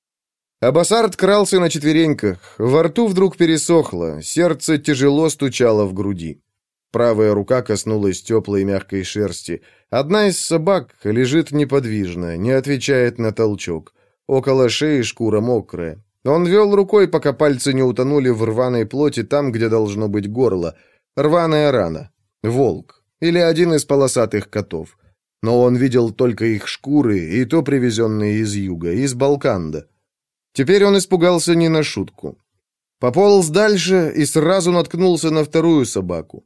Абасард крался на четвереньках. Во рту вдруг пересохло. Сердце тяжело стучало в груди. Правая рука коснулась теплой мягкой шерсти. Одна из собак лежит неподвижно, не отвечает на толчок. Около шеи шкура мокрая. Он вел рукой, пока пальцы не утонули в рваной плоти там, где должно быть горло. Рваная рана. Волк. Или один из полосатых котов. Но он видел только их шкуры, и то привезенные из юга, из Балканда. Теперь он испугался не на шутку. Пополз дальше и сразу наткнулся на вторую собаку.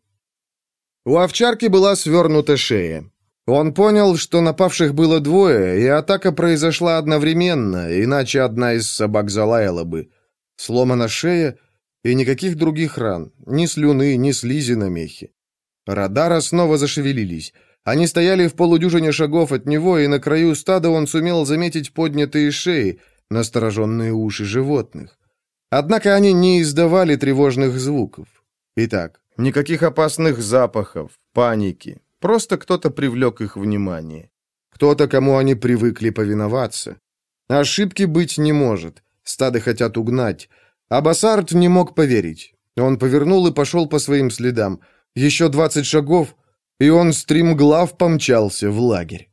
У овчарки была свернута шея. Он понял, что напавших было двое, и атака произошла одновременно, иначе одна из собак залаяла бы. Сломана шея и никаких других ран, ни слюны, ни слизи на мехе. Радара снова зашевелились. Они стояли в полудюжине шагов от него, и на краю стада он сумел заметить поднятые шеи, настороженные уши животных. Однако они не издавали тревожных звуков. Итак, никаких опасных запахов, паники. Просто кто-то привлек их внимание. Кто-то, кому они привыкли повиноваться. Ошибки быть не может. Стадо хотят угнать. Абасард не мог поверить. Он повернул и пошел по своим следам. Еще двадцать шагов, и он стремглав помчался в лагерь.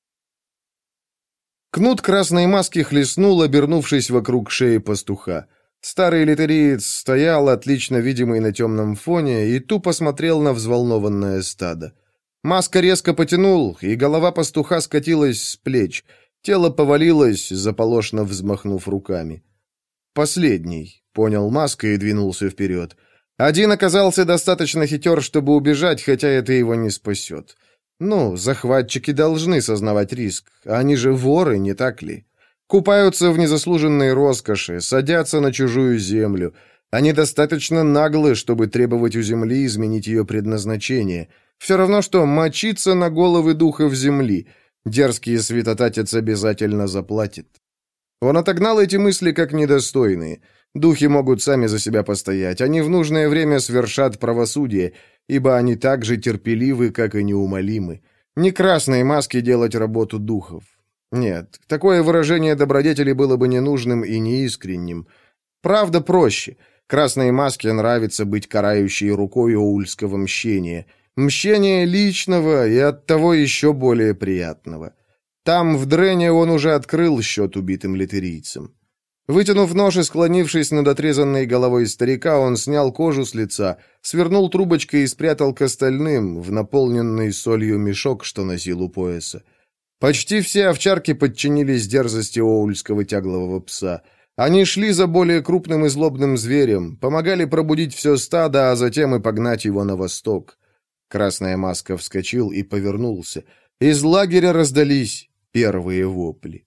Кнут красной маски хлестнул, обернувшись вокруг шеи пастуха. Старый литериец стоял, отлично видимый на темном фоне, и тупо смотрел на взволнованное стадо. Маска резко потянул, и голова пастуха скатилась с плеч. Тело повалилось, заполошно взмахнув руками. «Последний», — понял Маска и двинулся вперед. Один оказался достаточно хитер, чтобы убежать, хотя это его не спасет. Ну, захватчики должны сознавать риск. Они же воры, не так ли? Купаются в незаслуженной роскоши, садятся на чужую землю. Они достаточно наглы, чтобы требовать у земли изменить ее предназначение. Все равно, что мочиться на головы духов земли. Дерзкий святотатец обязательно заплатит. Он отогнал эти мысли как недостойные. Духи могут сами за себя постоять. Они в нужное время свершат правосудие, ибо они так же терпеливы, как и неумолимы. Не красной маске делать работу духов. Нет, такое выражение добродетели было бы ненужным и неискренним. Правда проще. Красной маске нравится быть карающей рукой оульского мщения. Мщения личного и оттого еще более приятного. Там, в Дрене, он уже открыл счет убитым литерийцам. Вытянув нож и склонившись над отрезанной головой старика, он снял кожу с лица, свернул трубочкой и спрятал к остальным в наполненный солью мешок, что носил у пояса. Почти все овчарки подчинились дерзости оульского тяглового пса. Они шли за более крупным и злобным зверем, помогали пробудить все стадо, а затем и погнать его на восток. Красная маска вскочил и повернулся. Из лагеря раздались первые вопли.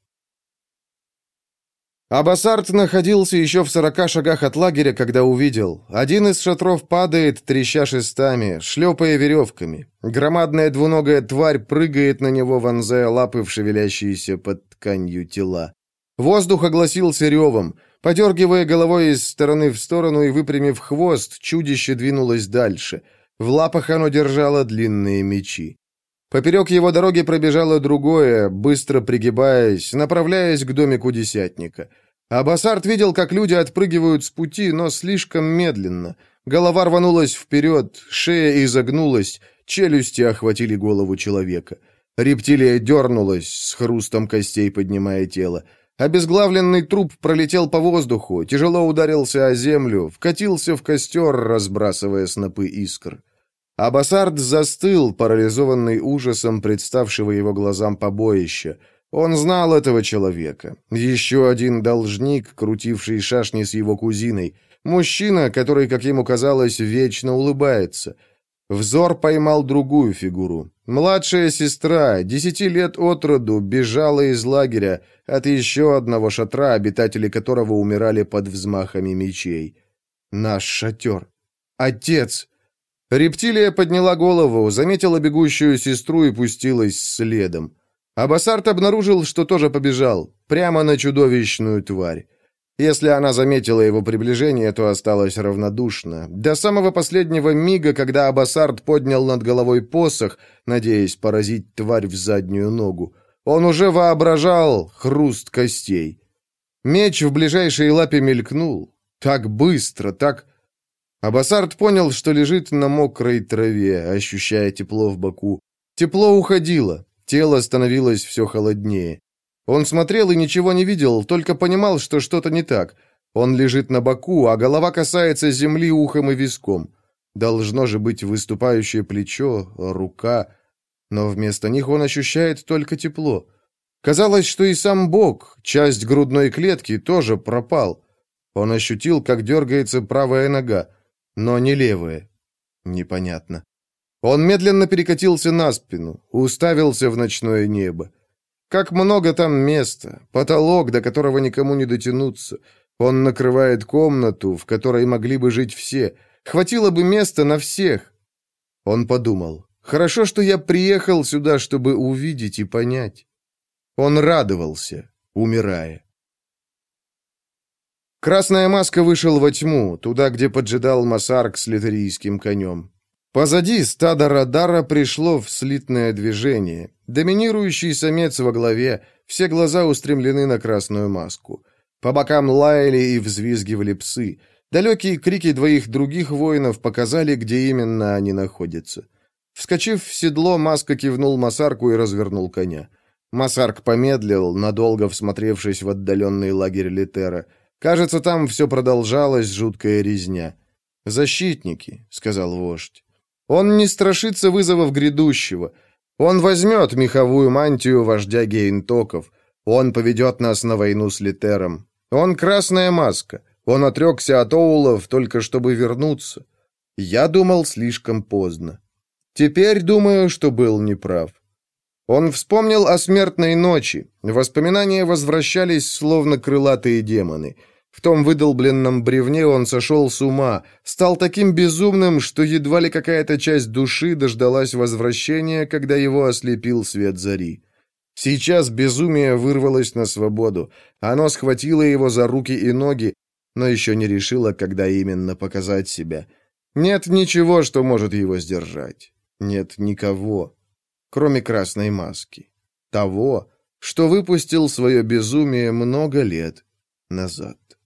Абасард находился еще в сорока шагах от лагеря, когда увидел. Один из шатров падает, треща шестами, шлепая веревками. Громадная двуногая тварь прыгает на него, вонзая лапы в шевелящиеся под тканью тела. Воздух огласился ревом. Подергивая головой из стороны в сторону и выпрямив хвост, чудище двинулось дальше. В лапах оно держало длинные мечи. Поперек его дороги пробежало другое, быстро пригибаясь, направляясь к домику десятника. Абасард видел, как люди отпрыгивают с пути, но слишком медленно. Голова рванулась вперед, шея изогнулась, челюсти охватили голову человека. Рептилия дернулась, с хрустом костей поднимая тело. Обезглавленный труп пролетел по воздуху, тяжело ударился о землю, вкатился в костер, разбрасывая снопы искр. Абасард застыл, парализованный ужасом представшего его глазам побоища. Он знал этого человека. Еще один должник, крутивший шашни с его кузиной. Мужчина, который, как ему казалось, вечно улыбается. Взор поймал другую фигуру. Младшая сестра, десяти лет от роду, бежала из лагеря от еще одного шатра, обитатели которого умирали под взмахами мечей. Наш шатер. Отец. Рептилия подняла голову, заметила бегущую сестру и пустилась следом. Абасарт обнаружил, что тоже побежал, прямо на чудовищную тварь. Если она заметила его приближение, то осталась равнодушна. До самого последнего мига, когда Абасарт поднял над головой посох, надеясь поразить тварь в заднюю ногу, он уже воображал хруст костей. Меч в ближайшей лапе мелькнул. Так быстро, так... Абасарт понял, что лежит на мокрой траве, ощущая тепло в боку. Тепло уходило, тело становилось все холоднее. Он смотрел и ничего не видел, только понимал, что что-то не так. Он лежит на боку, а голова касается земли ухом и виском. Должно же быть выступающее плечо, рука, но вместо них он ощущает только тепло. Казалось, что и сам бок, часть грудной клетки, тоже пропал. Он ощутил, как дергается правая нога, но не левая. Непонятно. Он медленно перекатился на спину, уставился в ночное небо. Как много там места, потолок, до которого никому не дотянуться. Он накрывает комнату, в которой могли бы жить все. Хватило бы места на всех. Он подумал, хорошо, что я приехал сюда, чтобы увидеть и понять. Он радовался, умирая. Красная маска вышел во тьму, туда, где поджидал Масарк с литерийским конем. Позади стадо Радара пришло в слитное движение. Доминирующий самец во главе, все глаза устремлены на красную маску. По бокам лаяли и взвизгивали псы. Далекие крики двоих других воинов показали, где именно они находятся. Вскочив в седло, Маска кивнул Масарку и развернул коня. Масарк помедлил, надолго всмотревшись в отдаленный лагерь Литера. Кажется, там все продолжалось, жуткая резня. «Защитники», — сказал вождь. Он не страшится вызовов грядущего. Он возьмет меховую мантию вождя Гейнтоков. Он поведет нас на войну с Литером. Он красная маска. Он отрекся от оулов, только чтобы вернуться. Я думал слишком поздно. Теперь думаю, что был неправ. Он вспомнил о смертной ночи. Воспоминания возвращались, словно крылатые демоны. В том выдолбленном бревне он сошел с ума, стал таким безумным, что едва ли какая-то часть души дождалась возвращения, когда его ослепил свет зари. Сейчас безумие вырвалось на свободу. Оно схватило его за руки и ноги, но еще не решило, когда именно показать себя. Нет ничего, что может его сдержать. Нет никого, кроме красной маски. Того, что выпустил свое безумие много лет назад.